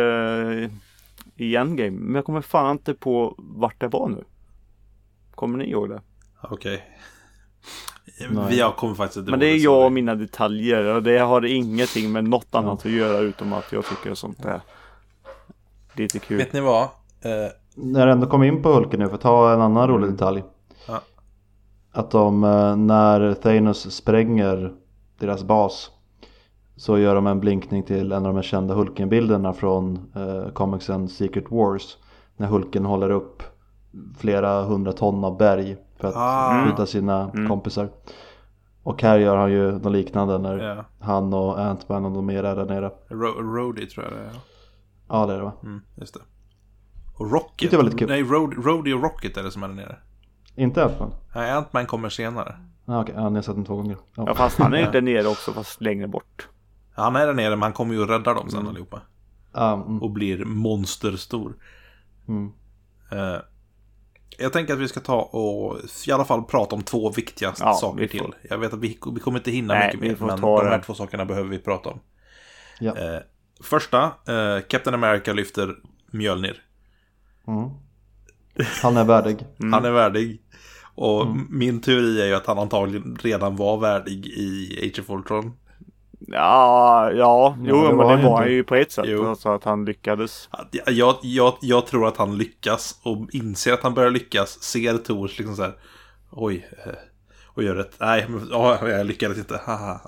i Endgame. Men jag kommer fan inte på vart det var nu. Kommer ni ihåg det? Okej. Jag kommer faktiskt inte. Men det är jag och mina detaljer. Och det har ingenting med något annat att göra. Utom att jag tycker sånt är lite kul. Vet ni vad? När jag ändå kom in på Hulken nu, för att ta en annan rolig detalj. Ja. Att de, när Thanos spränger deras bas, så gör de en blinkning till en av de kända Hulken-bilderna från comicsen Secret Wars. När Hulken håller upp flera 100 ton av berg för att skydda sina kompisar. Och här gör han ju något liknande när han och Ant-Man och de är där nere. Rhodey tror jag det är. Ja, det är det va? Just det. Och Rocket. Det är väldigt kul. Nej, Rhodey och Rocket är det som är där nere. Inte Ant-Man? Nej, Ant-Man kommer senare. Okej, ni har sett den 2 gånger. Ja, fast han är där nere också, fast längre bort. Han är där nere, men han kommer ju rädda dem sen allihopa. Och blir monsterstor. Jag tänker att vi ska ta och i alla fall prata om 2 viktiga saker till. Jag vet att vi kommer inte hinna mycket mer, men de här 2 sakerna behöver vi prata om. Ja. Första, Captain America lyfter Mjölnir. Han är värdig. Han är värdig. Och min teori är ju att han antagligen redan var värdig i Age of Ultron. Ja, men det var han ju på ett sätt. Så att han lyckades. Jag tror att han lyckas och inser att han börjar lyckas. Ser Thors liksom så här. Oj, och gör det. Nej, men, jag lyckades inte.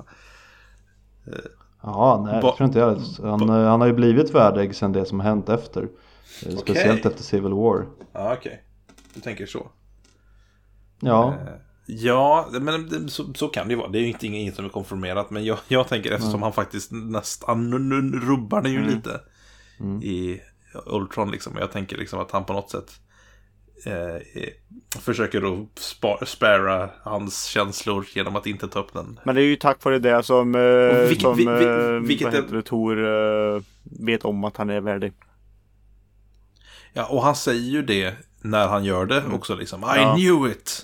Ja, nej, jag tror inte jag. Han har ju blivit värdig sen det som har hänt efter. Speciellt efter Civil War. Ja, okej. Du tänker så. Ja. Ja, men så kan det ju vara. Det är ju inget som är konfirmerat. Men jag tänker eftersom han faktiskt nästan rubbar det ju lite i Ultron liksom. Jag tänker liksom att han på något sätt försöker då spara hans känslor genom att inte ta upp den. Men det är ju tack vare det som Thor vet om att han är värdig. Ja, och han säger ju det när han gör det också liksom. I knew it!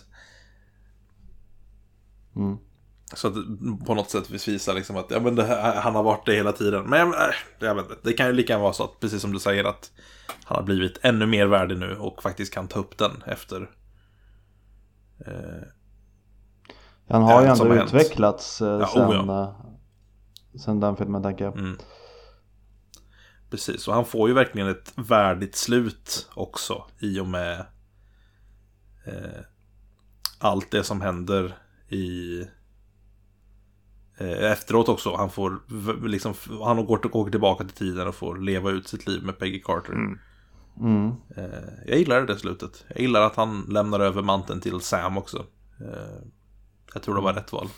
Så att på något sätt visar liksom att men han har varit det hela tiden. Men jag vet inte, det kan ju lika vara så att precis som du säger att han har blivit ännu mer värdig nu och faktiskt kan ta upp den efter. Han har ju ändå utvecklats sen den filmen, tänker jag. Precis, och han får ju verkligen ett värdigt slut också i och med allt det som händer i efteråt också. Han får liksom, han går tillbaka till tiden och får leva ut sitt liv med Peggy Carter. Jag gillar det slutet. Jag gillar att han lämnar över manteln till Sam också. Jag tror det var rätt val.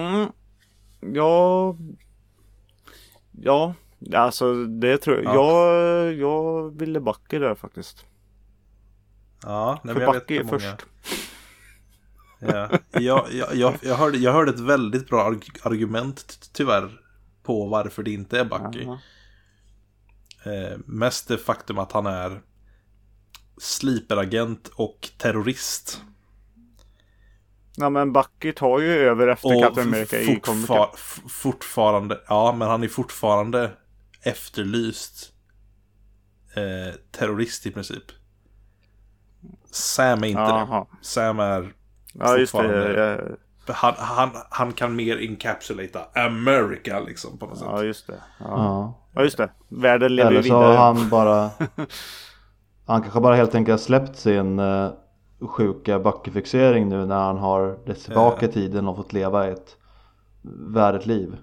Ja, alltså det tror jag. Jag ville backa där faktiskt. Ja, nej, för jag Bucky vet först. Ja, jag hörde ett väldigt bra argument tyvärr på varför det inte är Bucky. Mest det faktum att han är sleeperagent och terrorist. Ja, men Bucky tar ju över efter Captain America i fortfarande, ja, men han är fortfarande efterlyst terrorist i princip. Sam är inte det. Sam är fortfarande... Han kan mer encapsulata America liksom på något sätt. Ja, just det. Ja, just det. Världen lever eller vidare. så har han kanske bara helt enkelt släppt sin sjuka Bucky-fixering nu när han har rätt tillbaka i tiden och fått leva ett värdigt liv.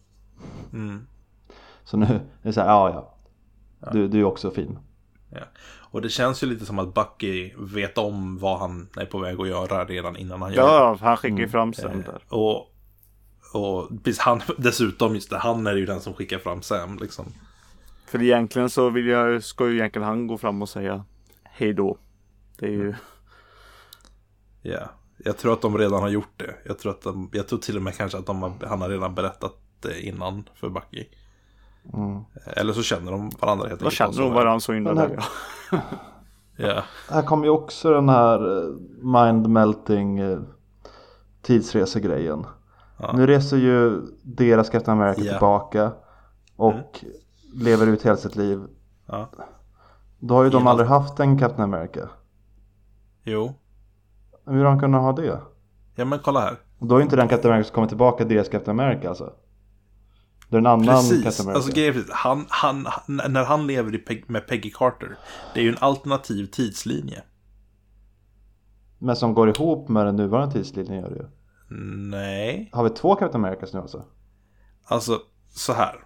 Så nu är det så här, du är också fin. Ja. Och det känns ju lite som att Bucky vet om vad han är på väg att göra redan innan han gör det. Ja, han skickar ju fram Sam där. Och han, dessutom just det, han är ju den som skickar fram Sam liksom. För egentligen så ska ju egentligen han gå fram och säga hej då. Det är ju... Ja, jag tror att de redan har gjort det. Jag tror till och med kanske att han har redan berättat det innan för Bucky. Eller så känner de varandra helt enkelt. Då känner de varandra så innan det. Ja. Här kommer ju också den här mind-melting tidsresegrejen. Nu reser ju deras Captain America tillbaka och lever ut hela sitt liv. Då har ju de aldrig haft en Captain America. Jo. Hur har de kunnat ha det? Ja, men kolla här. Då är inte den Captain America som kommer tillbaka deras Captain America alltså. Det är en annan Captain America. Alltså, när han lever med Peggy Carter, det är ju en alternativ tidslinje. Men som går ihop med den nuvarande tidslinjen gör det ju. Nej. Har vi 2 Captain Americas nu alltså? Alltså, så här.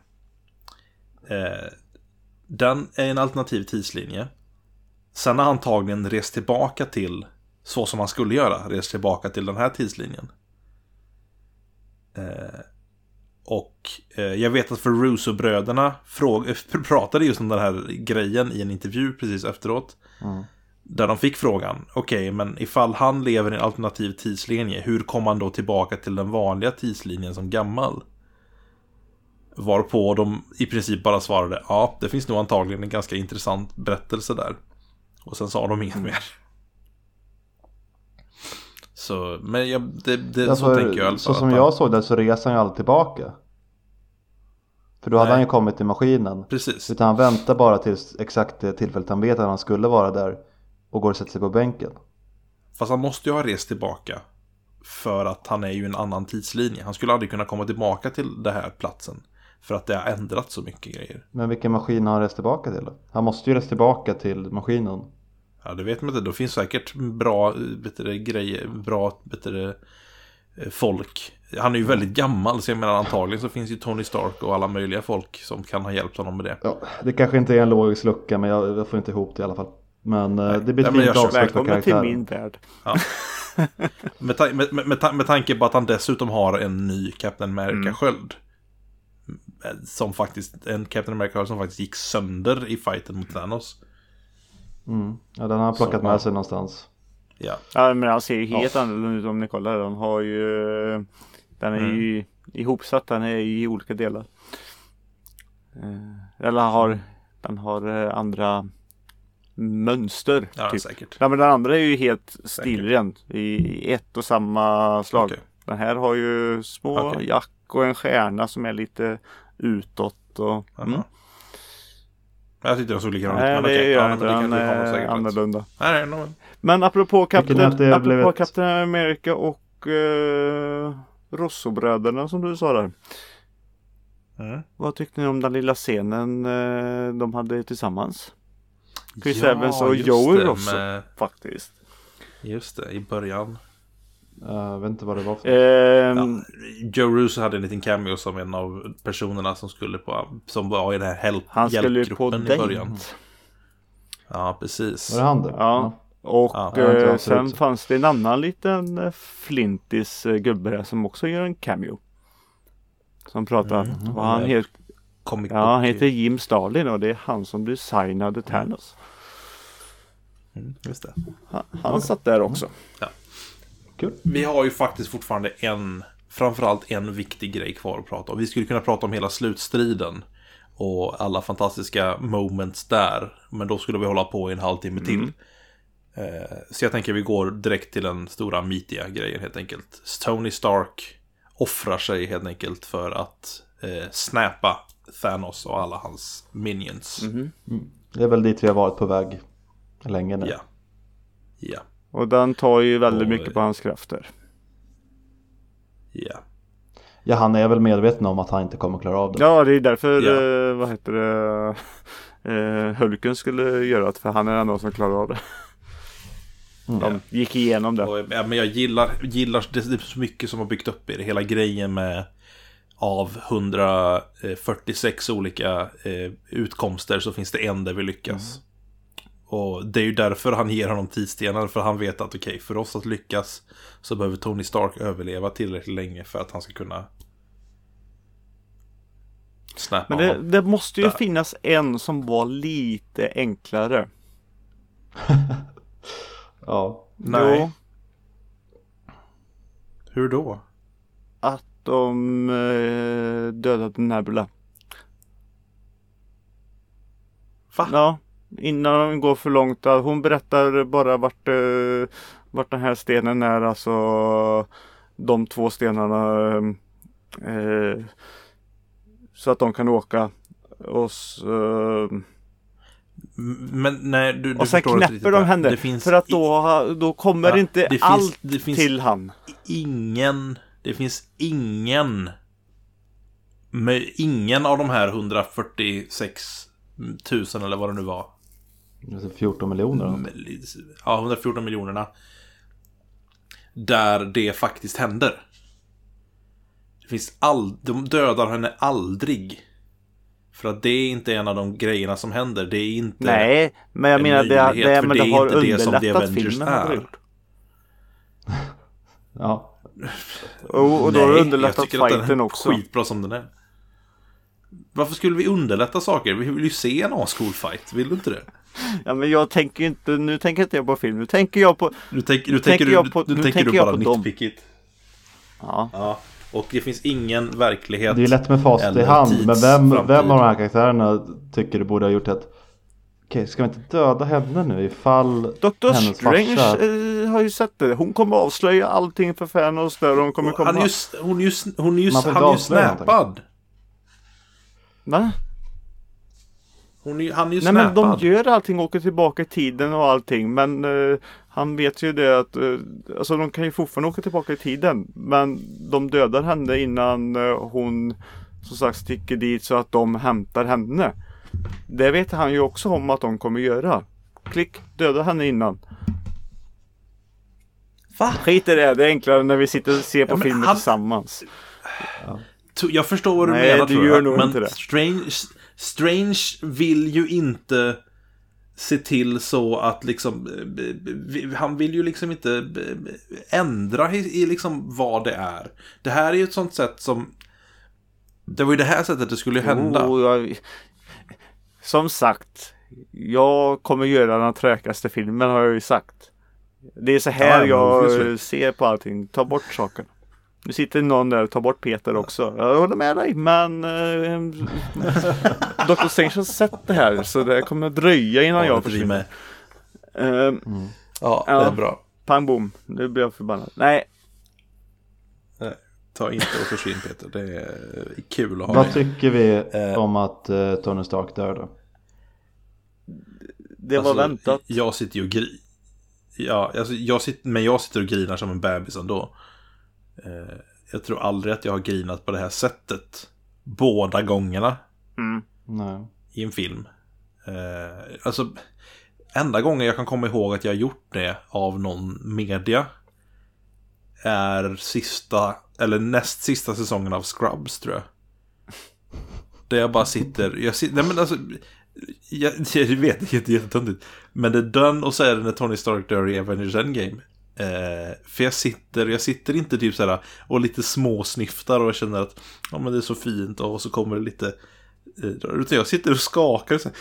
Den är en alternativ tidslinje. Sen har han antagligen rest tillbaka till, så som han skulle göra, rest tillbaka till den här tidslinjen. Och jag vet att för Russo-bröderna pratade just om den här grejen i en intervju precis efteråt. Där de fick frågan, okej, men ifall han lever i en alternativ tidslinje, hur kommer han då tillbaka till den vanliga tidslinjen som gammal? Varpå de i princip bara svarade, ja, det finns nog antagligen en ganska intressant berättelse där. Och sen sa de inget mer. Så, men så tänker jag i alla fall. Så som jag såg det så reser han ju aldrig tillbaka. För då hade han ju kommit till maskinen. Precis. Utan han väntar bara tills exakt det tillfället han vet att han skulle vara där. Och går och sätter sig på bänken. Fast han måste ju ha rest tillbaka. För att han är ju en annan tidslinje. Han skulle aldrig kunna komma tillbaka till den här platsen. För att det har ändrat så mycket grejer. Men vilken maskin har han rest tillbaka till då? Han måste ju resa tillbaka till maskinen. Ja, det vet man inte. Då finns säkert bra grejer, bra folk. Han är ju väldigt gammal, så jag menar antagligen så finns ju Tony Stark och alla möjliga folk som kan ha hjälpt honom med det. Ja, det kanske inte är en logisk lucka, men jag får inte ihop det i alla fall. Men det blir ett fint avslut för karaktären. Till min värld. Ja. med tanke på att han dessutom har en ny Captain America-sköld. Som faktiskt, en Captain America som faktiskt gick sönder i fighten mot Thanos. Ja, den har han plockat med sig någonstans. Ja, men han ser ju helt annorlunda ut om ni kollar. Den har ju, den är ju ihopsatt, den är i olika delar. Eller den har andra mönster. Ja, typ. säkert. Ja, men den andra är ju helt stilren i ett och samma slag. Okay. Den här har ju små jack och en stjärna som är lite utåt. Och, Jag tyckte den såg likadant ut. Nej, det gör den annorlunda. Men apropå Captain America och Rosso-bröderna som du sa där. Vad tyckte ni om den lilla scenen de hade tillsammans? Chris Evans och Joey Rosso faktiskt. Just det, i början. Jag vet inte vad det var för Joe Russo hade en liten cameo som en av personerna som var i den här han skulle på i början. Ja, precis. Var det han det? Ja. Och sen fanns det en annan liten flintis gubbe som också gör en cameo. Som pratar. Och han heter Jim Starlin och det är han som designade Thanos. Just det. Han satt där också. Ja. Cool. Vi har ju faktiskt fortfarande framförallt en viktig grej kvar att prata om. Vi skulle kunna prata om hela slutstriden och alla fantastiska moments där. Men då skulle vi hålla på i en halvtimme till. Så jag tänker vi går direkt till den stora meatiga grejen helt enkelt. Tony Stark offrar sig helt enkelt för att snappa Thanos och alla hans minions. Det är väl dit vi har varit på väg länge nu. Ja. Och den tar ju väldigt mycket på hans krafter. Ja. Ja, han är väl medveten om att han inte kommer klara av det. Ja, det är därför vad heter det, Hulken skulle göra det, för han är den som klarar av det. De gick igenom det. Och, men jag gillar det är så mycket som har byggt upp i det. Hela grejen med av 146 olika utkomster så finns det en där vi lyckas. Och det är ju därför han ger honom tidsstenar, för han vet att okej, för oss att lyckas så behöver Tony Stark överleva tillräckligt länge för att han ska kunna snappa Men honom. det måste ju finnas en som var lite enklare. Ja. Nej. Jo, Hur då? att de dödade Nebula. Va? Ja, innan de går för långt. Hon berättar bara vart den här stenen är. Alltså de 2 stenarna. Så att de kan åka. Och så, Men nej, du och sen förstår inte knäpper riktigt de där. henne. Det finns För att då kommer inte allt det finns till han. Det finns ingen av de här 146 000 eller vad det nu var. 14 miljoner. Ja, 114 miljonerna. Där det faktiskt händer. Det finns de dödar henne aldrig. För att det är inte en av de grejerna som händer. Det är inte. Nej, men jag menar det har underlättat filmen. Ja. Och då har det underlättat fighten också. Skitbra som den är. Varför skulle vi underlätta saker? Vi vill ju se en ascool fight. Vill du inte det? Ja, men jag tänker inte, nu tänker inte jag på film. Nu tänker jag på. Nu tänker du bara nitpickigt. Ja. Och det finns ingen verklighet. Det är lätt med facit i hand. Men vem av de här karaktärerna tycker du borde ha gjort ett? Okej, ska vi inte döda henne nu ifall Dr. hennes Strange farsa... har ju sett det. Hon kommer avslöja allting för Thanos där de kommer komma. Han är ju snappad. Va? Han är ju snappad. Nej, men de gör allting, åker tillbaka i tiden och allting. Men han vet ju det att alltså de kan ju fortfarande åka tillbaka i tiden. Men de dödar henne innan hon som sagt sticker dit så att de hämtar henne. Det vet han ju också om att de kommer göra. Klick, döda henne innan. Va? Skit i det, det är enklare när vi sitter och ser på filmen tillsammans. Jag förstår vad du Nej, menar, du tror gör jag. nog Men inte det. Strange vill ju inte se till så att liksom han vill ju liksom inte ändra i liksom vad det är. Det här är ju ett sånt sätt som det var ju det här sättet det skulle hända. Som sagt, jag kommer göra den träkaste filmen, har jag ju sagt. Det är så här jag ser på allting. Ta bort saker. Nu sitter någon där och tar bort Peter också. Jag håller med dig, men Dr. Strange har sett det här, så det kommer dröja innan jag försvinner. Ja, det är bra. Pang boom, nu blir jag förbannad. Nej. Ta inte och försvinn, Peter. Det är kul att ha. Vad tycker vi om att Tony Stark dör då? Det var väntat. Jag sitter ju och jag sitter och grinar som en bebis ändå. Jag tror aldrig att jag har grinat på det här sättet båda gångerna Nej. i en film. Alltså enda gången jag kan komma ihåg att jag har gjort det av någon media är näst sista säsongen av Scrubs, tror jag. Där jag bara sitter nej men alltså jag vet, det är jättetöntigt. Men det är den, och så är det när Tony Stark dör i Avengers Endgame. För jag sitter inte typ så här och lite småsnyftar och känner att ja, men det är så fint, och så kommer det lite utan jag sitter och skakar så här.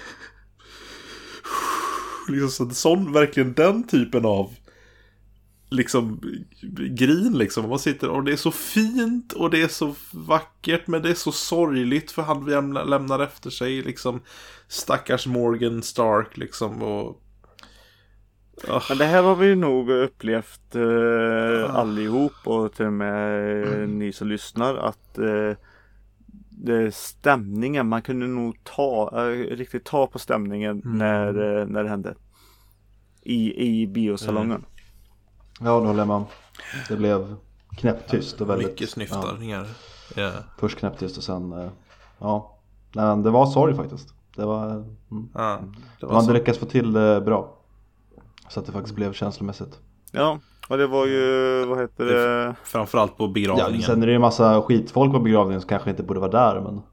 Liksom sån, verkligen den typen av liksom grin liksom. Man sitter och det är så fint och det är så vackert, men det är så sorgligt för han lämnar efter sig liksom stackars Morgan Stark liksom. Och men det här har vi nog upplevt allihop, och till och med ni som lyssnar, att stämningen. Man kunde nog riktigt ta på stämningen när det hände. I biosalongen. Ja, det håller jag med om. Det blev knäpptyst och väldigt... Mycket snyftningar. Yeah. Först knäpptyst och sen... Nej, det var sorg faktiskt. Det var... Det var man hade lyckats få till det bra. Så att det faktiskt blev känslomässigt. Ja, och det var ju... Vad heter det? Framförallt på begravningen. Ja, sen är det ju en massa skitfolk på begravningen som kanske inte borde vara där, men...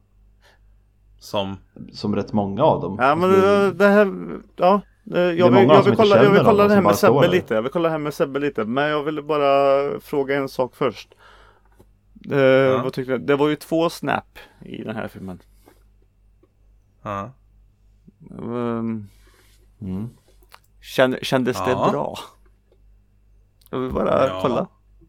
Som rätt många av dem. Ja, men det här... Ja. Jag vill kolla det här med Sebbe lite. Jag vill kolla här med Sebbe lite. Men jag ville bara fråga en sak först. Vad tyckte du? Det var ju 2 snap i den här filmen. Ja. Kändes det bra? Jag vill bara kolla.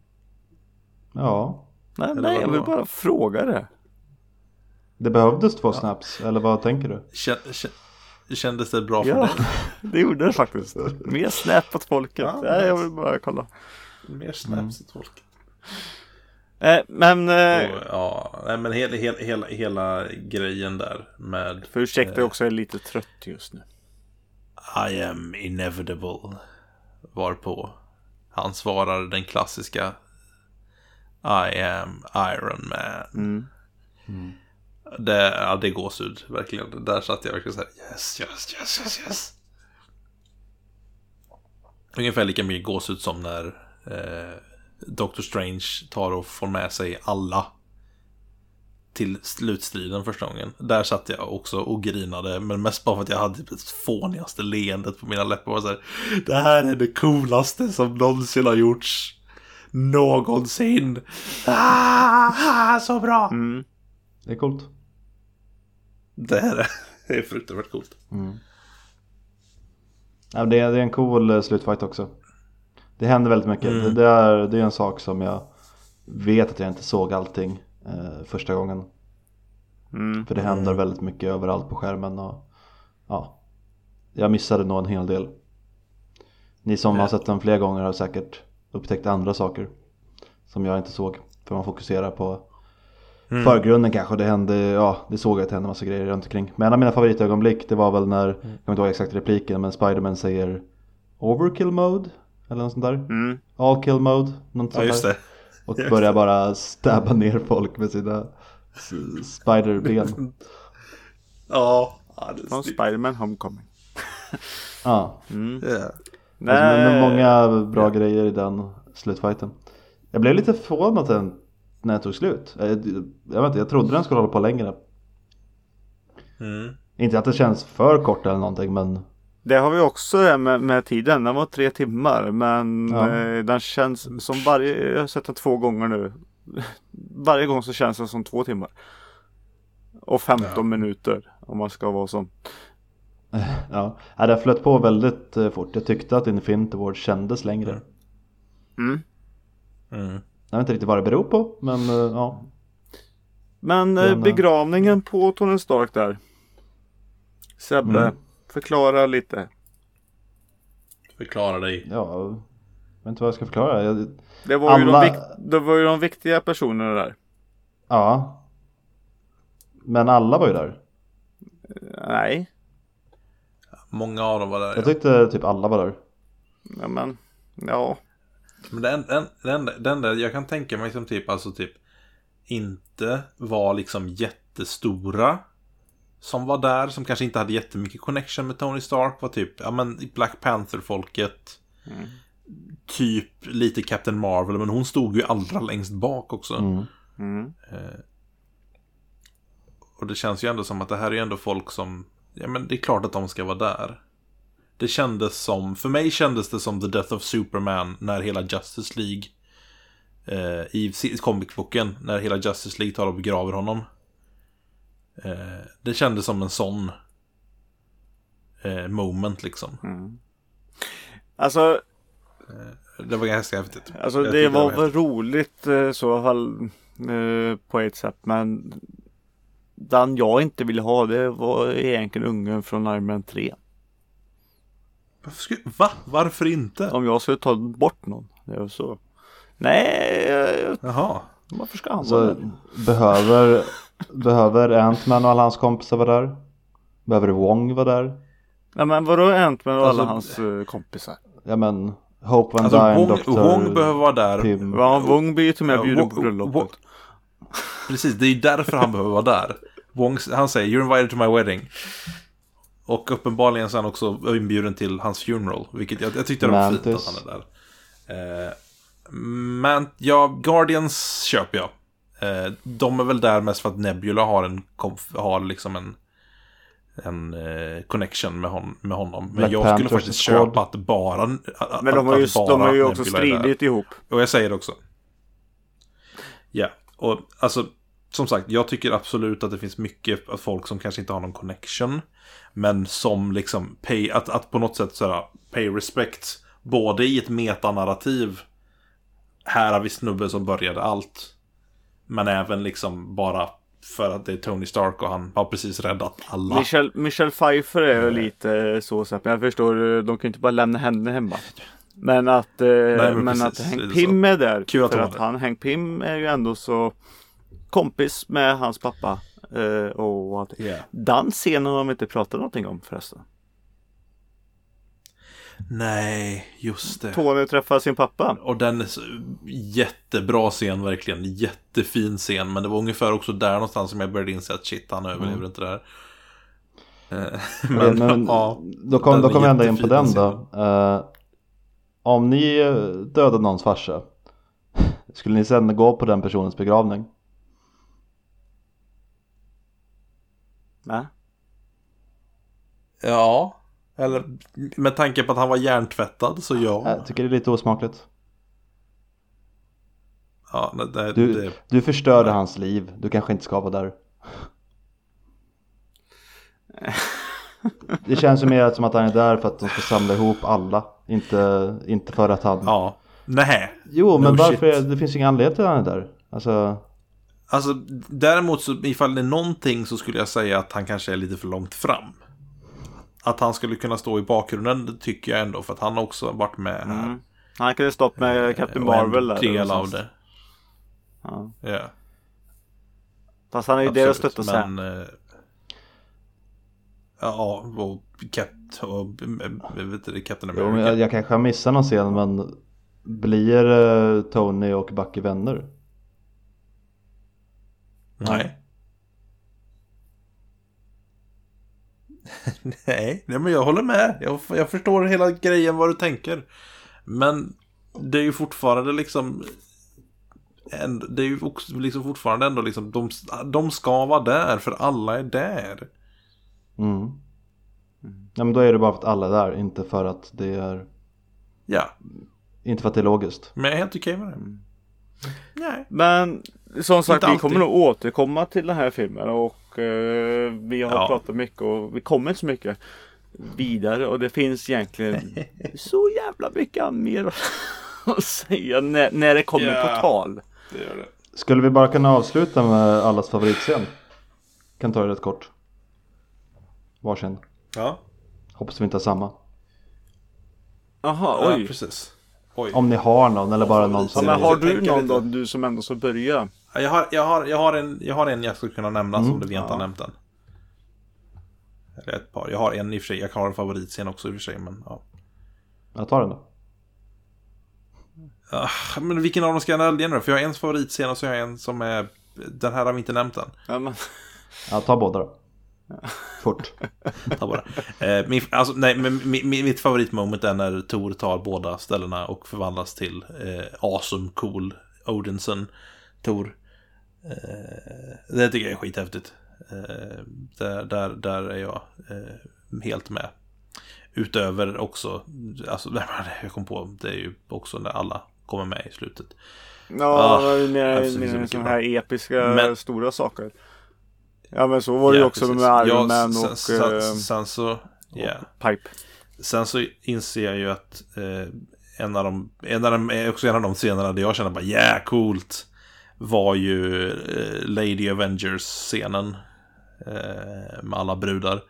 Ja. Nej, jag vill bara fråga det. Det behövdes 2 snaps, eller vad tänker du? Kändes det bra för dig? Det gjorde det faktiskt. Mer snap åt folket. Nej, jag vill bara kolla. Mer snaps åt folket. Men men hela grejen där med... För ursäkta, jag också är lite trött just nu. I am inevitable. Varpå han svarar den klassiska I am Iron Man. Det gåshud verkligen. Där satt jag verkligen så här, yes. Ungefär lika mycket gåshud som när Doctor Strange tar och får med sig alla till slutstriden första gången. Där satt jag också och grinade, men mest bara för att jag hade det fånigaste leendet på mina läppar. Och så här, det här är det coolaste som någonsin har gjorts. Någonsin. Så bra. Det är coolt. Det är det. Det är fruktansvärt coolt. Ja, det är en cool slutfight också. Det händer väldigt mycket. Det är en sak som jag vet att jag inte såg allting första gången. För det händer väldigt mycket överallt på skärmen. Och, jag missade nog en hel del. Ni som har sett den flera gånger har säkert upptäckt andra saker som jag inte såg. För man fokuserar på förgrunden kanske. Det såg jag att det hände massa grejer runt omkring. Men en av mina favoritögonblick, det var väl när, jag kommer inte ihåg exakt repliken, men Spider-Man säger overkill mode eller något sånt där. All kill mode, något sånt just där. det. Och börjar bara stabba ner folk med sina spiderben. Från Spider-Man Homecoming. Med många bra grejer i den slutfighten. Jag blev lite förvånad när det tog slut. Jag trodde den skulle hålla på längre. Inte att det känns för kort eller någonting, men... Det har vi också med tiden. Den var 3 timmar. Men den känns som jag har sett den 2 gånger nu. Varje gång så känns den som 2 timmar. Och 15 minuter. Om man ska vara sån. Ja, det flöt på väldigt fort. Jag tyckte att Infinity War kändes längre. Jag vet inte riktigt vad det beror på, men ja. Men begravningen på Tony Stark där. Sebbe, förklara lite. Förklara dig. Ja, jag vet inte vad jag ska förklara. Det var ju de viktiga personerna där. Ja. Men alla var ju där. Nej. Många av dem var där. Jag tyckte typ alla var där. Ja, men ja. Men den där jag kan tänka mig som typ inte var liksom jättestora som var där, som kanske inte hade jättemycket connection med Tony Stark, var typ Black Panther-folket, typ lite Captain Marvel, men hon stod ju allra längst bak också. Och det känns ju ändå som att det här är ändå folk som, men det är klart att de ska vara där. Det kändes som, för mig kändes det som The Death of Superman när hela Justice League i comicboken, när hela Justice League tar och begraver honom. Det kändes som en sån moment liksom. Alltså det var ganska häftigt. Alltså det var väl roligt så fall på ett sätt, men den jag inte ville ha, det var egentligen ungen från Iron Man 3. Varför inte? Om jag skulle ta bort någon. Det var så. Nej. Jaha. Varför ska han så behöver Behöver Ant-Man och alla hans kompisar vara där? Behöver Wong vara där? Ja, men vadå Ant-Man och alla Alltså- hans kompisar? Ja men Hope Van Alltså Dyne, Wong behöver vara där. Pym. Ja, Wong blir ju till och med Ja, bjuden Wong- på bröllopet. Precis, det är ju därför han behöver vara där. Wong, han säger "You're invited to my wedding". Och uppenbarligen så är han också inbjuden till hans funeral. Vilket jag tyckte det var fint Mantis. att han är där. Men ja, Guardians köper jag. De är väl där mest för att Nebula har liksom en connection med honom. Men Black jag skulle Panther faktiskt Squad. köpa att bara Men de har ju också Nebula är där. stridit ihop. Och jag säger det också. Ja, och alltså som sagt, jag tycker absolut att det finns mycket av folk som kanske inte har någon connection, men som liksom att på något sätt sådär pay respect, både i ett metanarrativ, här har vi snubben som började allt, men även liksom bara för att det är Tony Stark och han har precis räddat alla. Michelle Pfeiffer är ju lite så att jag förstår, de kan ju inte bara lämna henne hemma. Men att precis, att det Hank är Pym är där. Kul att för de att har det. Hank Pym är ju ändå så kompis med hans pappa. Och att den scenen har de inte pratat någonting om förresten. Nej, just det. Tony träffar sin pappa. Och den är så jättebra scen, verkligen. Jättefin scen. Men det var ungefär också där någonstans som jag började inse att shit, han överlever inte det här. Men ja, då kommer vi ända in på jättefin den scen. då. Om ni dödade någons farsa, skulle ni sen gå på den personens begravning? Nej. Ja, eller med tanke på att han var hjärntvättad, så ja. Jag tycker det är lite osmakligt. Ja, Du förstörde hans liv. Du kanske inte ska vara där. Det känns ju mer som att han är där för att de ska samla ihop alla. Inte för att han... Ja, nej. Jo, men No varför? shit. Det finns ingen anledning till att han är där. Alltså, däremot så ifall det är någonting så skulle jag säga att han kanske är lite för långt fram. Att han skulle kunna stå i bakgrunden, det tycker jag ändå, för att han har också varit med här. Han kunde stoppa med Captain Och en Marvel där. del av det. Ja. Ja. Fast han är ju där och stöttar sig. Men ja, och Captain Jo, America. men jag kanske har missat någon scen, men blir Tony och Bucky vänner? Nej. Nej, men jag håller med. Jag förstår hela grejen vad du tänker. Men det är ju fortfarande liksom det är ju också liksom fortfarande ändå liksom de ska vara där för alla är där. Ja, men då är det bara för att alla är där, inte för att det är... Ja, Inte för att det är logiskt. men jag är helt okej med det. Nej. Men som sagt, Inte vi alltid. kommer nog återkomma till den här filmen. Och vi har Ja. pratat mycket och vi kommer inte så mycket vidare. Och det finns egentligen så jävla mycket mer att säga när det kommer Ja. på tal. Det gör det. Skulle vi bara kunna avsluta med allas favoritscen? Kan ta det rätt kort. Varsin. Ja. Hoppas vi inte har samma. Jaha, oj. Ja, precis. Oj. Om ni har någon eller bara någon Ja, som... men har du tänker någon lite. då, du som ändå ska börja? Jag har en jag skulle kunna nämna som vi inte har nämnt än. Eller ett par. Jag har en i och för sig. Jag kan ha en favoritscen också i och för sig, men ja. Jag tar den då. Men vilken av dem ska jag välja nu? För jag har en favoritscen och så har jag en som är... Den här har vi inte nämnt än. Ja, men... Ja, ta båda då. Fort. Ta bara. Mitt favoritmoment är när Thor tar båda ställena och förvandlas till awesome, cool Odinson Thor. Det tycker jag är skithäftigt. Där är jag helt med. Utöver också, alltså, jag kom på, det är ju också när alla kommer med i slutet. Ja, absolut, med mycket sådana här episka Men- stora saker. Ja, men så var det ju också precis. med Iron Man och sen så Pipe. Sen så inser jag ju att en av de är också en av de scenerna där jag känner bara coolt var ju Lady Avengers-scenen med alla brudar.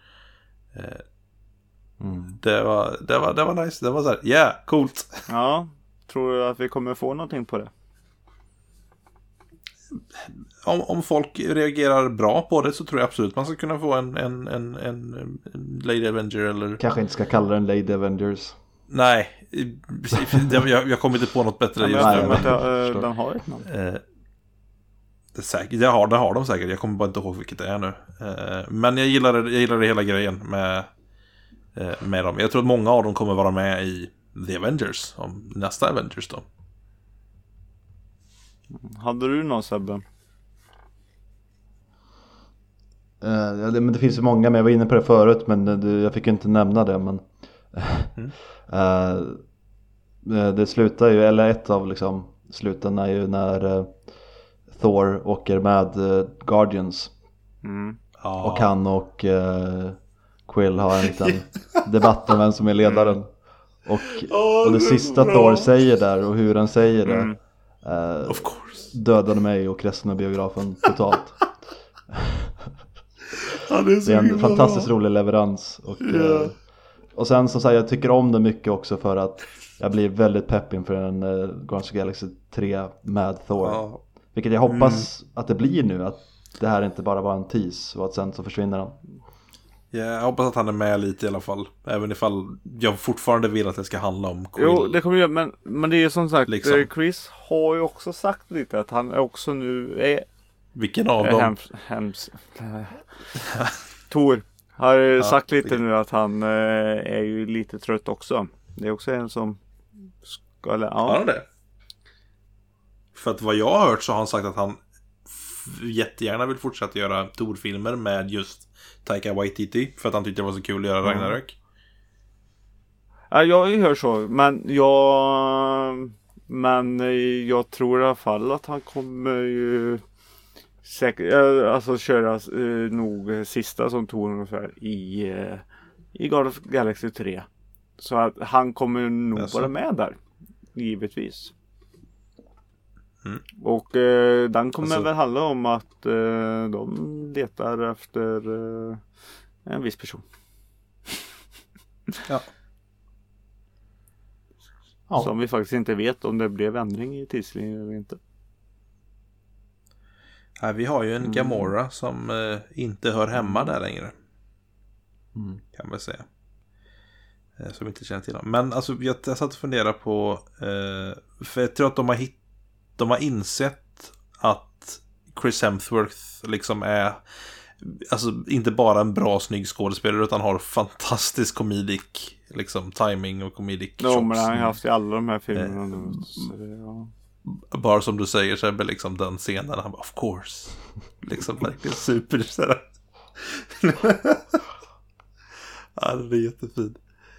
Det var nice. Det var så här, coolt. Ja, tror du att vi kommer få någonting på det? om folk reagerar bra på det så tror jag absolut man ska kunna få en Lady Avenger eller... Kanske inte ska kalla den Lady Avengers. Nej, jag kommer inte på något bättre just nu. Den har ett namn. Det är säkert, det har de säkert. Jag kommer bara inte ihåg vilket det är nu. Men jag gillar hela grejen med dem. Jag tror att många av dem kommer vara med i The Avengers, om nästa Avengers då. Hade du någon, Sebben? Men det finns ju många, men jag var inne på det förut, men jag fick inte nämna det. Men det slutar ju, eller ett av liksom sluten är ju när Thor åker med Guardians. Och han och Quill har en liten debatt om vem som är ledaren. Och det sista Thor säger där och hur han säger det Of course. dödade mig och resten av biografen totalt. Det är en fantastiskt rolig leverans. Och sen som sagt, jag tycker om det mycket också för att jag blir väldigt pepp inför en Guardians of the Galaxy 3 med Thor. Vilket jag hoppas att det blir nu, att det här inte bara var en tease och att sen så försvinner han. Ja, jag hoppas att han är med lite i alla fall. Även ifall jag fortfarande vill att det ska handla om Quill. Jo, det kommer jag, men det är som sagt liksom. Chris har ju också sagt lite att han också nu är... Vilken av dem? Thor har sagt lite nu att han är ju lite trött också. Det är också en som ska... Har han det? För att vad jag har hört så har han sagt att han jättegärna vill fortsätta göra Thor-filmer med just Taika Waititi, för att han tyckte det var så kul att göra Ragnarök. Ja, jag har ju hört så, men jag tror i alla fall att han kommer ju säkert, alltså köra nog sista som Thor ungefär i Guardians of the Galaxy 3. Så att han kommer nog vara med där, givetvis. Och den kommer väl handla om att de letar efter en viss person. Som vi faktiskt inte vet om det blev ändring i tidslinjen eller inte. Nej, vi har ju en Gamora som inte hör hemma där längre. Kan man säga. Som inte känner till dem. Men alltså, jag satt och funderade på för jag tror att de har insett att Chris Hemsworth liksom är alltså inte bara en bra snygg skådespelare utan har fantastisk comedic liksom timing och comedic chops. Men han har haft i alla de här filmerna nu. Bara som du säger så är det liksom den scenen han bara, of course. Liksom verkligen super sådär. Ja, det är jättefint.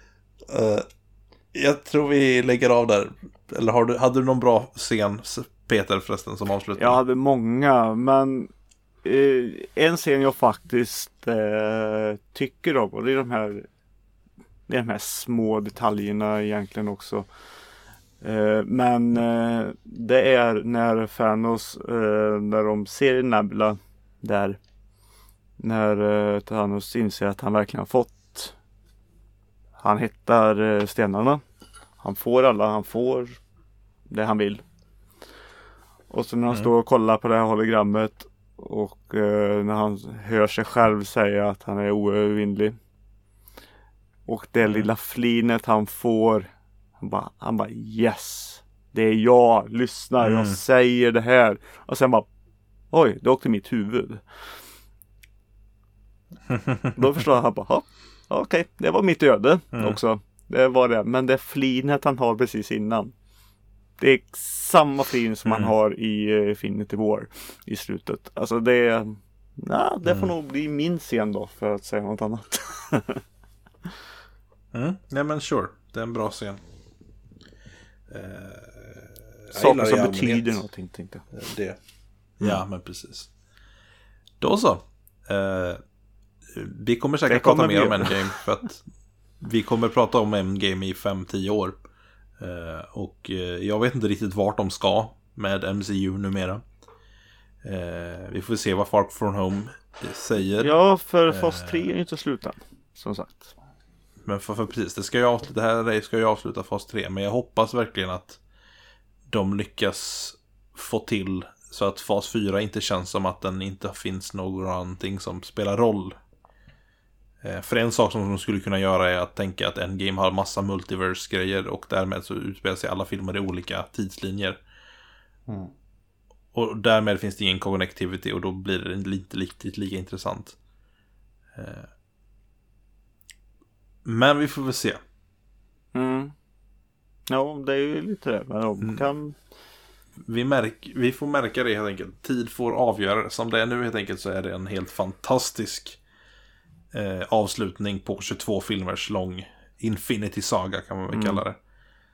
Jag tror vi lägger av där. Eller hade du någon bra scen, Peter, förresten, som avslutning? Jag hade många, men en scen jag faktiskt tycker om, och det är de här små detaljerna egentligen också. Men det är när Thanos, när de ser Nebula där, när Thanos inser att han verkligen har fått, han hittar stenarna, han får det han vill. Och så när han står och kollar på det här hologrammet och när han hör sig själv säga att han är oövervinnlig. Och det lilla flinet han får, han bara yes, det är jag, lyssnar, jag säger det här. Och sen bara, oj, det åkte mitt huvud. Då förstår han bara, okej, det var mitt öde också. Det var det, men det flinet han har precis innan. Det är samma flin som han har i Infinity War i slutet. Alltså det får nog bli min scen då, för att säga något annat. Nej men sure, det är en bra scen. Saker som betyder någonting, tänkte jag. Det. Ja, men precis. Då så. Vi kommer säkert prata mer om Endgame, för att vi kommer prata om Endgame i 5-10 år. Och jag vet inte riktigt vart de ska med MCU numera. Vi får se vad Far From Home säger. Ja, för fas 3 är ju inte slutat, som sagt. Men för precis, det här ska ju avsluta fas 3. Men jag hoppas verkligen att de lyckas få till Så att fas 4 inte känns som att den inte finns någonting som spelar roll. För en sak som de skulle kunna göra är att tänka att Endgame har massa multiverse-grejer och därmed så utspelar sig alla filmer i olika tidslinjer. Och därmed finns det ingen connectivity och då blir det inte riktigt lika intressant. Men vi får väl se. Ja, det är ju lite det. Men de kan... Vi får märka det helt enkelt. Tid får avgöra det. Som det är nu helt enkelt så är det en helt fantastisk avslutning på 22 filmers lång Infinity Saga kan man väl kalla det.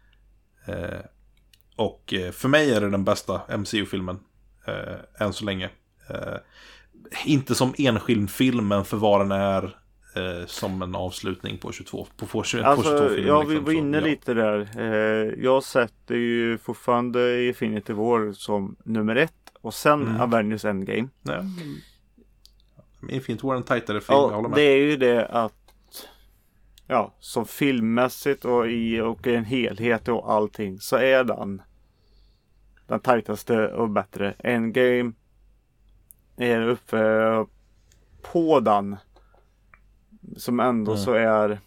Och för mig är det den bästa MCU-filmen än så länge. Inte som enskild film, men för vad den är som en avslutning på 22 filmer. Ja, vi var inne lite där. Jag sätter ju fortfarande Infinity War som nummer 1 och sen Avengers Endgame. Nej. Infinity War en tajtare film, jag håller med. Det är ju det att som filmmässigt och en helhet och allting så är den tajtaste och bättre. Endgame är uppe på den som ändå så är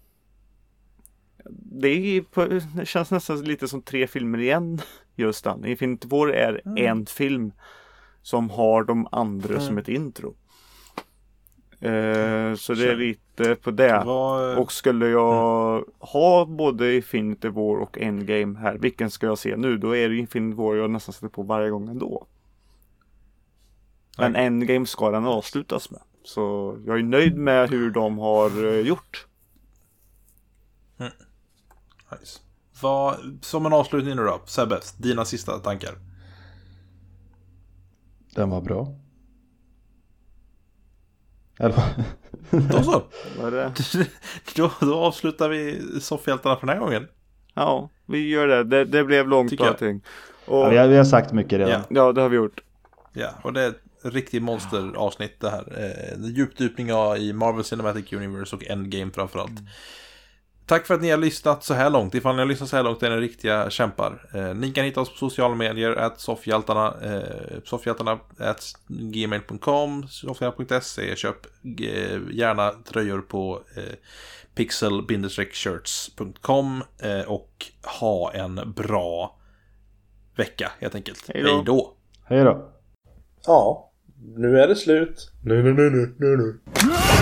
det känns nästan lite som 3 filmer igen just den. Infinity War är en film som har de andra som ett intro. Så det är lite på det. Och skulle jag ha både Infinity War och Endgame här, vilken ska jag se nu? Då är det Infinity War jag nästan sätter på varje gång ändå. Men Endgame ska den avslutas med. Så jag är nöjd med hur de har gjort. Nice. Som en avslutning nu då, Sebbe, dina sista tankar. Den var bra. Eller Då så. Vad är det? Då avslutar vi soffhjältarna för den här gången. Ja, vi gör det. Det blev långt på allting. Och, vi har sagt mycket redan. Ja, det har vi gjort. Ja, och det är ett riktigt monsteravsnitt det här. Djupdykning i Marvel Cinematic Universe och Endgame framförallt. Tack för att ni har lyssnat så här långt. Ifall ni har lyssnat så här långt är ni riktiga kämpar. Ni kan hitta oss på sociala medier @soffhjältarna, soffhjältarna@gmail.com, soffhjältarna.se. Köp gärna tröjor på pixel-shirts.com och ha en bra vecka helt enkelt. Hej då. Hej då. Ja, nu är det slut. Nu.